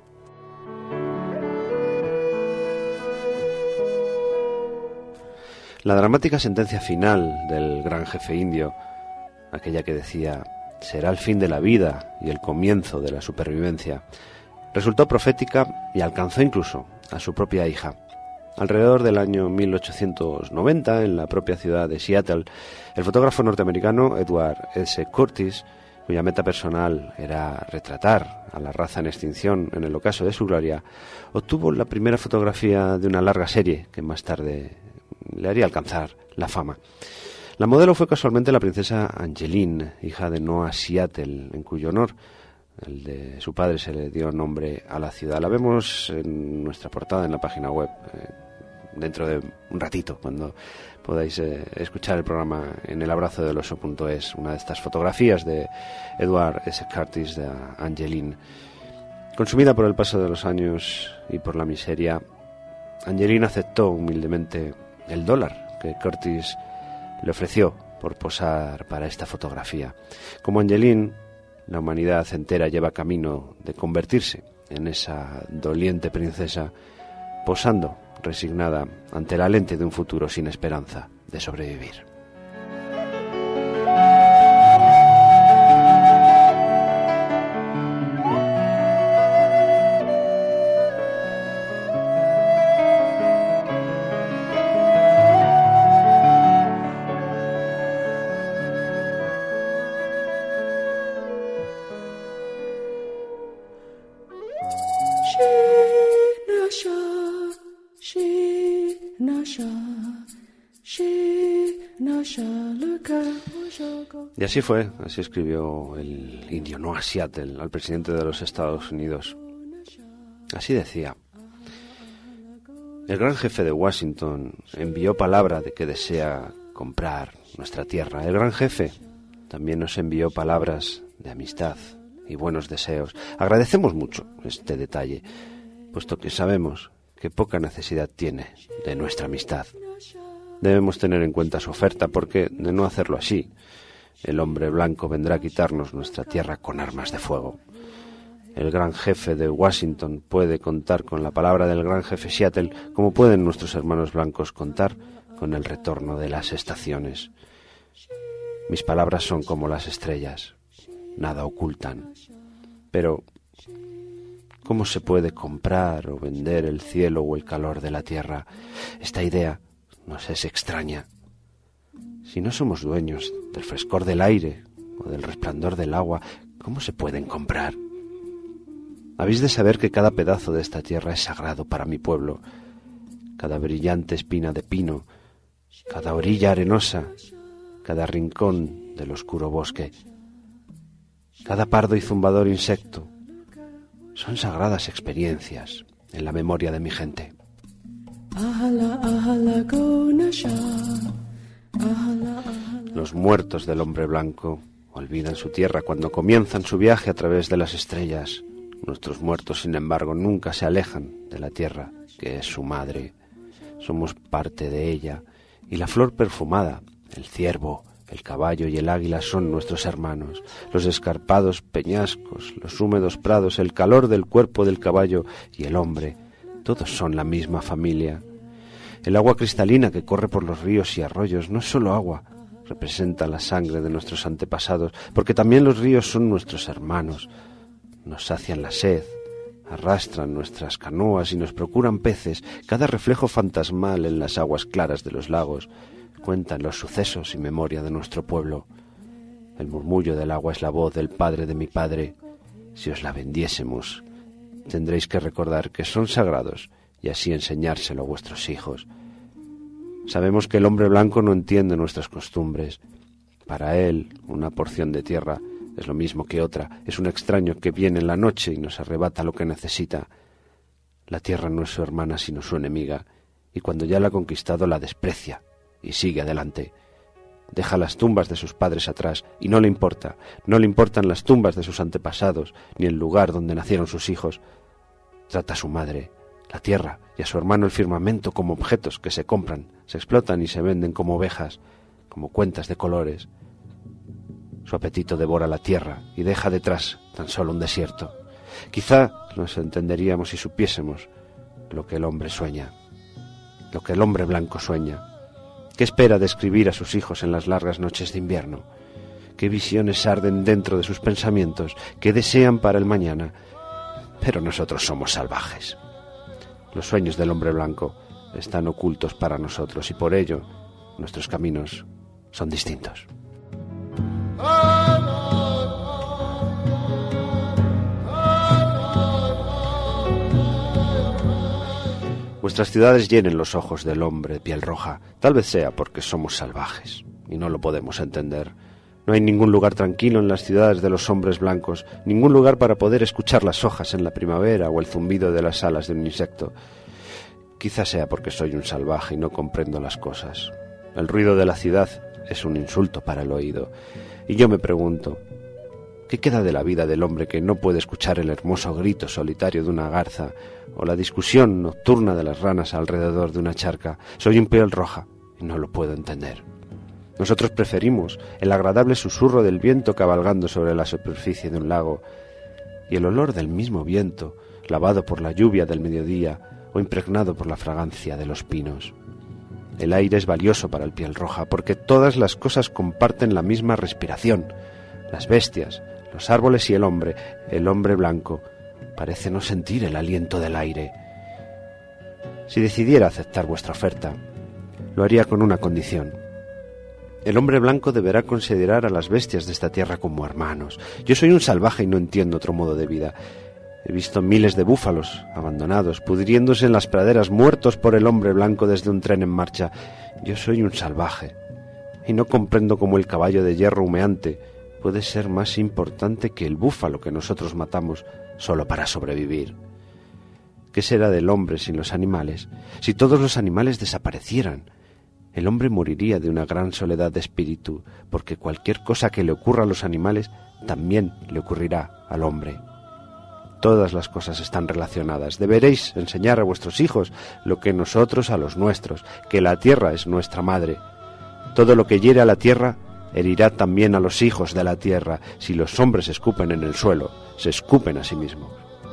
La dramática sentencia final del gran jefe indio, aquella que decía «será el fin de la vida y el comienzo de la supervivencia», resultó profética y alcanzó incluso a su propia hija. Alrededor del año 1890, en la propia ciudad de Seattle, el fotógrafo norteamericano Edward S. Curtis, cuya meta personal era retratar a la raza en extinción en el ocaso de su gloria, obtuvo la primera fotografía de una larga serie que más tarde le haría alcanzar la fama. La modelo fue casualmente la princesa Angeline, hija de Noah Seattle, en cuyo honor el de su padre se le dio nombre a la ciudad. La vemos en nuestra portada en la página web dentro de un ratito, cuando podáis escuchar el programa en elabrazodeloso.es, una de estas fotografías de Edward S. Curtis de Angeline. Consumida por el paso de los años y por la miseria, Angeline aceptó humildemente el dólar que Curtis le ofreció por posar para esta fotografía. Como Angeline, la humanidad entera lleva camino de convertirse en esa doliente princesa, posando resignada ante la lente de un futuro sin esperanza de sobrevivir. Y así fue, así escribió el indio Noah Seattle al presidente de los Estados Unidos. Así decía: el gran jefe de Washington envió palabra de que desea comprar nuestra tierra. El gran jefe también nos envió palabras de amistad y buenos deseos. Agradecemos mucho este detalle, puesto que sabemos que poca necesidad tiene de nuestra amistad. Debemos tener en cuenta su oferta, porque de no hacerlo así, el hombre blanco vendrá a quitarnos nuestra tierra con armas de fuego. El gran jefe de Washington puede contar con la palabra del gran jefe Seattle, como pueden nuestros hermanos blancos contar con el retorno de las estaciones. Mis palabras son como las estrellas, nada ocultan. Pero, ¿cómo se puede comprar o vender el cielo o el calor de la tierra? Esta idea nos es extraña. Si no somos dueños del frescor del aire o del resplandor del agua, ¿cómo se pueden comprar? Habéis de saber que cada pedazo de esta tierra es sagrado para mi pueblo. Cada brillante espina de pino, cada orilla arenosa, cada rincón del oscuro bosque, cada pardo y zumbador insecto, son sagradas experiencias en la memoria de mi gente. Los muertos del hombre blanco olvidan su tierra cuando comienzan su viaje a través de las estrellas. Nuestros muertos, sin embargo, nunca se alejan de la tierra, que es su madre. Somos parte de ella, y la flor perfumada, el ciervo, el caballo y el águila son nuestros hermanos. Los escarpados peñascos, los húmedos prados, el calor del cuerpo del caballo y el hombre, todos son la misma familia. El agua cristalina que corre por los ríos y arroyos no es solo agua, representa la sangre de nuestros antepasados, porque también los ríos son nuestros hermanos. Nos sacian la sed, arrastran nuestras canoas y nos procuran peces. Cada reflejo fantasmal en las aguas claras de los lagos cuentan los sucesos y memoria de nuestro pueblo. El murmullo del agua es la voz del padre de mi padre. Si os la vendiésemos, tendréis que recordar que son sagrados y así enseñárselo a vuestros hijos. Sabemos que el hombre blanco no entiende nuestras costumbres. Para él, una porción de tierra es lo mismo que otra. Es un extraño que viene en la noche y nos arrebata lo que necesita. La tierra no es su hermana sino su enemiga, y cuando ya la ha conquistado la desprecia y sigue adelante. Deja las tumbas de sus padres atrás y no le importan las tumbas de sus antepasados ni el lugar donde nacieron sus hijos. Trata a su madre, la tierra y a su hermano el firmamento como objetos que se compran, se explotan y se venden como ovejas, como cuentas de colores. Su apetito devora la tierra y deja detrás tan solo un desierto. Quizá nos entenderíamos si supiésemos lo que el hombre sueña, lo que el hombre blanco sueña. ¿Qué espera de escribir a sus hijos en las largas noches de invierno? ¿Qué visiones arden dentro de sus pensamientos? ¿Qué desean para el mañana? Pero nosotros somos salvajes. Los sueños del hombre blanco están ocultos para nosotros y por ello nuestros caminos son distintos. Vuestras ciudades llenen los ojos del hombre de piel roja. Tal vez sea porque somos salvajes y no lo podemos entender. No hay ningún lugar tranquilo en las ciudades de los hombres blancos, ningún lugar para poder escuchar las hojas en la primavera o el zumbido de las alas de un insecto. Quizás sea porque soy un salvaje y no comprendo las cosas. El ruido de la ciudad es un insulto para el oído. Y yo me pregunto, ¿qué queda de la vida del hombre que no puede escuchar el hermoso grito solitario de una garza o la discusión nocturna de las ranas alrededor de una charca? Soy un piel roja y no lo puedo entender. Nosotros preferimos el agradable susurro del viento cabalgando sobre la superficie de un lago y el olor del mismo viento, lavado por la lluvia del mediodía o impregnado por la fragancia de los pinos. El aire es valioso para el piel roja porque todas las cosas comparten la misma respiración. Las bestias, los árboles y el hombre blanco, parece no sentir el aliento del aire. Si decidiera aceptar vuestra oferta, lo haría con una condición. El hombre blanco deberá considerar a las bestias de esta tierra como hermanos. Yo soy un salvaje y no entiendo otro modo de vida. He visto miles de búfalos abandonados, pudriéndose en las praderas, muertos por el hombre blanco desde un tren en marcha. Yo soy un salvaje y no comprendo cómo el caballo de hierro humeante puede ser más importante que el búfalo que nosotros matamos solo para sobrevivir. ¿Qué será del hombre sin los animales? Si todos los animales desaparecieran, el hombre moriría de una gran soledad de espíritu, porque cualquier cosa que le ocurra a los animales también le ocurrirá al hombre. Todas las cosas están relacionadas. Deberéis enseñar a vuestros hijos lo que nosotros a los nuestros, que la tierra es nuestra madre. Todo lo que hiere a la tierra herirá también a los hijos de la tierra. Si los hombres escupen en el suelo, se escupen a sí mismos.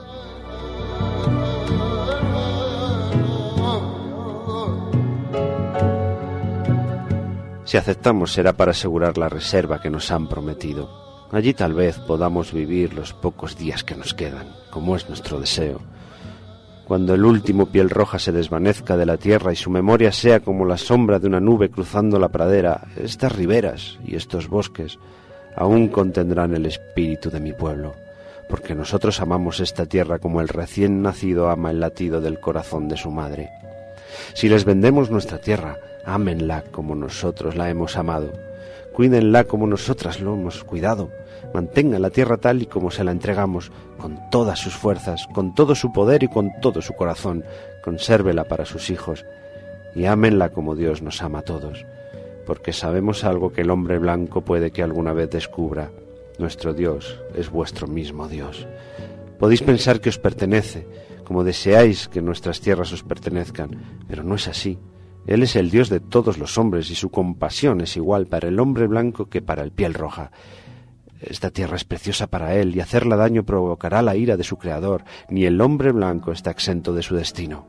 Si aceptamos será para asegurar la reserva que nos han prometido. Allí tal vez podamos vivir los pocos días que nos quedan, como es nuestro deseo. Cuando el último piel roja se desvanezca de la tierra y su memoria sea como la sombra de una nube cruzando la pradera, estas riberas y estos bosques aún contendrán el espíritu de mi pueblo, porque nosotros amamos esta tierra como el recién nacido ama el latido del corazón de su madre. Si les vendemos nuestra tierra, ámenla como nosotros la hemos amado. Cuídenla como nosotras lo hemos cuidado. Mantengan la tierra tal y como se la entregamos, con todas sus fuerzas, con todo su poder y con todo su corazón. Consérvela para sus hijos y ámenla como Dios nos ama a todos, porque sabemos algo que el hombre blanco puede que alguna vez descubra. Nuestro Dios es vuestro mismo Dios. Podéis pensar que os pertenece, como deseáis que nuestras tierras os pertenezcan, pero no es así. Él es el Dios de todos los hombres y su compasión es igual para el hombre blanco que para el piel roja. Esta tierra es preciosa para él y hacerla daño provocará la ira de su creador. Ni el hombre blanco está exento de su destino.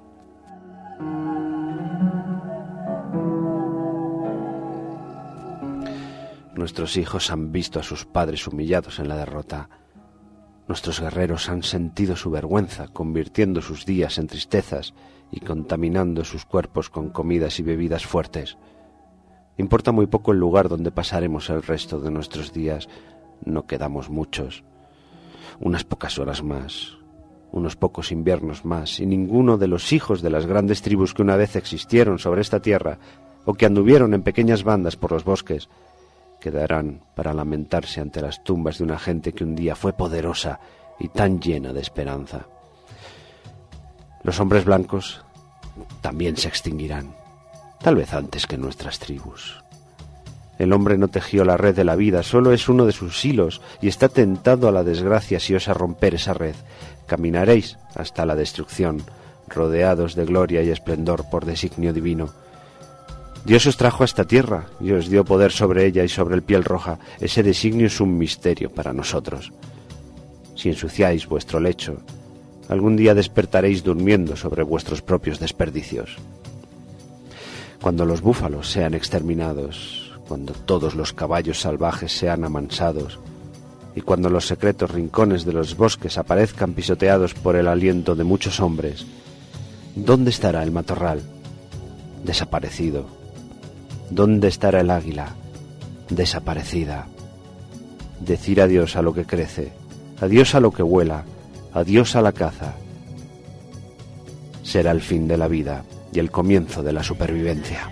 Nuestros hijos han visto a sus padres humillados en la derrota. Nuestros guerreros han sentido su vergüenza, convirtiendo sus días en tristezas y contaminando sus cuerpos con comidas y bebidas fuertes. Importa muy poco el lugar donde pasaremos el resto de nuestros días. No quedamos muchos. Unas pocas horas más, unos pocos inviernos más, y ninguno de los hijos de las grandes tribus que una vez existieron sobre esta tierra o que anduvieron en pequeñas bandas por los bosques quedarán para lamentarse ante las tumbas de una gente que un día fue poderosa y tan llena de esperanza. Los hombres blancos también se extinguirán, tal vez antes que nuestras tribus. El hombre no tejió la red de la vida, solo es uno de sus hilos y está tentado a la desgracia si osa romper esa red. Caminaréis hasta la destrucción, rodeados de gloria y esplendor por designio divino. Dios os trajo a esta tierra y os dio poder sobre ella y sobre el piel roja. Ese designio es un misterio para nosotros. Si ensuciáis vuestro lecho, algún día despertaréis durmiendo sobre vuestros propios desperdicios. Cuando los búfalos sean exterminados, cuando todos los caballos salvajes sean amansados y cuando los secretos rincones de los bosques aparezcan pisoteados por el aliento de muchos hombres, ¿dónde estará el matorral? Desaparecido. ¿Dónde estará el águila? Desaparecida. Decir adiós a lo que crece, adiós a lo que vuela, adiós a la caza. Será el fin de la vida y el comienzo de la supervivencia.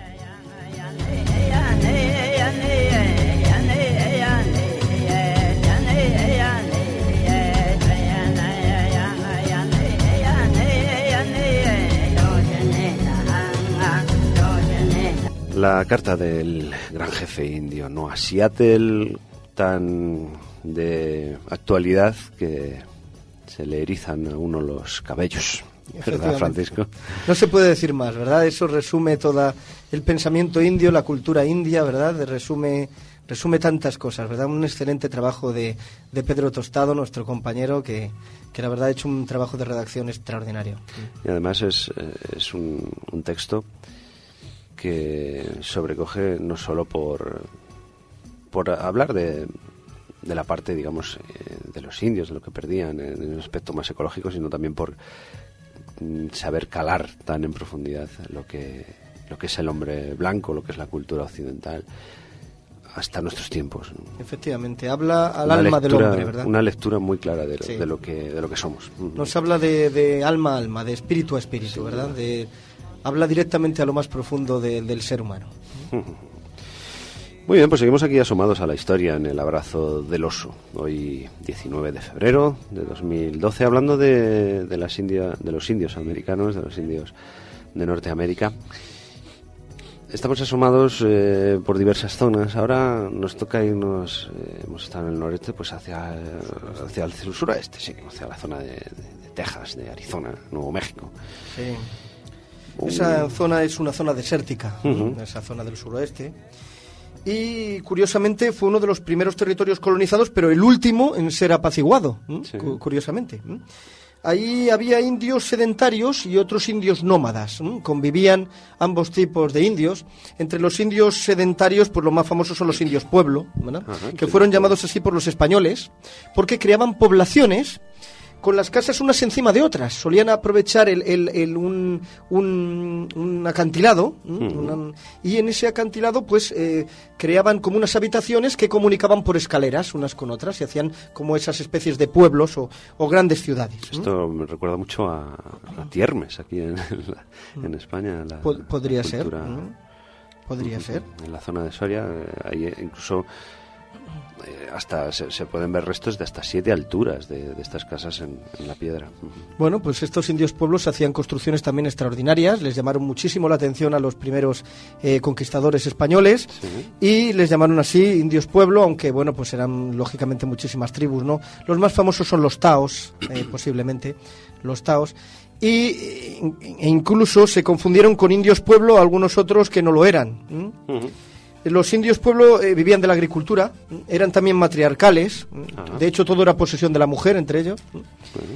La carta del gran jefe indio, ¿no? A Seattle, tan de actualidad que se le erizan a uno los cabellos, ¿verdad, Francisco? No se puede decir más, ¿verdad? Eso resume todo el pensamiento indio, la cultura india, ¿verdad? Resume tantas cosas, ¿verdad? Un excelente trabajo de Pedro Tostado, nuestro compañero, que la verdad ha hecho un trabajo de redacción extraordinario. Y además es un texto que sobrecoge no solo por hablar de la parte, digamos, de los indios, de lo que perdían en el aspecto más ecológico, sino también por saber calar tan en profundidad lo que es el hombre blanco, lo que es la cultura occidental, hasta nuestros tiempos. Efectivamente, habla al alma del hombre, ¿verdad? Una lectura muy clara de lo que somos. Nos habla de alma a alma, de espíritu a espíritu, sí, ¿verdad? Habla directamente a lo más profundo del ser humano. Muy bien, pues seguimos aquí asomados a la historia en el abrazo del oso. Hoy 19 de febrero de 2012, hablando de los indios americanos, de los indios de Norteamérica. Estamos asomados por diversas zonas. Ahora nos toca irnos, hemos estado en el noreste, pues hacia el suroeste, sí, hacia la zona de Texas, de Arizona, Nuevo México. Sí. Esa zona es una zona desértica, esa zona del suroeste. Y curiosamente fue uno de los primeros territorios colonizados, pero el último en ser apaciguado, sí. Curiosamente. Ahí había indios sedentarios y otros indios nómadas. Convivían ambos tipos de indios. Entre los indios sedentarios, pues los más famosos son los indios pueblo, ¿verdad? Que fueron llamados así por los españoles, porque creaban poblaciones con las casas unas encima de otras. Solían aprovechar un acantilado, y en ese acantilado pues creaban como unas habitaciones que comunicaban por escaleras unas con otras y hacían como esas especies de pueblos o grandes ciudades. Esto me recuerda mucho a Tiermes, aquí en España. Podría ser. Podría ser. En la zona de Soria hay incluso hasta se pueden ver restos de hasta 7 alturas de estas casas en la piedra. Bueno, pues estos indios pueblos hacían construcciones también extraordinarias, les llamaron muchísimo la atención a los primeros conquistadores españoles, sí. Y les llamaron así indios pueblo, aunque bueno, pues eran lógicamente muchísimas tribus, ¿no? Los más famosos son los taos, posiblemente, los taos. E incluso se confundieron con indios pueblo algunos otros que no lo eran. Los indios pueblo vivían de la agricultura, eran también matriarcales, de hecho todo era posesión de la mujer entre ellos,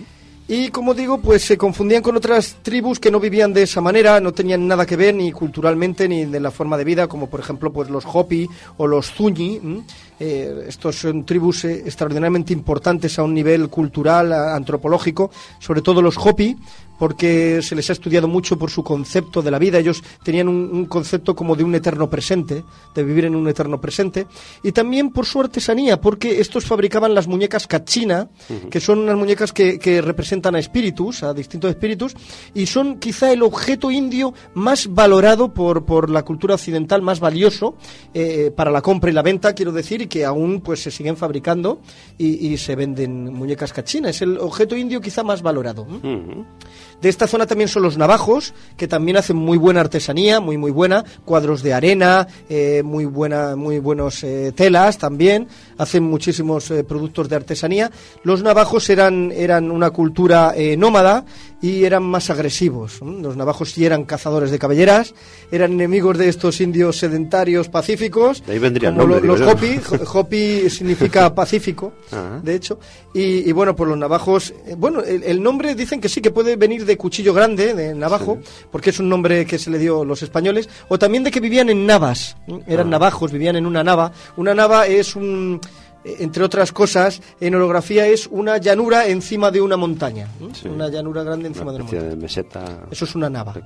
Y como digo, pues se confundían con otras tribus que no vivían de esa manera, no tenían nada que ver ni culturalmente ni de la forma de vida, como por ejemplo pues los Hopi o los Zuni. Estos son tribus extraordinariamente importantes a un nivel cultural, antropológico, sobre todo los Hopi, porque se les ha estudiado mucho por su concepto de la vida. Ellos tenían un concepto como de un eterno presente, de vivir en un eterno presente, y también por su artesanía, porque estos fabricaban las muñecas Kachina, que son unas muñecas que representan a espíritus, a distintos espíritus, y son quizá el objeto indio más valorado por la cultura occidental, más valioso para la compra y la venta, quiero decir, y que aún pues se siguen fabricando y se venden muñecas Kachina. Es el objeto indio quizá más valorado. De esta zona también son los navajos, que también hacen muy buena artesanía, muy buena, cuadros de arena, muy buenos telas también, hacen muchísimos productos de artesanía. Los navajos eran una cultura nómada y eran más agresivos. Los navajos sí eran cazadores de cabelleras, eran enemigos de estos indios sedentarios pacíficos, de ahí vendría como el nombre, los Hopi. Hopi significa pacífico, de hecho, y bueno, pues los navajos, el nombre dicen que sí, que puede venir de cuchillo grande, de navajo, sí, porque es un nombre que se le dio los españoles, o también de que vivían en navas, eran navajos, vivían en una nava. Una nava es entre otras cosas, en orografía es una llanura encima de una montaña, sí, una llanura grande encima de una montaña. De meseta. Eso es una nava.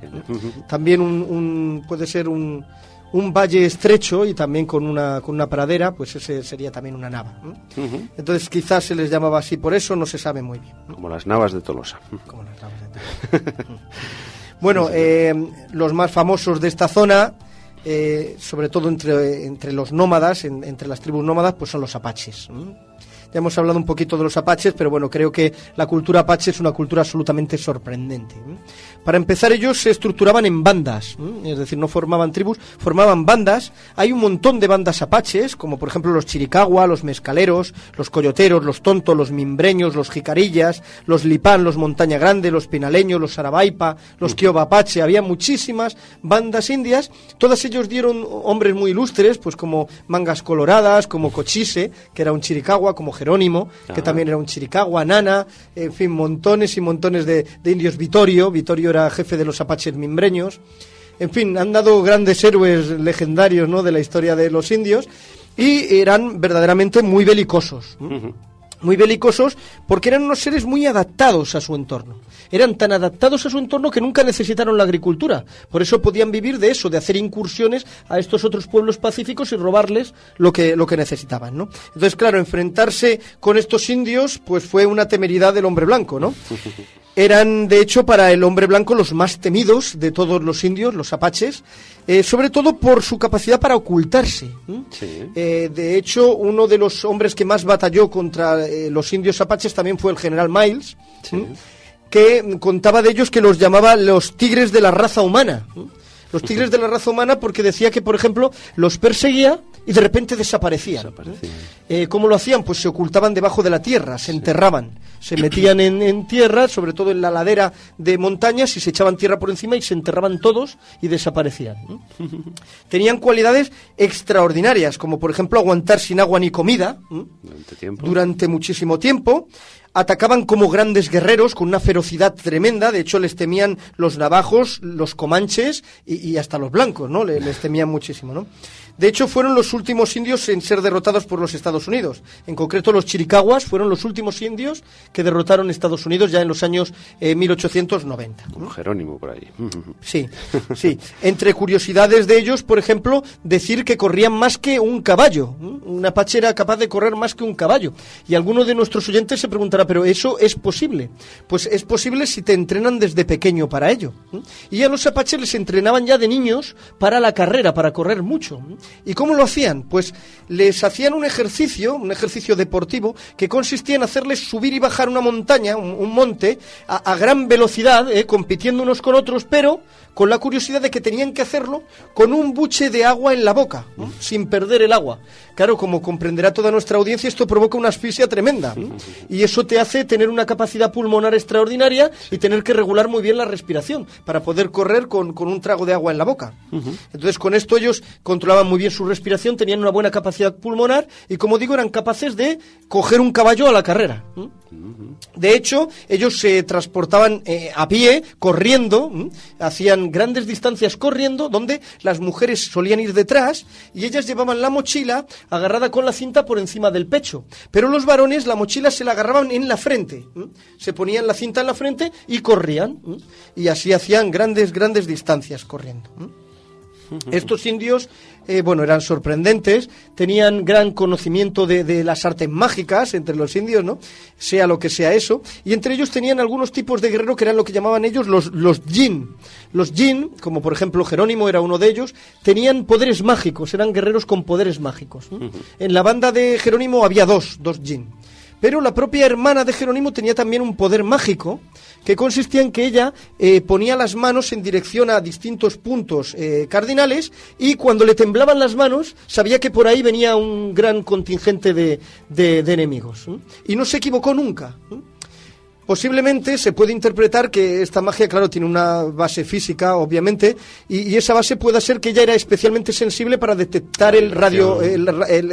También puede ser un valle estrecho y también con una pradera, pues ese sería también una nava. Entonces quizás se les llamaba así por eso, no se sabe muy bien. Como las navas de Tolosa. Como las navas de Tolosa. Bueno, los más famosos de esta zona, sobre todo entre los nómadas, entre las tribus nómadas, pues son los apaches. Ya hemos hablado un poquito de los apaches, pero bueno, creo que la cultura apache es una cultura absolutamente sorprendente. Para empezar, ellos se estructuraban en bandas, es decir, no formaban tribus, formaban bandas. Hay un montón de bandas apaches, como por ejemplo los chiricahua, los mezcaleros, los coyoteros, los tontos, los mimbreños, los jicarillas, los lipán, los montaña grande, los pinaleños, los sarabaipa, los kiowa apache. Había muchísimas bandas indias, todas ellos dieron hombres muy ilustres, pues como Mangas Coloradas, como Cochise, que era un chiricahua, como Jerónimo, que también era un chiricahua, Nana, en fin, montones y montones de indios. Vittorio era jefe de los apaches mimbreños. En fin, han dado grandes héroes legendarios, ¿no?, de la historia de los indios, y eran verdaderamente muy belicosos. Muy belicosos porque eran unos seres muy adaptados a su entorno. Eran tan adaptados a su entorno que nunca necesitaron la agricultura. Por eso podían vivir de eso, de hacer incursiones a estos otros pueblos pacíficos y robarles lo que necesitaban, ¿no? Entonces, claro, enfrentarse con estos indios pues fue una temeridad del hombre blanco, ¿no? Eran, de hecho, para el hombre blanco los más temidos de todos los indios, los apaches, sobre todo por su capacidad para ocultarse. Sí. De hecho, uno de los hombres que más batalló contra los indios apaches también fue el general Miles, sí, que contaba de ellos que los llamaba los tigres de la raza humana. Los tigres de la raza humana porque decía que, por ejemplo, los perseguía y de repente desaparecían. ¿Cómo lo hacían? Pues se ocultaban debajo de la tierra, se enterraban, se metían en tierra, sobre todo en la ladera de montañas, y se echaban tierra por encima y se enterraban todos y desaparecían. Tenían cualidades extraordinarias, como por ejemplo aguantar sin agua ni comida durante muchísimo tiempo. Atacaban como grandes guerreros con una ferocidad tremenda. De hecho, les temían los navajos, los comanches y hasta los blancos, ¿no? Les temían muchísimo, ¿no? De hecho, fueron los últimos indios en ser derrotados por los Estados Unidos. En concreto, los chiricahuas fueron los últimos indios que derrotaron Estados Unidos ya en los años 1890. Un Jerónimo por ahí. Sí, sí. Entre curiosidades de ellos, por ejemplo, decir que corrían más que un caballo. Un apache era capaz de correr más que un caballo. Y alguno de nuestros oyentes se preguntará, ¿pero eso es posible? Pues es posible si te entrenan desde pequeño para ello. Y a los apaches les entrenaban ya de niños para la carrera, para correr mucho. ¿Y cómo lo hacían? Pues les hacían un ejercicio deportivo que consistía en hacerles subir y bajar una montaña, un monte, a gran velocidad, compitiendo unos con otros, pero con la curiosidad de que tenían que hacerlo con un buche de agua en la boca, sin perder el agua. Claro, como comprenderá toda nuestra audiencia, esto provoca una asfixia tremenda, y eso te hace tener una capacidad pulmonar extraordinaria y tener que regular muy bien la respiración para poder correr con un trago de agua en la boca. Entonces, con esto ellos controlaban muy bien su respiración, tenían una buena capacidad pulmonar y, como digo, eran capaces de coger un caballo a la carrera. De hecho, ellos se transportaban a pie, corriendo, hacían grandes distancias corriendo, donde las mujeres solían ir detrás y ellas llevaban la mochila agarrada con la cinta por encima del pecho. Pero los varones la mochila se la agarraban en la frente, se ponían la cinta en la frente y corrían, y así hacían grandes distancias corriendo. Estos indios, eran sorprendentes, tenían gran conocimiento de las artes mágicas entre los indios, ¿no? Sea lo que sea eso, y entre ellos tenían algunos tipos de guerrero que eran lo que llamaban ellos los yin. Los yin, como por ejemplo Jerónimo era uno de ellos, tenían poderes mágicos, eran guerreros con poderes mágicos. En la banda de Jerónimo había dos yin. Pero la propia hermana de Jerónimo tenía también un poder mágico que consistía en que ella ponía las manos en dirección a distintos puntos cardinales, y cuando le temblaban las manos sabía que por ahí venía un gran contingente de enemigos. Y no se equivocó nunca. Posiblemente se puede interpretar que esta magia, claro, tiene una base física, obviamente, y esa base puede ser que ella era especialmente sensible para detectar el radio, el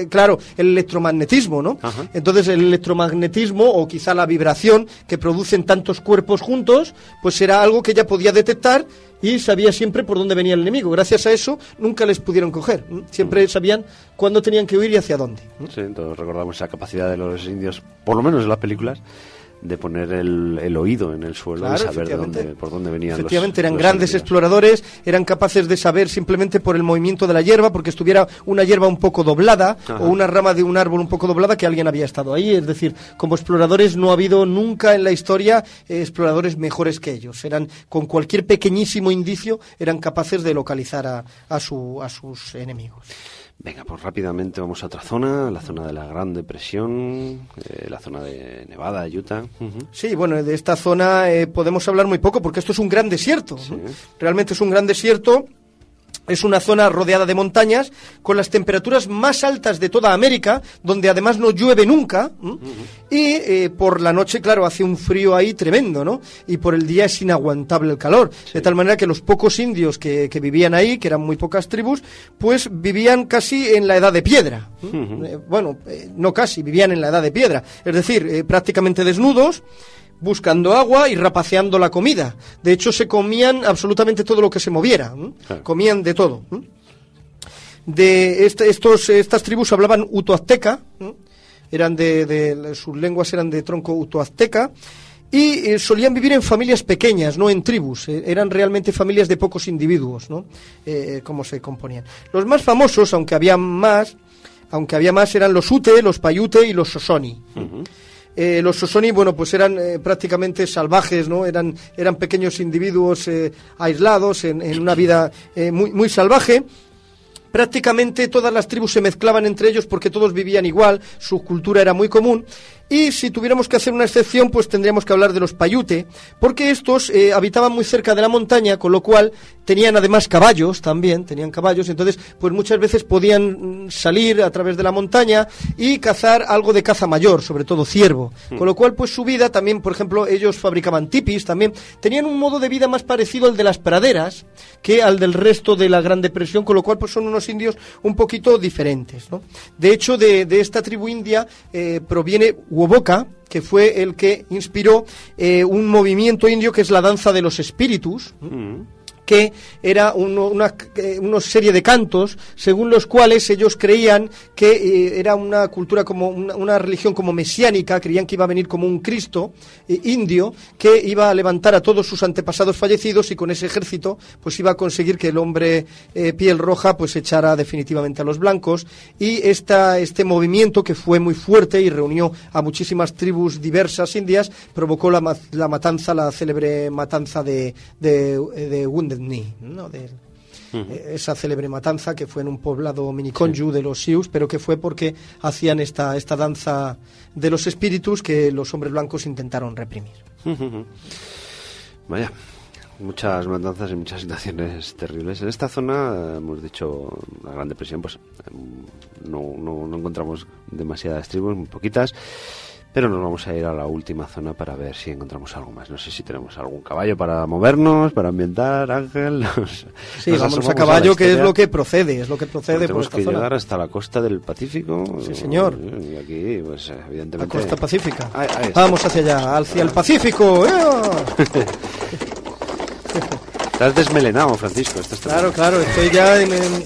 electromagnetismo, ¿no? Ajá. Entonces el electromagnetismo, o quizá la vibración que producen tantos cuerpos juntos, pues era algo que ella podía detectar y sabía siempre por dónde venía el enemigo. Gracias a eso nunca les pudieron coger. Siempre sabían cuándo tenían que huir y hacia dónde. Sí, entonces recordamos esa capacidad de los indios, por lo menos en las películas, de poner el oído en el suelo, claro, y saber por dónde venían los efectivamente, eran grandes exploradores, eran capaces de saber simplemente por el movimiento de la hierba, porque estuviera una hierba un poco doblada, ajá, o una rama de un árbol un poco doblada, que alguien había estado ahí. Es decir, como exploradores no ha habido nunca en la historia exploradores mejores que ellos. Eran, con cualquier pequeñísimo indicio, eran capaces de localizar a sus enemigos. Venga, pues rápidamente vamos a otra zona, la zona de la Gran Depresión, la zona de Nevada, Utah. Sí, bueno, de esta zona podemos hablar muy poco, porque esto es un gran desierto. Sí. Realmente es un gran desierto. Es una zona rodeada de montañas, con las temperaturas más altas de toda América, donde además no llueve nunca, y por la noche, claro, hace un frío ahí tremendo, ¿no? Y por el día es inaguantable el calor, sí, de tal manera que los pocos indios que vivían ahí, que eran muy pocas tribus, pues vivían casi en la edad de piedra. No casi, vivían en la edad de piedra, es decir, prácticamente desnudos, buscando agua y rapaceando la comida. De hecho, se comían absolutamente todo lo que se moviera. Claro. Comían de todo. Estas tribus hablaban utoazteca, eran sus lenguas eran de tronco utoazteca, y solían vivir en familias pequeñas, no en tribus. Eran realmente familias de pocos individuos, ¿no? Como se componían. Los más famosos, aunque había más, eran los Ute, los Paiute y los Sosoni. Los Sosoni, pues eran prácticamente salvajes, ¿no? Eran pequeños individuos aislados en una vida muy, muy salvaje. Prácticamente todas las tribus se mezclaban entre ellos porque todos vivían igual, su cultura era muy común. Y si tuviéramos que hacer una excepción, pues tendríamos que hablar de los Paiute, porque estos habitaban muy cerca de la montaña, con lo cual tenían además caballos también, entonces pues muchas veces podían salir a través de la montaña y cazar algo de caza mayor, sobre todo ciervo, con lo cual pues su vida también, por ejemplo, ellos fabricaban tipis también, tenían un modo de vida más parecido al de las praderas que al del resto de la Gran Depresión, con lo cual pues son unos indios un poquito diferentes, ¿no? De hecho, de esta tribu india proviene Wovoka, que fue el que inspiró un movimiento indio que es la danza de los espíritus, que era una serie de cantos según los cuales ellos creían que era una cultura como una religión como mesiánica, creían que iba a venir como un Cristo indio que iba a levantar a todos sus antepasados fallecidos, y con ese ejército pues iba a conseguir que el hombre piel roja pues echara definitivamente a los blancos. Y este movimiento, que fue muy fuerte y reunió a muchísimas tribus diversas indias, provocó la matanza, la célebre matanza de Wounded Knee, ¿no? Esa célebre matanza que fue en un poblado miniconju de los Sioux, pero que fue porque hacían esta danza de los espíritus que los hombres blancos intentaron reprimir. Vaya, muchas matanzas y muchas situaciones terribles. En esta zona, hemos dicho, la Gran Depresión, pues no encontramos demasiadas tribus, muy poquitas. Pero nos vamos a ir a la última zona para ver si encontramos algo más. No sé si tenemos algún caballo para movernos, para ambientar, Ángel. Sí, vamos a caballo, que es lo que procede, por tenemos esta que zona. llegar hasta la costa del Pacífico. Sí, señor. Y aquí, pues evidentemente... La costa pacífica. Ahí está. Vamos hacia allá, hacia el Pacífico. Estás desmelenado, Francisco. Claro, estoy ya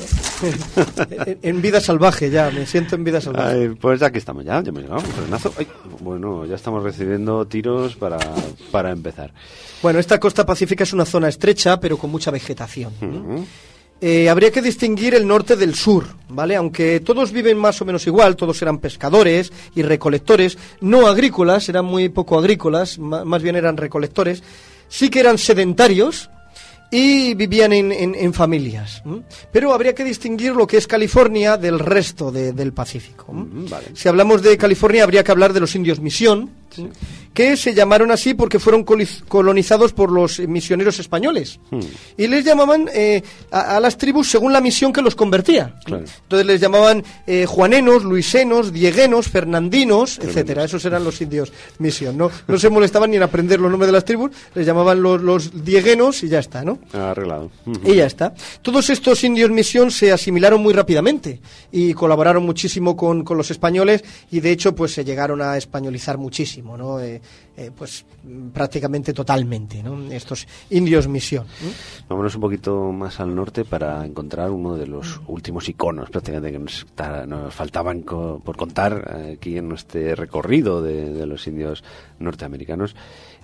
en vida salvaje, ya, me siento en vida salvaje. Ay, pues aquí estamos ya hemos llegado, un frenazo. Ay, bueno, ya estamos recibiendo tiros para empezar. Bueno, esta costa pacífica es una zona estrecha, pero con mucha vegetación. Uh-huh. Habría que distinguir el norte del sur, ¿vale? Aunque todos viven más o menos igual, todos eran pescadores y recolectores, no agrícolas, eran muy poco agrícolas, más bien eran recolectores, sí que eran sedentarios y vivían en familias. Pero habría que distinguir lo que es California del resto del Pacífico. Vale. Si hablamos de California, habría que hablar de los indios Misión, sí, que se llamaron así porque fueron colonizados por los misioneros españoles. Y les llamaban a las tribus según la misión que los convertía. Claro. Entonces les llamaban juanenos, luisenos, dieguenos, fernandinos, etcétera. Esos eran los indios Misión. No se molestaban ni en aprender los nombres de las tribus, les llamaban los dieguenos y ya está, ¿no? Arreglado. Y ya está. Todos estos indios Misión se asimilaron muy rápidamente y colaboraron muchísimo con los españoles, y de hecho pues se llegaron a españolizar muchísimo, ¿no? Pues prácticamente totalmente, ¿no? Estos indios Misión. Vámonos un poquito más al norte para encontrar uno de los últimos iconos prácticamente que nos faltaban por contar aquí en este recorrido de los indios norteamericanos.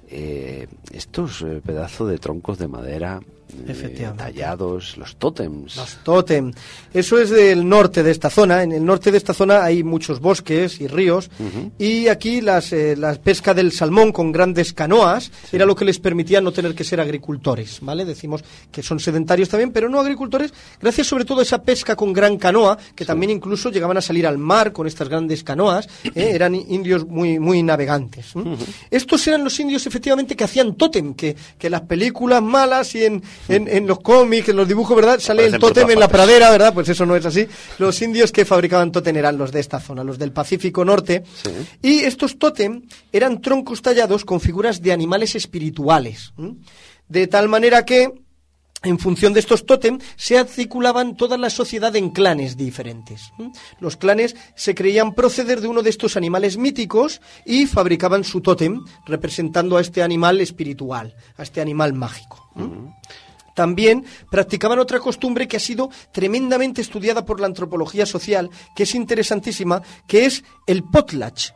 Estos pedazos de troncos de madera tallados, los tótems. Los tótem. Eso es del norte de esta zona. En el norte de esta zona hay muchos bosques y ríos, y aquí la pesca del salmón con grandes canoas era lo que les permitía no tener que ser agricultores, ¿vale? Decimos que son sedentarios también, pero no agricultores, gracias sobre todo a esa pesca con gran canoa, que también incluso llegaban a salir al mar con estas grandes canoas, eran indios muy, muy navegantes. Estos eran los indios efectivamente que hacían tótem, que las películas malas y en los cómics, en los dibujos, ¿verdad? Sale el tótem en la pradera, ¿verdad? Pues eso no es así. Los indios que fabricaban tótem eran los de esta zona, los del Pacífico Norte. Sí. Y estos tótem eran troncos tallados con figuras de animales espirituales. De tal manera que, en función de estos tótem, se articulaban toda la sociedad en clanes diferentes. Los clanes se creían proceder de uno de estos animales míticos y fabricaban su tótem representando a este animal espiritual, a este animal mágico. También practicaban otra costumbre que ha sido tremendamente estudiada por la antropología social, que es interesantísima, que es el potlatch.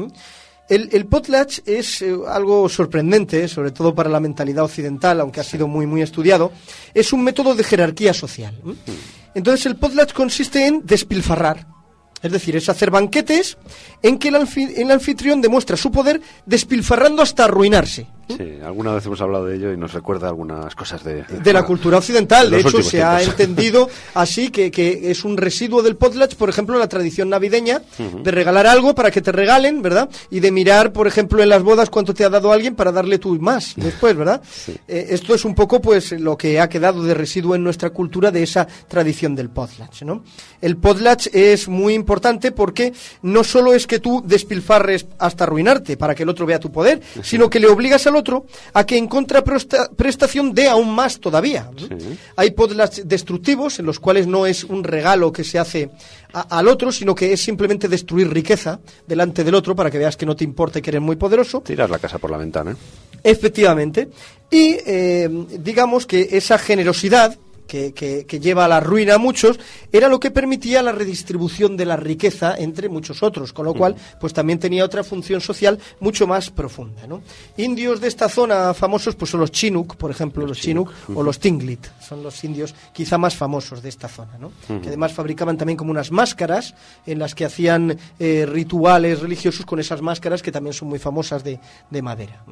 El potlatch es algo sorprendente, sobre todo para la mentalidad occidental, aunque ha sido muy, muy estudiado. Es un método de jerarquía social. Entonces el potlatch consiste en despilfarrar. Es decir, es hacer banquetes en que el anfitrión demuestra su poder despilfarrando hasta arruinarse. Sí, alguna vez hemos hablado de ello y nos recuerda algunas cosas de la cultura occidental. De hecho, se ha entendido así que es un residuo del potlatch, por ejemplo, la tradición navideña, de regalar algo para que te regalen, ¿verdad? Y de mirar, por ejemplo, en las bodas cuánto te ha dado alguien para darle tú más después, ¿verdad? Sí. Esto es un poco, pues, lo que ha quedado de residuo en nuestra cultura de esa tradición del potlatch, ¿no? El potlatch es muy importante porque no solo es que tú despilfarres hasta arruinarte para que el otro vea tu poder, sino que le obligas al otro a que en contraprestación dé aún más todavía. Sí. Hay potlatch destructivos en los cuales no es un regalo que se hace al otro, sino que es simplemente destruir riqueza delante del otro para que veas que no te importa y que eres muy poderoso. Tirar la casa por la ventana. Efectivamente. Y digamos que esa generosidad que lleva a la ruina a muchos, era lo que permitía la redistribución de la riqueza entre muchos otros, con lo cual pues también tenía otra función social mucho más profunda, ¿no? Indios de esta zona famosos pues son los Chinook, por ejemplo, los Chinook o los Tlingit, son los indios quizá más famosos de esta zona, ¿no? Que además fabricaban también como unas máscaras en las que hacían rituales religiosos con esas máscaras que también son muy famosas de madera.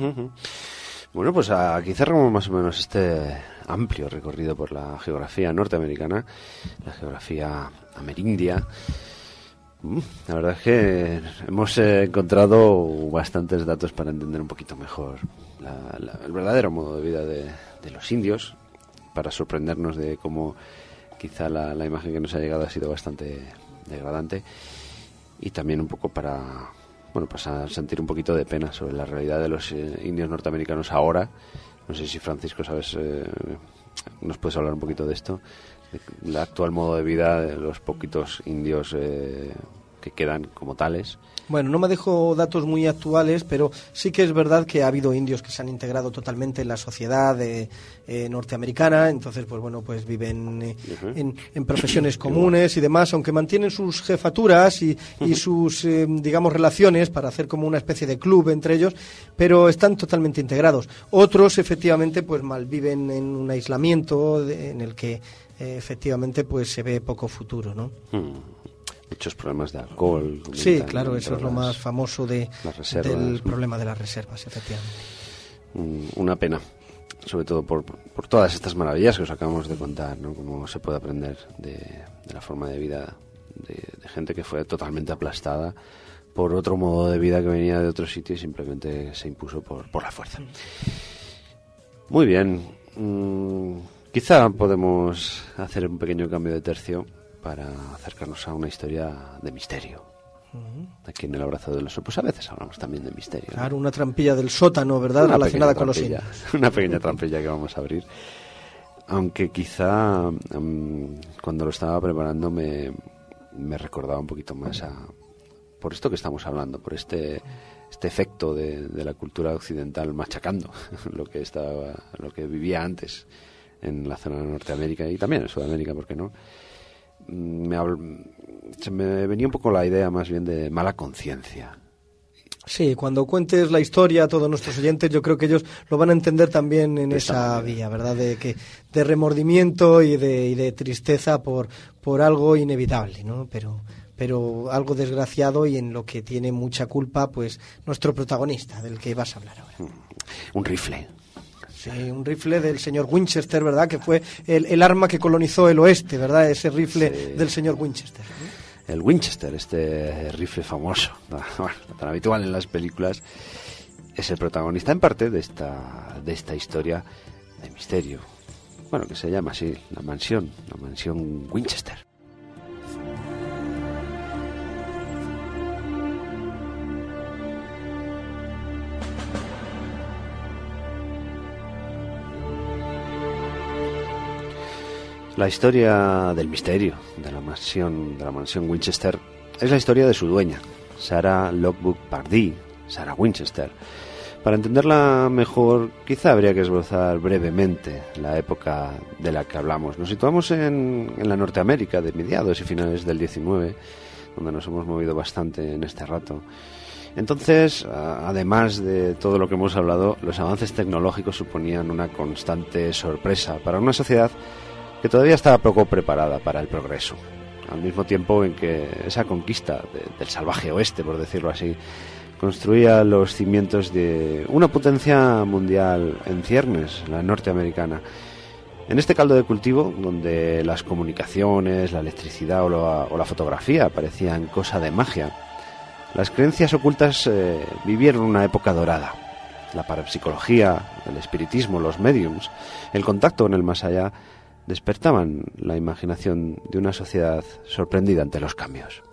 Bueno, pues aquí cerramos más o menos este amplio recorrido por la geografía norteamericana, la geografía amerindia. La verdad es que hemos encontrado bastantes datos para entender un poquito mejor el verdadero modo de vida de los indios, para sorprendernos de cómo quizá la imagen que nos ha llegado ha sido bastante degradante, y también un poco para bueno, pues a sentir un poquito de pena sobre la realidad de los indios norteamericanos ahora. No sé si Francisco, sabes, nos puedes hablar un poquito de esto, del actual modo de vida de los poquitos indios que quedan como tales. Bueno, no me dejo datos muy actuales, pero sí que es verdad que ha habido indios que se han integrado totalmente en la sociedad norteamericana, entonces pues bueno, pues viven en profesiones comunes y demás, aunque mantienen sus jefaturas y sus digamos relaciones para hacer como una especie de club entre ellos, pero están totalmente integrados. Otros efectivamente pues malviven en un aislamiento en el que efectivamente pues se ve poco futuro, ¿no? Muchos problemas de alcohol. Sí, claro, eso es lo más famoso del reservas, problema de las reservas, efectivamente. Una pena, sobre todo por todas estas maravillas que os acabamos de contar, ¿no? Cómo se puede aprender de la forma de vida de gente que fue totalmente aplastada por otro modo de vida que venía de otro sitio y simplemente se impuso por la fuerza. Muy bien. Quizá podemos hacer un pequeño cambio de tercio para acercarnos a una historia de misterio. Aquí en El abrazo del oso, pues a veces hablamos también de misterio, ¿no? Claro, una trampilla del sótano, ¿verdad? Relacionada con los indios. Una pequeña trampilla que vamos a abrir. Aunque quizá cuando lo estaba preparando me recordaba un poquito más por esto que estamos hablando, por este efecto de la cultura occidental machacando lo que vivía antes en la zona de Norteamérica y también en Sudamérica, ¿por qué no? Se me venía un poco la idea más bien de mala conciencia. Sí, cuando cuentes la historia a todos nuestros oyentes, yo creo que ellos lo van a entender también en esa vía, ¿verdad? De remordimiento y de tristeza por algo inevitable, ¿no? Pero algo desgraciado y en lo que tiene mucha culpa, pues, nuestro protagonista, del que vas a hablar ahora. Un rifle. Sí, un rifle del señor Winchester, ¿verdad? Que fue el arma que colonizó el oeste, ¿verdad? Ese rifle del señor Winchester, ¿no? El Winchester, este rifle famoso, bueno, tan habitual en las películas, es el protagonista en parte de esta historia de misterio. Bueno, que se llama así, la mansión Winchester. La historia del misterio de la mansión Winchester es la historia de su dueña, Sarah Lockwood Pardee, Sarah Winchester. Para entenderla mejor, quizá habría que esbozar brevemente la época de la que hablamos. Nos situamos en la Norteamérica de mediados y finales del 19, donde nos hemos movido bastante en este rato. Entonces, además de todo lo que hemos hablado, los avances tecnológicos suponían una constante sorpresa para una sociedad que todavía estaba poco preparada para el progreso, al mismo tiempo en que esa conquista del salvaje oeste, por decirlo así, construía los cimientos de una potencia mundial en ciernes, la norteamericana. En este caldo de cultivo, donde las comunicaciones, la electricidad o la fotografía parecían cosa de magia, las creencias ocultas vivieron una época dorada. La parapsicología, el espiritismo, los mediums, el contacto con el más allá despertaban la imaginación de una sociedad sorprendida ante los cambios.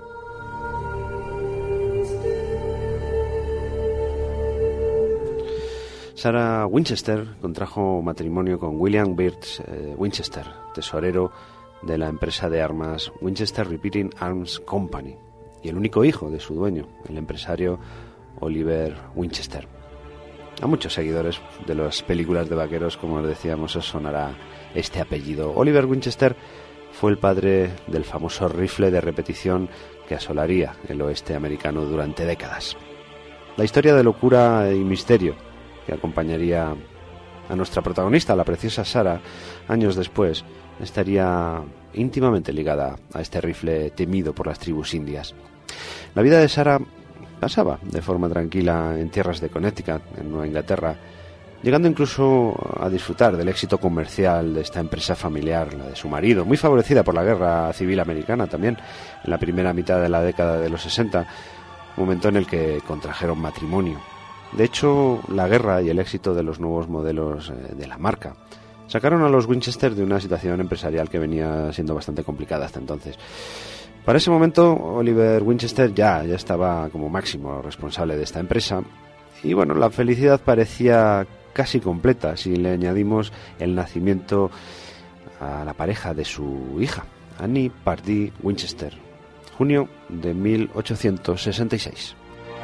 Sarah Winchester contrajo matrimonio con William Birch Winchester, tesorero de la empresa de armas Winchester Repeating Arms Company, y el único hijo de su dueño, el empresario Oliver Winchester. A muchos seguidores de las películas de vaqueros, como os decíamos, os sonará este apellido. Oliver Winchester fue el padre del famoso rifle de repetición que asolaría el oeste americano durante décadas. La historia de locura y misterio que acompañaría a nuestra protagonista, la preciosa Sarah, años después, estaría íntimamente ligada a este rifle temido por las tribus indias. La vida de Sarah pasaba de forma tranquila en tierras de Connecticut, en Nueva Inglaterra, llegando incluso a disfrutar del éxito comercial de esta empresa familiar, la de su marido, muy favorecida por la Guerra Civil Americana también, en la primera mitad de la década de los 60, momento en el que contrajeron matrimonio. De hecho, la guerra y el éxito de los nuevos modelos de la marca sacaron a los Winchester de una situación empresarial que venía siendo bastante complicada hasta entonces. Para ese momento, Oliver Winchester ya estaba como máximo responsable de esta empresa y bueno, la felicidad parecía casi completa si le añadimos el nacimiento a la pareja de su hija, Annie Pardee Winchester, junio de 1866.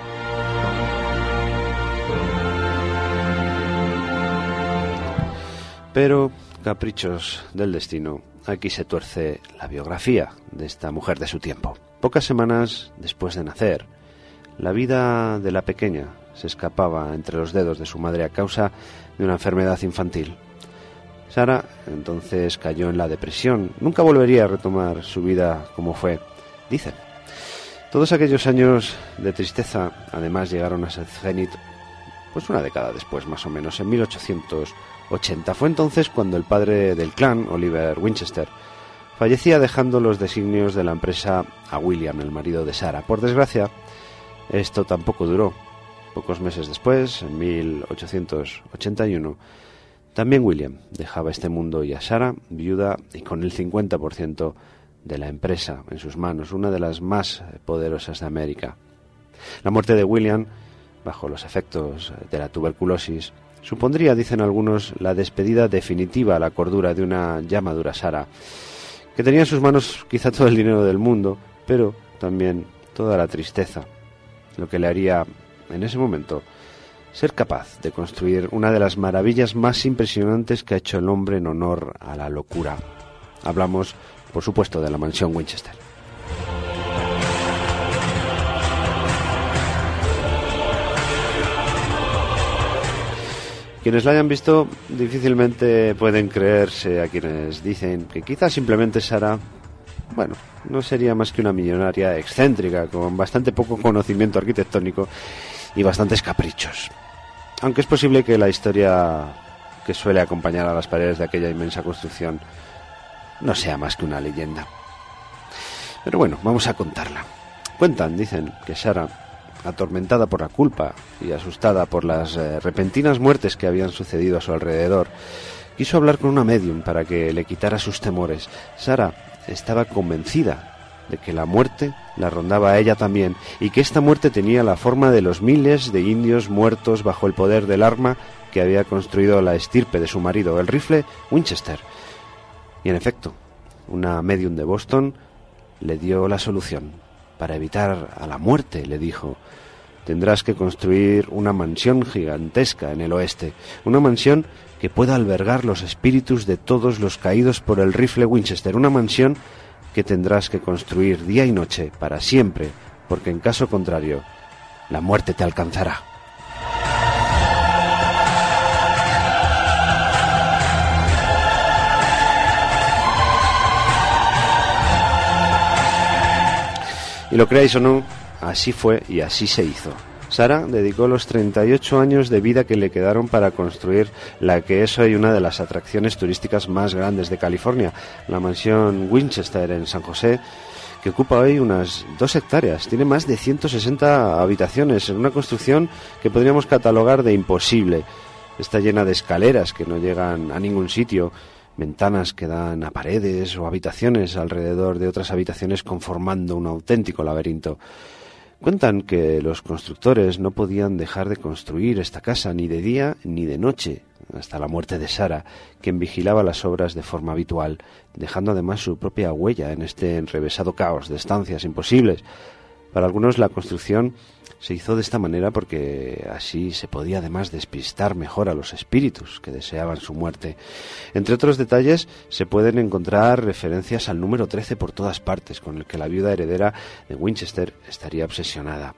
Pero, caprichos del destino, aquí se tuerce la biografía de esta mujer de su tiempo. Pocas semanas después de nacer, la vida de la pequeña se escapaba entre los dedos de su madre a causa de una enfermedad infantil. Sarah entonces cayó en la depresión. Nunca volvería a retomar su vida como fue, dicen. Todos aquellos años de tristeza, además, llegaron a ser cenit, pues una década después, más o menos, en 1880. Fue entonces cuando el padre del clan, Oliver Winchester, fallecía dejando los designios de la empresa a William, el marido de Sarah. Por desgracia, esto tampoco duró. Pocos meses después, en 1881, también William dejaba este mundo y a Sarah, viuda y con el 50% de la empresa en sus manos, una de las más poderosas de América. La muerte de William, bajo los efectos de la tuberculosis, supondría, dicen algunos, la despedida definitiva a la cordura de una ya madura Sarah, que tenía en sus manos quizá todo el dinero del mundo, pero también toda la tristeza, lo que le haría, en ese momento, ser capaz de construir una de las maravillas más impresionantes que ha hecho el hombre en honor a la locura. Hablamos, por supuesto, de la mansión Winchester. Quienes la hayan visto difícilmente pueden creerse a quienes dicen que quizás simplemente Sarah, bueno, no sería más que una millonaria excéntrica con bastante poco conocimiento arquitectónico y bastantes caprichos. Aunque es posible que la historia que suele acompañar a las paredes de aquella inmensa construcción no sea más que una leyenda. Pero bueno, vamos a contarla. Cuentan, dicen, que Sarah, atormentada por la culpa y asustada por las repentinas muertes que habían sucedido a su alrededor, quiso hablar con una médium para que le quitara sus temores. Sarah estaba convencida de que la muerte la rondaba a ella también, y que esta muerte tenía la forma de los miles de indios muertos bajo el poder del arma que había construido la estirpe de su marido, el rifle Winchester. Y en efecto, una médium de Boston le dio la solución. Para evitar a la muerte, le dijo, tendrás que construir una mansión gigantesca en el oeste, una mansión que pueda albergar los espíritus de todos los caídos por el rifle Winchester, una mansión que tendrás que construir día y noche para siempre, porque en caso contrario, la muerte te alcanzará. Y lo creáis o no, así fue y así se hizo. Sarah dedicó los 38 años de vida que le quedaron para construir la que es hoy una de las atracciones turísticas más grandes de California, la mansión Winchester en San José, que ocupa hoy unas 2 hectáreas. Tiene más de 160 habitaciones en una construcción que podríamos catalogar de imposible. Está llena de escaleras que no llegan a ningún sitio, ventanas que dan a paredes o habitaciones alrededor de otras habitaciones conformando un auténtico laberinto. Cuentan que los constructores no podían dejar de construir esta casa ni de día ni de noche, hasta la muerte de Sarah, quien vigilaba las obras de forma habitual, dejando además su propia huella en este enrevesado caos de estancias imposibles. Para algunos la construcción se hizo de esta manera porque así se podía además despistar mejor a los espíritus que deseaban su muerte. Entre otros detalles se pueden encontrar referencias al número 13 por todas partes, con el que la viuda heredera de Winchester estaría obsesionada.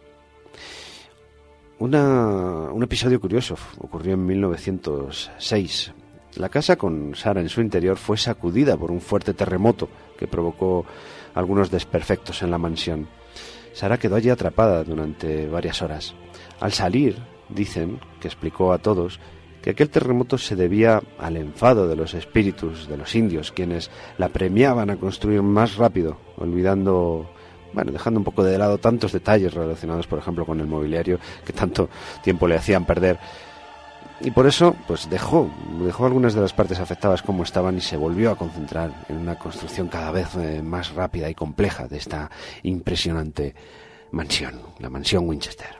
Un episodio curioso ocurrió en 1906. La casa con Sarah en su interior fue sacudida por un fuerte terremoto que provocó algunos desperfectos en la mansión. Sarah quedó allí atrapada durante varias horas. Al salir, dicen que explicó a todos que aquel terremoto se debía al enfado de los espíritus de los indios, quienes la premiaban a construir más rápido, dejando un poco de lado tantos detalles relacionados, por ejemplo, con el mobiliario que tanto tiempo le hacían perder. Y por eso, pues dejó algunas de las partes afectadas como estaban y se volvió a concentrar en una construcción cada vez más rápida y compleja de esta impresionante mansión, la mansión Winchester.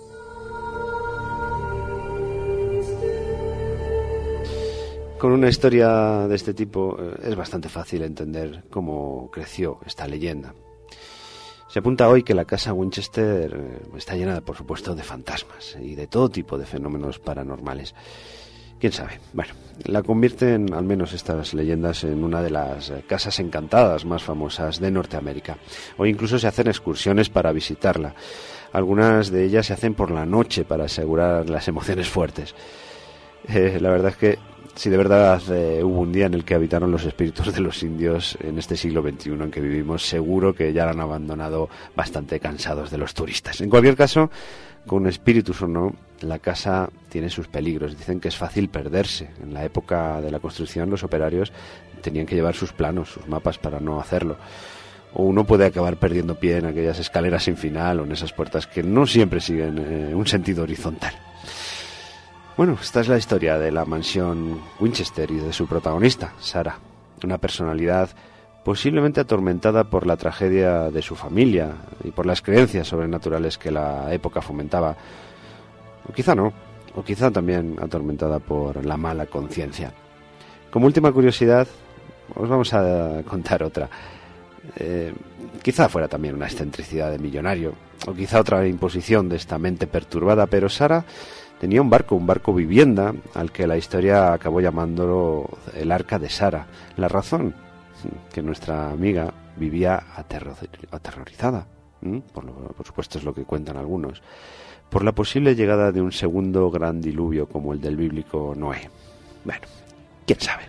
Con una historia de este tipo es bastante fácil entender cómo creció esta leyenda. Se apunta hoy que la casa Winchester está llena, por supuesto, de fantasmas y de todo tipo de fenómenos paranormales. ¿Quién sabe? Bueno, la convierten, al menos estas leyendas, en una de las casas encantadas más famosas de Norteamérica. Hoy incluso se hacen excursiones para visitarla. Algunas de ellas se hacen por la noche para asegurar las emociones fuertes. La verdad es que si de verdad hubo un día en el que habitaron los espíritus de los indios en este siglo XXI en que vivimos, seguro que ya la han abandonado bastante cansados de los turistas. En cualquier caso, con espíritus o no, la casa tiene sus peligros. Dicen que es fácil perderse. En la época de la construcción, los operarios tenían que llevar sus planos, sus mapas para no hacerlo. O uno puede acabar perdiendo pie en aquellas escaleras sin final o en esas puertas que no siempre siguen un sentido horizontal. Bueno, esta es la historia de la mansión Winchester y de su protagonista, Sarah, una personalidad posiblemente atormentada por la tragedia de su familia y por las creencias sobrenaturales que la época fomentaba. O quizá no, o quizá también atormentada por la mala conciencia. Como última curiosidad, os vamos a contar otra. Quizá fuera también una excentricidad de millonario, o quizá otra imposición de esta mente perturbada, pero Sarah tenía un barco vivienda, al que la historia acabó llamándolo el Arca de Sarah. La razón, que nuestra amiga vivía aterrorizada, por supuesto es lo que cuentan algunos, por la posible llegada de un segundo gran diluvio como el del bíblico Noé. Bueno, quién sabe.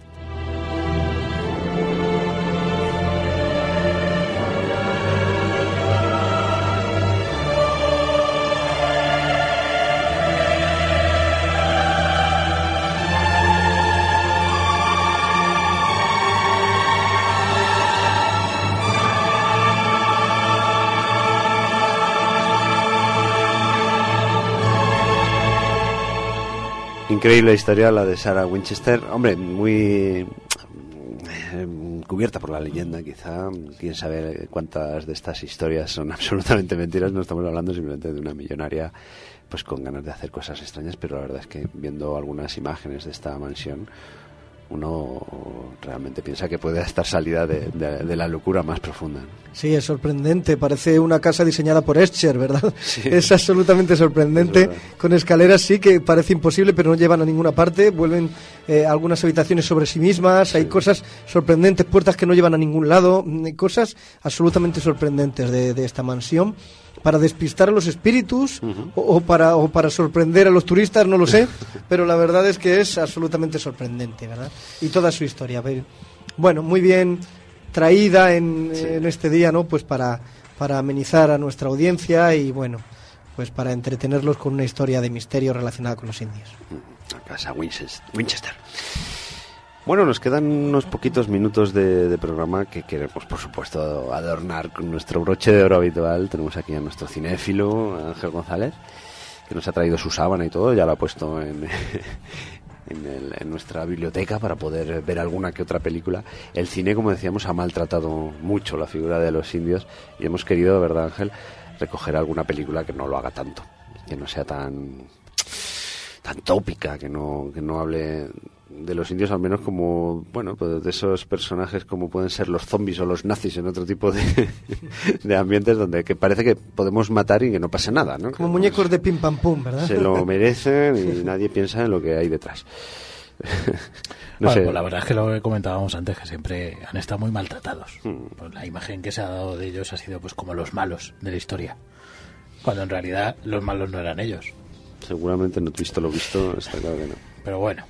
Increíble historia la de Sarah Winchester, hombre, muy cubierta por la leyenda quizá, quién sabe cuántas de estas historias son absolutamente mentiras, no estamos hablando simplemente de una millonaria pues con ganas de hacer cosas extrañas, pero la verdad es que viendo algunas imágenes de esta mansión uno realmente piensa que puede estar salida de la locura más profunda, ¿no? Sí, es sorprendente, parece una casa diseñada por Escher, ¿verdad? Sí. Es absolutamente sorprendente, con escaleras sí que parece imposible, pero no llevan a ninguna parte, vuelven algunas habitaciones sobre sí mismas, sí. Hay cosas sorprendentes, puertas que no llevan a ningún lado, cosas absolutamente sorprendentes de esta mansión. Para despistar a los espíritus o para sorprender a los turistas, no lo sé, pero la verdad es que es absolutamente sorprendente, ¿verdad? Y toda su historia. Bueno, muy bien traída en este día, ¿no? Pues para amenizar a nuestra audiencia y, bueno, pues para entretenerlos con una historia de misterio relacionada con los indios. La casa Winchester. Bueno, nos quedan unos poquitos minutos de programa que queremos, por supuesto, adornar con nuestro broche de oro habitual. Tenemos aquí a nuestro cinéfilo, Ángel González, que nos ha traído su sábana y todo, ya lo ha puesto en nuestra biblioteca para poder ver alguna que otra película. El cine, como decíamos, ha maltratado mucho la figura de los indios y hemos querido, ¿verdad, Ángel?, recoger alguna película que no lo haga tanto, que no sea tan tópica, que no hable de los indios, al menos como, bueno, pues de esos personajes como pueden ser los zombies o los nazis en otro tipo de ambientes donde que parece que podemos matar y que no pase nada, ¿no? Como muñecos de pim pam pum, ¿verdad? Se lo merecen y nadie piensa en lo que hay detrás. Bueno, pues la verdad es que lo que comentábamos antes, que siempre han estado muy maltratados. Pues la imagen que se ha dado de ellos ha sido pues como los malos de la historia, cuando en realidad los malos no eran ellos. Seguramente no visto lo visto, está claro que no. Pero bueno,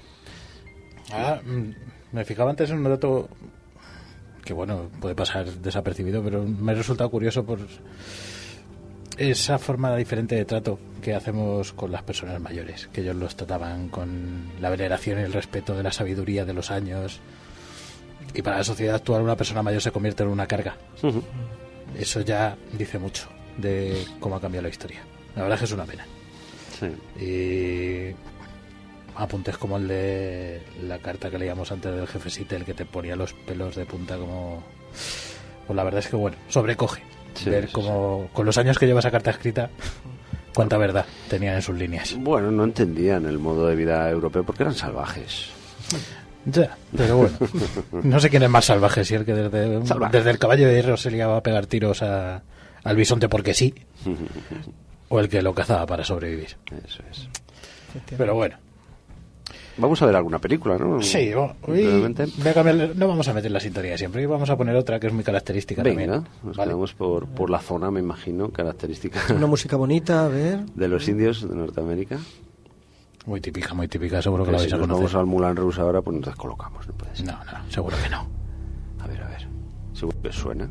me fijaba antes en un dato que, bueno, puede pasar desapercibido, pero me ha resultado curioso por esa forma diferente de trato que hacemos con las personas mayores, que ellos los trataban con la veneración y el respeto de la sabiduría de los años, y para la sociedad actual una persona mayor se convierte en una carga. Eso ya dice mucho de cómo ha cambiado la historia. La verdad es que es una pena. Sí. Y apuntes como el de la carta que leíamos antes del jefe Sittel, que te ponía los pelos de punta como... Pues la verdad es que, bueno, sobrecoge ver cómo, con los años que lleva esa carta escrita, cuánta verdad tenían en sus líneas. Bueno, no entendían el modo de vida europeo porque eran salvajes. Ya, pero bueno, no sé quién es más salvaje, si el que desde el caballo de hierro se liaba a pegar tiros al bisonte porque sí, o el que lo cazaba para sobrevivir. Eso es. Pero bueno. Vamos a ver alguna película, ¿no? Sí, hoy no vamos a meter la sintonía siempre, y vamos a poner otra que es muy característica. Venga, también. Nos quedamos por la zona, me imagino, característica. Una música bonita, a ver. De los indios de Norteamérica. Muy típica, seguro que la vais a conocer. Si nos vamos al Moulin Rouge ahora, pues nos descolocamos, ¿no puede ser? No, seguro que no. A ver. Seguro que suena.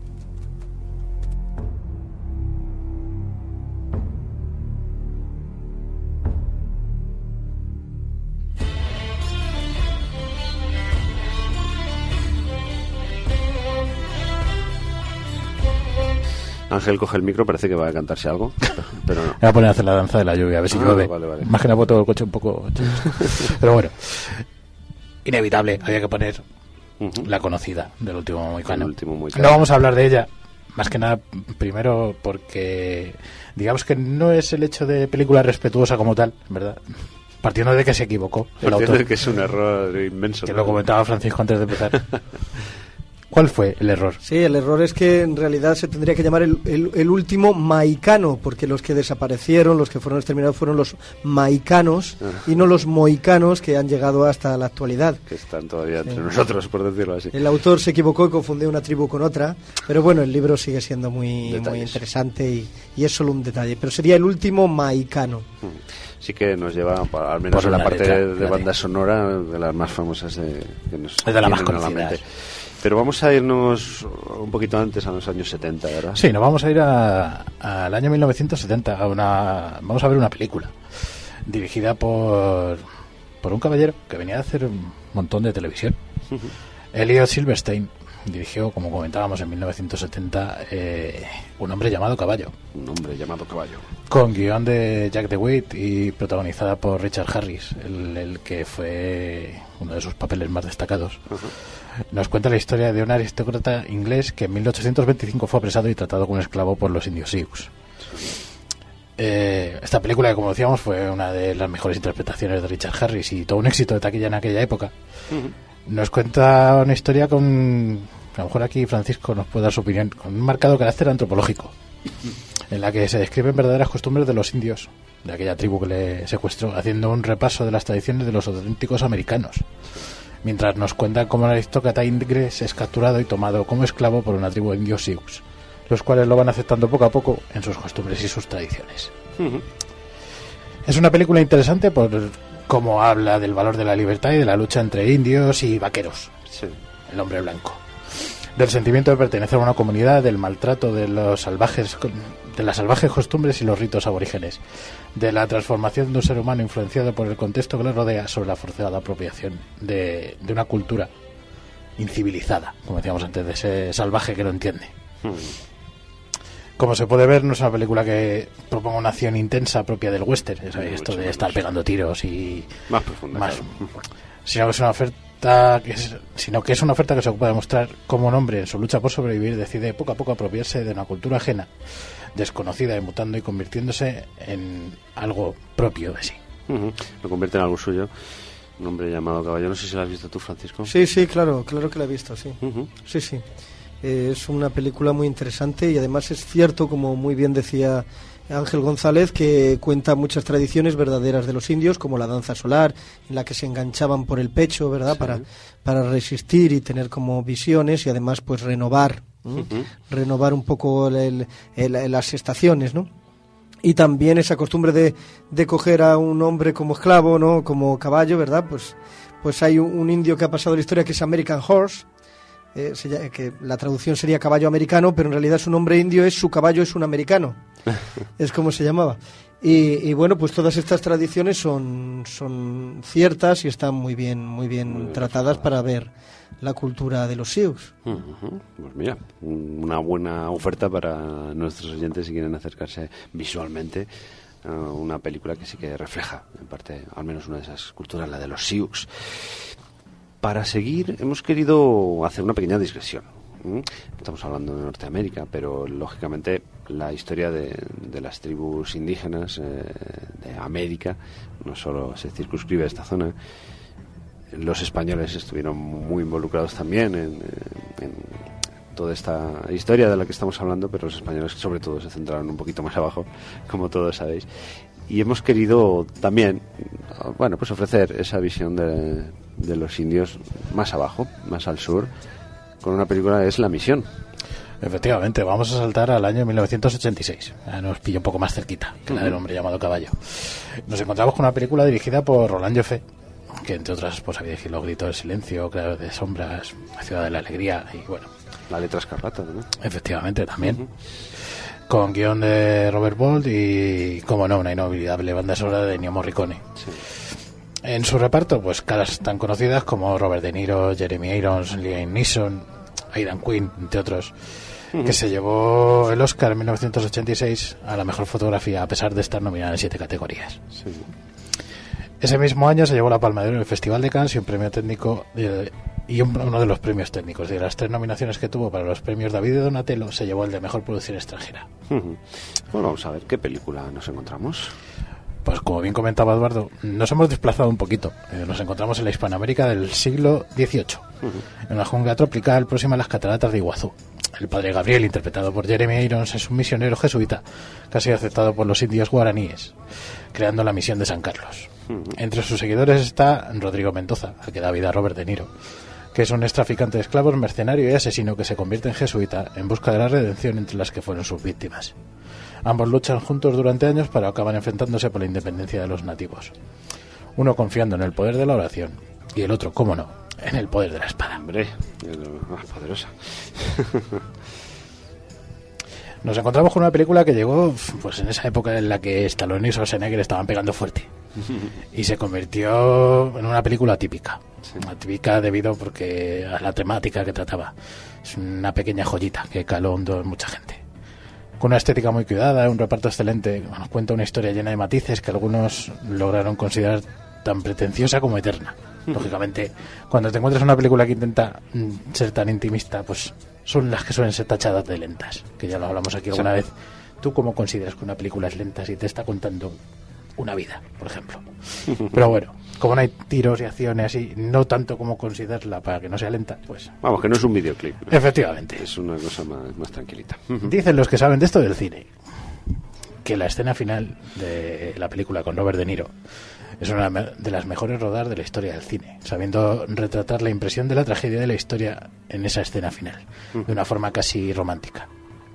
Ángel coge el micro, parece que va a cantarse algo, pero no. Me voy a poner a hacer la danza de la lluvia, a ver si llueve. Vale. Más que nada todo el coche un poco... Pero bueno, inevitable, había que poner la conocida del último Mohicano. No vamos a hablar de ella, más que nada, primero porque digamos que no es el hecho de película respetuosa como tal, ¿verdad? Partiendo de que se equivocó el autor. De que es un error inmenso. Que lo comentaba Francisco antes de empezar. ¿Cuál fue el error? Sí, el error es que en realidad se tendría que llamar el último Mahicano, porque los que desaparecieron, los que fueron exterminados fueron los Mahicanos y no los Mohicanos que han llegado hasta la actualidad. Que están todavía entre nosotros, por decirlo así. El autor se equivocó y confundió una tribu con otra, pero bueno, el libro sigue siendo muy interesante y es solo un detalle, pero sería el último Mahicano. Sí que nos lleva, al menos en la parte de banda sonora, de las más famosas que nos es de la más conocida. conocida. Pero vamos a irnos un poquito antes, a los años 70, ¿verdad? Sí, nos vamos a ir al año 1970. Vamos a ver una película dirigida por un caballero que venía a hacer un montón de televisión. Elliot Silverstein dirigió, como comentábamos, en 1970 Un hombre llamado Caballo. Un hombre llamado Caballo. Con guión de Jack DeWitt y protagonizada por Richard Harris, el que fue uno de sus papeles más destacados. Nos cuenta la historia de un aristócrata inglés que en 1825 fue apresado y tratado como un esclavo por los indios Sioux. Esta película, como decíamos, fue una de las mejores interpretaciones de Richard Harris y todo un éxito de taquilla en aquella época. Nos cuenta una historia con... A lo mejor aquí Francisco nos puede dar su opinión, con un marcado carácter antropológico, en la que se describen verdaderas costumbres de los indios, de aquella tribu que le secuestró, haciendo un repaso de las tradiciones de los auténticos americanos, mientras nos cuenta cómo el aristócrata inglés es capturado y tomado como esclavo por una tribu de indios Sioux, los cuales lo van aceptando poco a poco en sus costumbres y sus tradiciones. Es una película interesante por cómo habla del valor de la libertad y de la lucha entre indios y vaqueros, el hombre blanco, del sentimiento de pertenecer a una comunidad, del maltrato de los salvajes, de las salvajes costumbres y los ritos aborígenes, de la transformación de un ser humano influenciado por el contexto que le rodea, sobre la forzada apropiación de una cultura incivilizada, como decíamos antes, de ese salvaje que no entiende. Como se puede ver, no es una película que proponga una acción intensa propia del western, esto de estar pegando tiros y más profunda, sino que es una oferta que es una oferta que se ocupa de mostrar cómo un hombre en su lucha por sobrevivir decide poco a poco apropiarse de una cultura ajena, desconocida, y mutando y convirtiéndose en algo propio de sí. Lo convierte en algo suyo. Un hombre llamado Caballo. No sé si lo has visto tú, Francisco. Sí, claro que la he visto, sí. Sí. Es una película muy interesante y además es cierto, como muy bien decía Ángel González, que cuenta muchas tradiciones verdaderas de los indios, como la danza solar, en la que se enganchaban por el pecho, ¿verdad? Sí. Para resistir y tener como visiones, y además pues renovar un poco las estaciones, ¿no? Y también esa costumbre de coger a un hombre como esclavo, ¿no? Como caballo, ¿verdad? Pues hay un indio que ha pasado la historia, que es American Horse, que la traducción sería caballo americano, pero en realidad su nombre indio es su caballo es un americano. Es como se llamaba. Y bueno, pues todas estas tradiciones son ciertas y están muy bien tratadas para ver la cultura de los Sioux. Pues mira, una buena oferta para nuestros oyentes si quieren acercarse visualmente una película que sí que refleja, en parte, al menos una de esas culturas, la de los Sioux. Para seguir, hemos querido hacer una pequeña digresión. Estamos hablando de Norteamérica, pero lógicamente la historia de las tribus indígenas de América no solo se circunscribe a esta zona. Los españoles estuvieron muy involucrados también en toda esta historia de la que estamos hablando, pero los españoles sobre todo se centraron un poquito más abajo, como todos sabéis. Y hemos querido también, bueno, pues ofrecer esa visión de los indios más abajo, más al sur, con una película que es La Misión. Efectivamente, vamos a saltar al año 1986. Nos pilla un poco más cerquita que la del Hombre llamado Caballo. Nos encontramos con una película dirigida por Roland Joffé, que entre otras pues había dirigido Los Gritos del Silencio, Creadores de Sombras, La Ciudad de la Alegría y bueno. La Letra Escarlata, ¿no? Efectivamente, también. Con guión de Robert Bolt y, como no, una inolvidable banda sonora de Ennio Morricone. Sí. En su reparto, pues caras tan conocidas como Robert De Niro, Jeremy Irons, Liam Neeson, Aidan Quinn, entre otros, que se llevó el Oscar en 1986 a la mejor fotografía, a pesar de estar nominada en 7 categorías. Sí. Ese mismo año se llevó la Palma de Oro en el Festival de Cannes y un premio técnico y uno de los premios técnicos. De las 3 nominaciones que tuvo para los premios David de Donatello, se llevó el de mejor producción extranjera. Bueno, vamos a ver qué película nos encontramos. Pues como bien comentaba Eduardo, nos hemos desplazado un poquito. Nos encontramos en la Hispanoamérica del siglo XVIII, en una jungla tropical próxima a las cataratas de Iguazú. El padre Gabriel, interpretado por Jeremy Irons, es un misionero jesuita, casi aceptado por los indios guaraníes, creando la misión de San Carlos. Entre sus seguidores está Rodrigo Mendoza, al que da vida a Robert De Niro, que es un extraficante de esclavos, mercenario y asesino que se convierte en jesuita en busca de la redención entre las que fueron sus víctimas. Ambos luchan juntos durante años, pero acaban enfrentándose por la independencia de los nativos. Uno confiando en el poder de la oración y el otro, cómo no, en el poder de la espada. Hombre, es lo más poderosa. Nos encontramos con una película que llegó pues en esa época en la que Stallone y Schwarzenegger estaban pegando fuerte y se convirtió en una película típica. Sí. Una típica debido porque a la temática que trataba. Es una pequeña joyita que caló hondo en mucha gente. Con una estética muy cuidada, un reparto excelente, nos cuenta una historia llena de matices que algunos lograron considerar tan pretenciosa como eterna. Lógicamente, cuando te encuentras una película que intenta ser tan intimista, pues son las que suelen ser tachadas de lentas, que ya lo hablamos aquí alguna vez. ¿Tú cómo consideras que una película es lenta si te está contando una vida, por ejemplo? Pero bueno, como no hay tiros y acciones y no tanto como considerarla para que no sea lenta, pues... Vamos, que no es un videoclip, ¿no? Efectivamente. Es una cosa más tranquilita. Dicen los que saben de esto del cine que la escena final de la película con Robert De Niro es una de las mejores rodadas de la historia del cine, sabiendo retratar la impresión de la tragedia de la historia en esa escena final, de una forma casi romántica.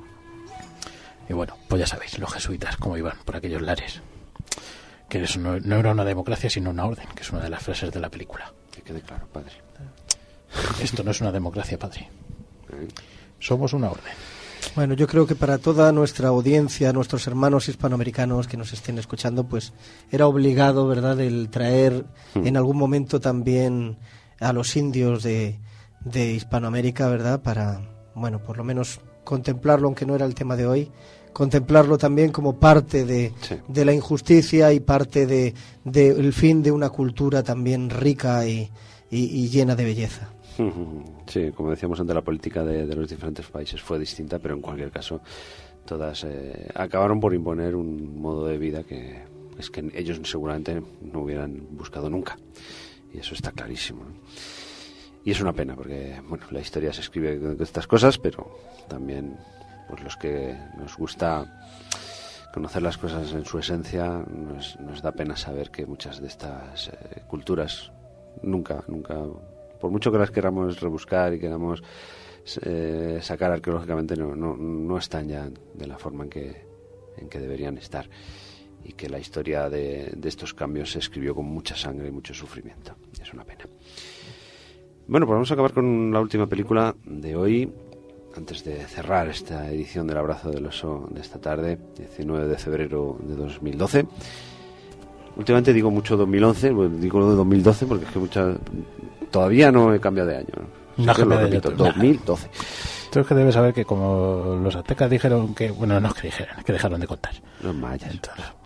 Y bueno, pues ya sabéis, los jesuitas cómo iban por aquellos lares. Que eso no era una democracia, sino una orden, que es una de las frases de la película. Que quede claro, padre. Esto no es una democracia, padre. Somos una orden. Bueno, yo creo que para toda nuestra audiencia, nuestros hermanos hispanoamericanos que nos estén escuchando, pues era obligado, ¿verdad?, el traer en algún momento también a los indios de Hispanoamérica, ¿verdad?, para, bueno, por lo menos contemplarlo, aunque no era el tema de hoy, contemplarlo también como parte de la injusticia y parte del fin de una cultura también rica y llena de belleza. Sí, como decíamos antes, la política de los diferentes países fue distinta, pero en cualquier caso todas acabaron por imponer un modo de vida que es que ellos seguramente no hubieran buscado nunca, y eso está clarísimo, ¿no? Y es una pena porque, bueno, la historia se escribe de estas cosas, pero también pues los que nos gusta conocer las cosas en su esencia, nos da pena saber que muchas de estas culturas nunca, por mucho que las queramos rebuscar y queramos sacar arqueológicamente, no están ya de la forma en que deberían estar, y que la historia de estos cambios se escribió con mucha sangre y mucho sufrimiento. Es una pena. Bueno, pues vamos a acabar con la última película de hoy, antes de cerrar esta edición del Abrazo del Oso de esta tarde, 19 de febrero de 2012. Últimamente digo mucho 2011, digo de 2012 porque es que todavía no he cambiado de año, ¿no? No, lo repito, 2012. Tú es que debes saber que como los aztecas dijeron que, bueno, no es que dijeron, es que dejaron de contar. Los mayas. Entonces,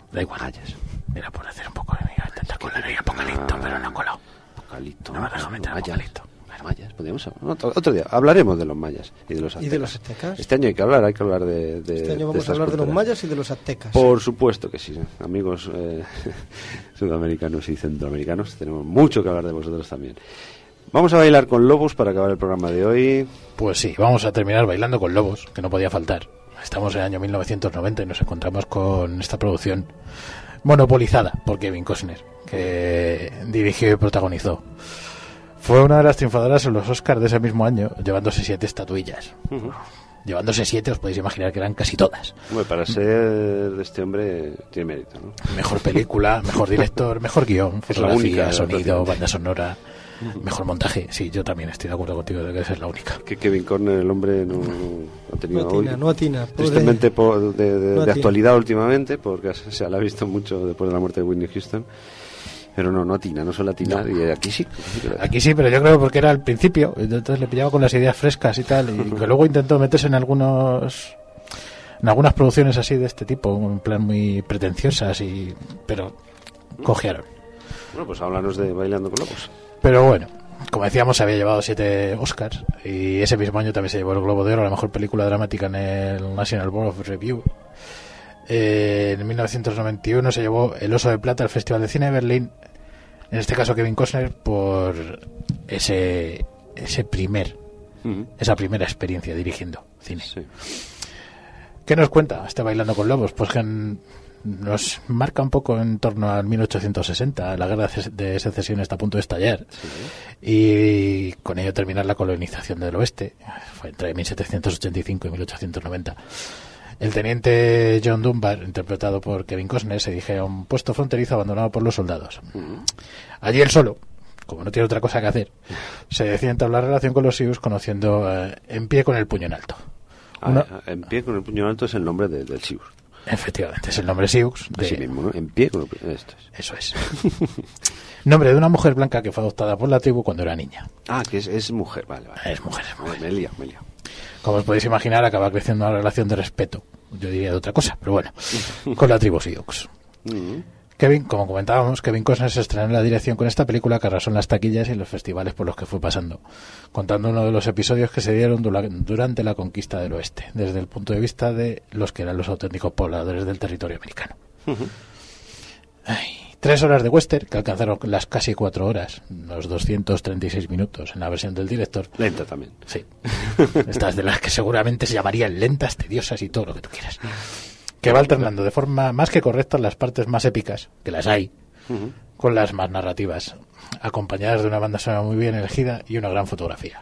Da igual. Mayas. Era por hacer un poco de amiga. Intentar colar ahí Apocalipto, pero no coló. Apocalipto. No me deja meter mayas. Apocalipto. Mayas, podríamos hablar. Otro día hablaremos de los mayas y de los aztecas. ¿Y de los aztecas? Este año hay que hablar de Este año vamos estas a hablar de los culturas. mayas y de los aztecas. Por supuesto que sí, amigos sudamericanos y centroamericanos, tenemos mucho que hablar de vosotros también. Vamos a bailar con lobos para acabar el programa de hoy. Pues sí, vamos a terminar bailando con lobos, que no podía faltar. Estamos en el año 1990 y nos encontramos con esta producción monopolizada por Kevin Costner, que dirigió y protagonizó. Fue una de las triunfadoras en los Oscars de ese mismo año, llevándose 7 estatuillas. Llevándose 7, os podéis imaginar que eran casi todas. Bueno, para ser de este hombre tiene mérito, ¿no? Mejor película, mejor director, mejor guión, Es la fotografía, única, sonido, prácticamente. banda sonora, mejor montaje. Sí, yo también estoy de acuerdo contigo de que esa es la única. Que Kevin Costner, el hombre, no ha tenido No atina. tristemente No de atina. actualidad últimamente, porque se la ha visto mucho después de la muerte de Whitney Houston. Pero no atina, no suele atinar. No. Y aquí sí. Aquí sí, pero yo creo porque era al principio, entonces le pillaba con las ideas frescas y tal, y que luego intentó meterse en algunas producciones así de este tipo, en plan muy pretenciosas, pero cojearon. Bueno, pues háblanos de Bailando con Lobos. Pero bueno, como decíamos, se había llevado 7 Oscars y ese mismo año también se llevó el Globo de Oro a la mejor película dramática en el National Board of Review. En 1991 se llevó el Oso de Plata al Festival de Cine de Berlín, en este caso Kevin Costner, por esa primera experiencia dirigiendo cine. Sí. ¿Qué nos cuenta este Bailando con Lobos? Pues que nos marca un poco en torno al 1860, la guerra de secesión está a punto de estallar, y con ello terminar la colonización del oeste. Fue entre 1785 y 1890. El teniente John Dunbar, interpretado por Kevin Costner, se dirige a un puesto fronterizo abandonado por los soldados. Allí él solo, como no tiene otra cosa que hacer, se decide entablar relación con los Sioux, conociendo En pie con el puño en alto. En pie con el puño en alto es el nombre del Sioux. Efectivamente, es el nombre Sioux. Así mismo, ¿no? En pie con el puño. Esto es. Eso es. Nombre de una mujer blanca que fue adoptada por la tribu cuando era niña. Ah, que es mujer, vale. Es mujer. Me he liado. Como os podéis imaginar, acaba creciendo una relación de respeto, yo diría de otra cosa, pero bueno, con la tribu Sioux. Como comentábamos, Kevin Costner se estrenó en la dirección con esta película que arrasó en las taquillas y en los festivales por los que fue pasando, contando uno de los episodios que se dieron durante la conquista del oeste, desde el punto de vista de los que eran los auténticos pobladores del territorio americano. 3 horas de western que alcanzaron las casi 4 horas, los 236 minutos en la versión del director. Lenta también. Sí. Estas de las que seguramente se llamarían lentas, tediosas y todo lo que tú quieras. Que va alternando de forma más que correcta las partes más épicas, que las hay, con las más narrativas, acompañadas de una banda sonora muy bien elegida y una gran fotografía.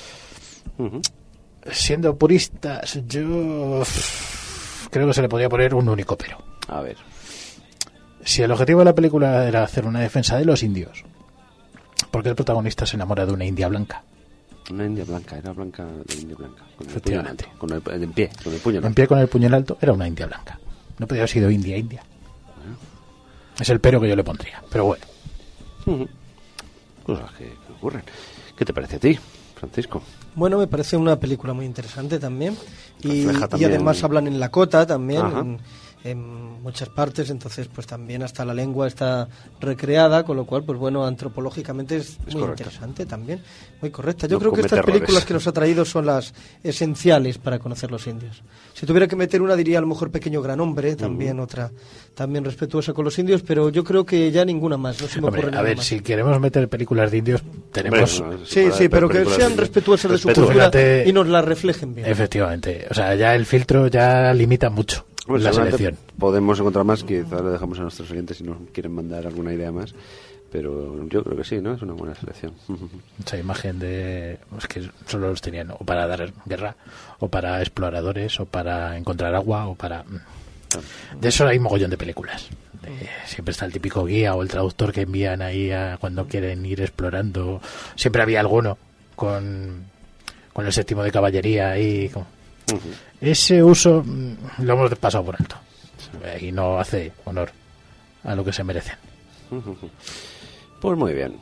Siendo puristas, yo creo que se le podría poner un único pero. A ver. Si el objetivo de la película era hacer una defensa de los indios, ¿por qué el protagonista se enamora de una india blanca? Una india blanca, era blanca de india blanca. Con el Efectivamente. puño en alto, en pie, con el puño en En alto. pie con el puño en alto, era una india blanca. No podía haber sido india. Es el pero que yo le pondría, pero bueno. Cosas que ocurren. ¿Qué te parece a ti, Francisco? Bueno, me parece una película muy interesante también. Y También- además hablan en Lakota también, Ajá. en muchas partes, entonces pues también hasta la lengua está recreada, con lo cual pues bueno, antropológicamente es muy correcta. interesante también, muy correcta. Yo No creo que comete estas películas errores. que nos ha traído son las esenciales para conocer los indios. Si tuviera que meter una diría a lo mejor Pequeño Gran Hombre, también otra, también respetuosa con los indios, pero yo creo que ya ninguna más, no se me Hombre, ocurre a nada ver, más. si queremos meter películas de indios, tenemos... Hombre, Sí, para- sí, pero que películas sean de- respetuosas de su respeto. cultura Fíjate- y nos la reflejen bien. Efectivamente, o sea, ya el filtro ya limita mucho Bueno, la seguramente selección. podemos encontrar más, quizás lo dejamos a nuestros oyentes si nos quieren mandar alguna idea más, pero yo creo que sí, ¿no? Es una buena selección. Esa imagen de... Es que solo los tenían o para dar guerra, o para exploradores, o para encontrar agua, o para... De eso hay mogollón de películas. Siempre está el típico guía o el traductor que envían ahí cuando quieren ir explorando. Siempre había alguno con el séptimo de caballería ahí. Ese uso lo hemos pasado por alto. Y no hace honor a lo que se merecen. Pues muy bien.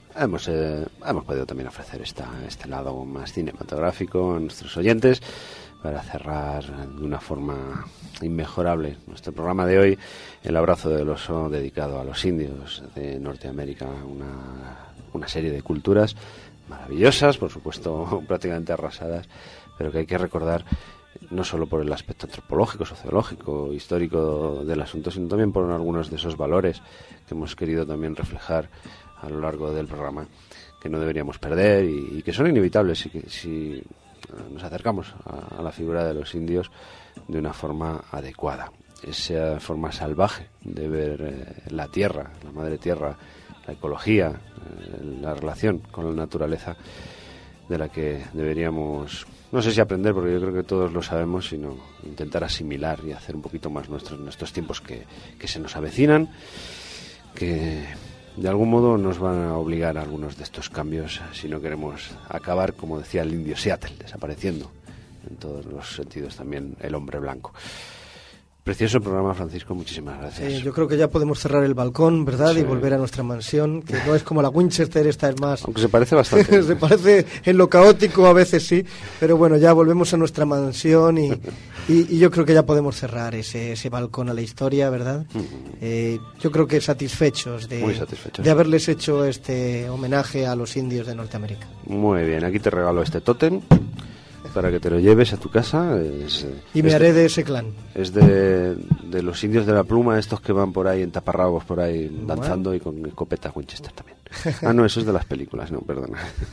Hemos podido también ofrecer este lado más cinematográfico a nuestros oyentes. para cerrar de una forma inmejorable nuestro programa de hoy, El abrazo del oso, dedicado a los indios de Norteamérica, una serie de culturas maravillosas, por supuesto prácticamente arrasadas, pero que hay que recordar no solo por el aspecto antropológico, sociológico, histórico del asunto, sino también por algunos de esos valores que hemos querido también reflejar a lo largo del programa, que no deberíamos perder y que son inevitables si nos acercamos a la figura de los indios de una forma adecuada. Esa forma salvaje de ver la tierra, la madre tierra, la ecología, la relación con la naturaleza, de la que deberíamos, no sé si aprender, porque yo creo que todos lo sabemos, sino intentar asimilar y hacer un poquito más nuestros en estos tiempos que se nos avecinan, que de algún modo nos van a obligar a algunos de estos cambios si no queremos acabar, como decía el indio Seattle, desapareciendo en todos los sentidos también el hombre blanco. Precioso programa, Francisco, muchísimas gracias. Yo creo que ya podemos cerrar el balcón, ¿verdad? Sí. Y volver a nuestra mansión, que no es como la Winchester, esta es más... Aunque se parece bastante. Se parece en lo caótico a veces, sí, pero bueno, ya volvemos a nuestra mansión y yo creo que ya podemos cerrar ese balcón a la historia, ¿verdad? Yo creo que satisfechos de haberles hecho este homenaje a los indios de Norteamérica. Muy bien, aquí te regalo este tótem para que te lo lleves a tu casa. Me haré de ese clan. Es de los indios de la pluma, estos que van por ahí en taparrabos, por ahí danzando y con escopetas Winchester también. No, eso es de las películas, no, perdona.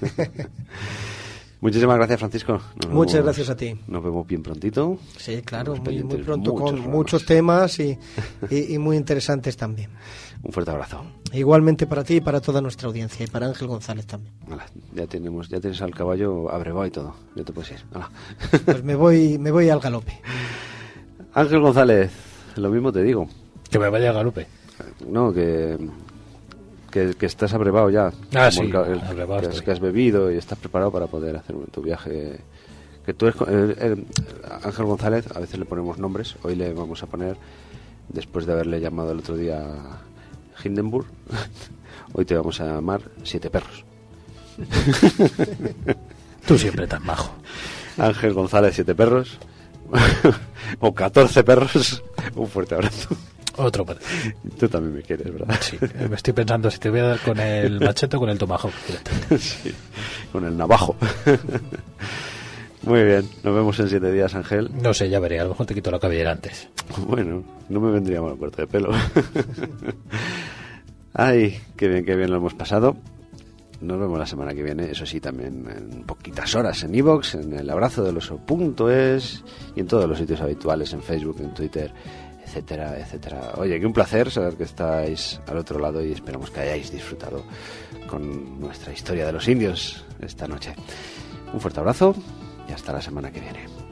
Muchísimas gracias, Francisco. Muchas gracias a ti. Nos vemos bien prontito. Sí, claro, muy pronto, con muchos temas y muy interesantes también. Un fuerte abrazo. Igualmente para ti y para toda nuestra audiencia, y para Ángel González también. Hola, ya tienes al caballo abrevado y todo. Ya te puedes ir. Hola. Pues me voy al galope. Ángel González, lo mismo te digo. Que me vaya al galope. No, que estás abrevado ya. Sí, abrevado que has bebido y estás preparado para poder hacer tu viaje. Que tú eres Ángel González, a veces le ponemos nombres. Hoy le vamos a poner, después de haberle llamado el otro día Hindenburg, hoy te vamos a llamar Siete Perros. Tú siempre tan majo. Ángel González, Siete Perros. O 14 perros. Un fuerte abrazo. Otro para ti. Tú también me quieres, ¿verdad? Sí, me estoy pensando si te voy a dar con el machete o con el tomahawk. Sí, con el navajo. Muy bien, nos vemos en 7 días, Ángel. No sé, ya veré, a lo mejor te quito la cabellera antes. Bueno, no me vendría mal el corte de pelo. Ay, qué bien lo hemos pasado. Nos vemos la semana que viene, eso sí, también en poquitas horas en iVoox, en el abrazodeloso.es y en todos los sitios habituales, en Facebook, en Twitter, etcétera, etcétera. Oye, que un placer saber que estáis al otro lado y esperamos que hayáis disfrutado con nuestra historia de los indios esta noche. Un fuerte abrazo y hasta la semana que viene.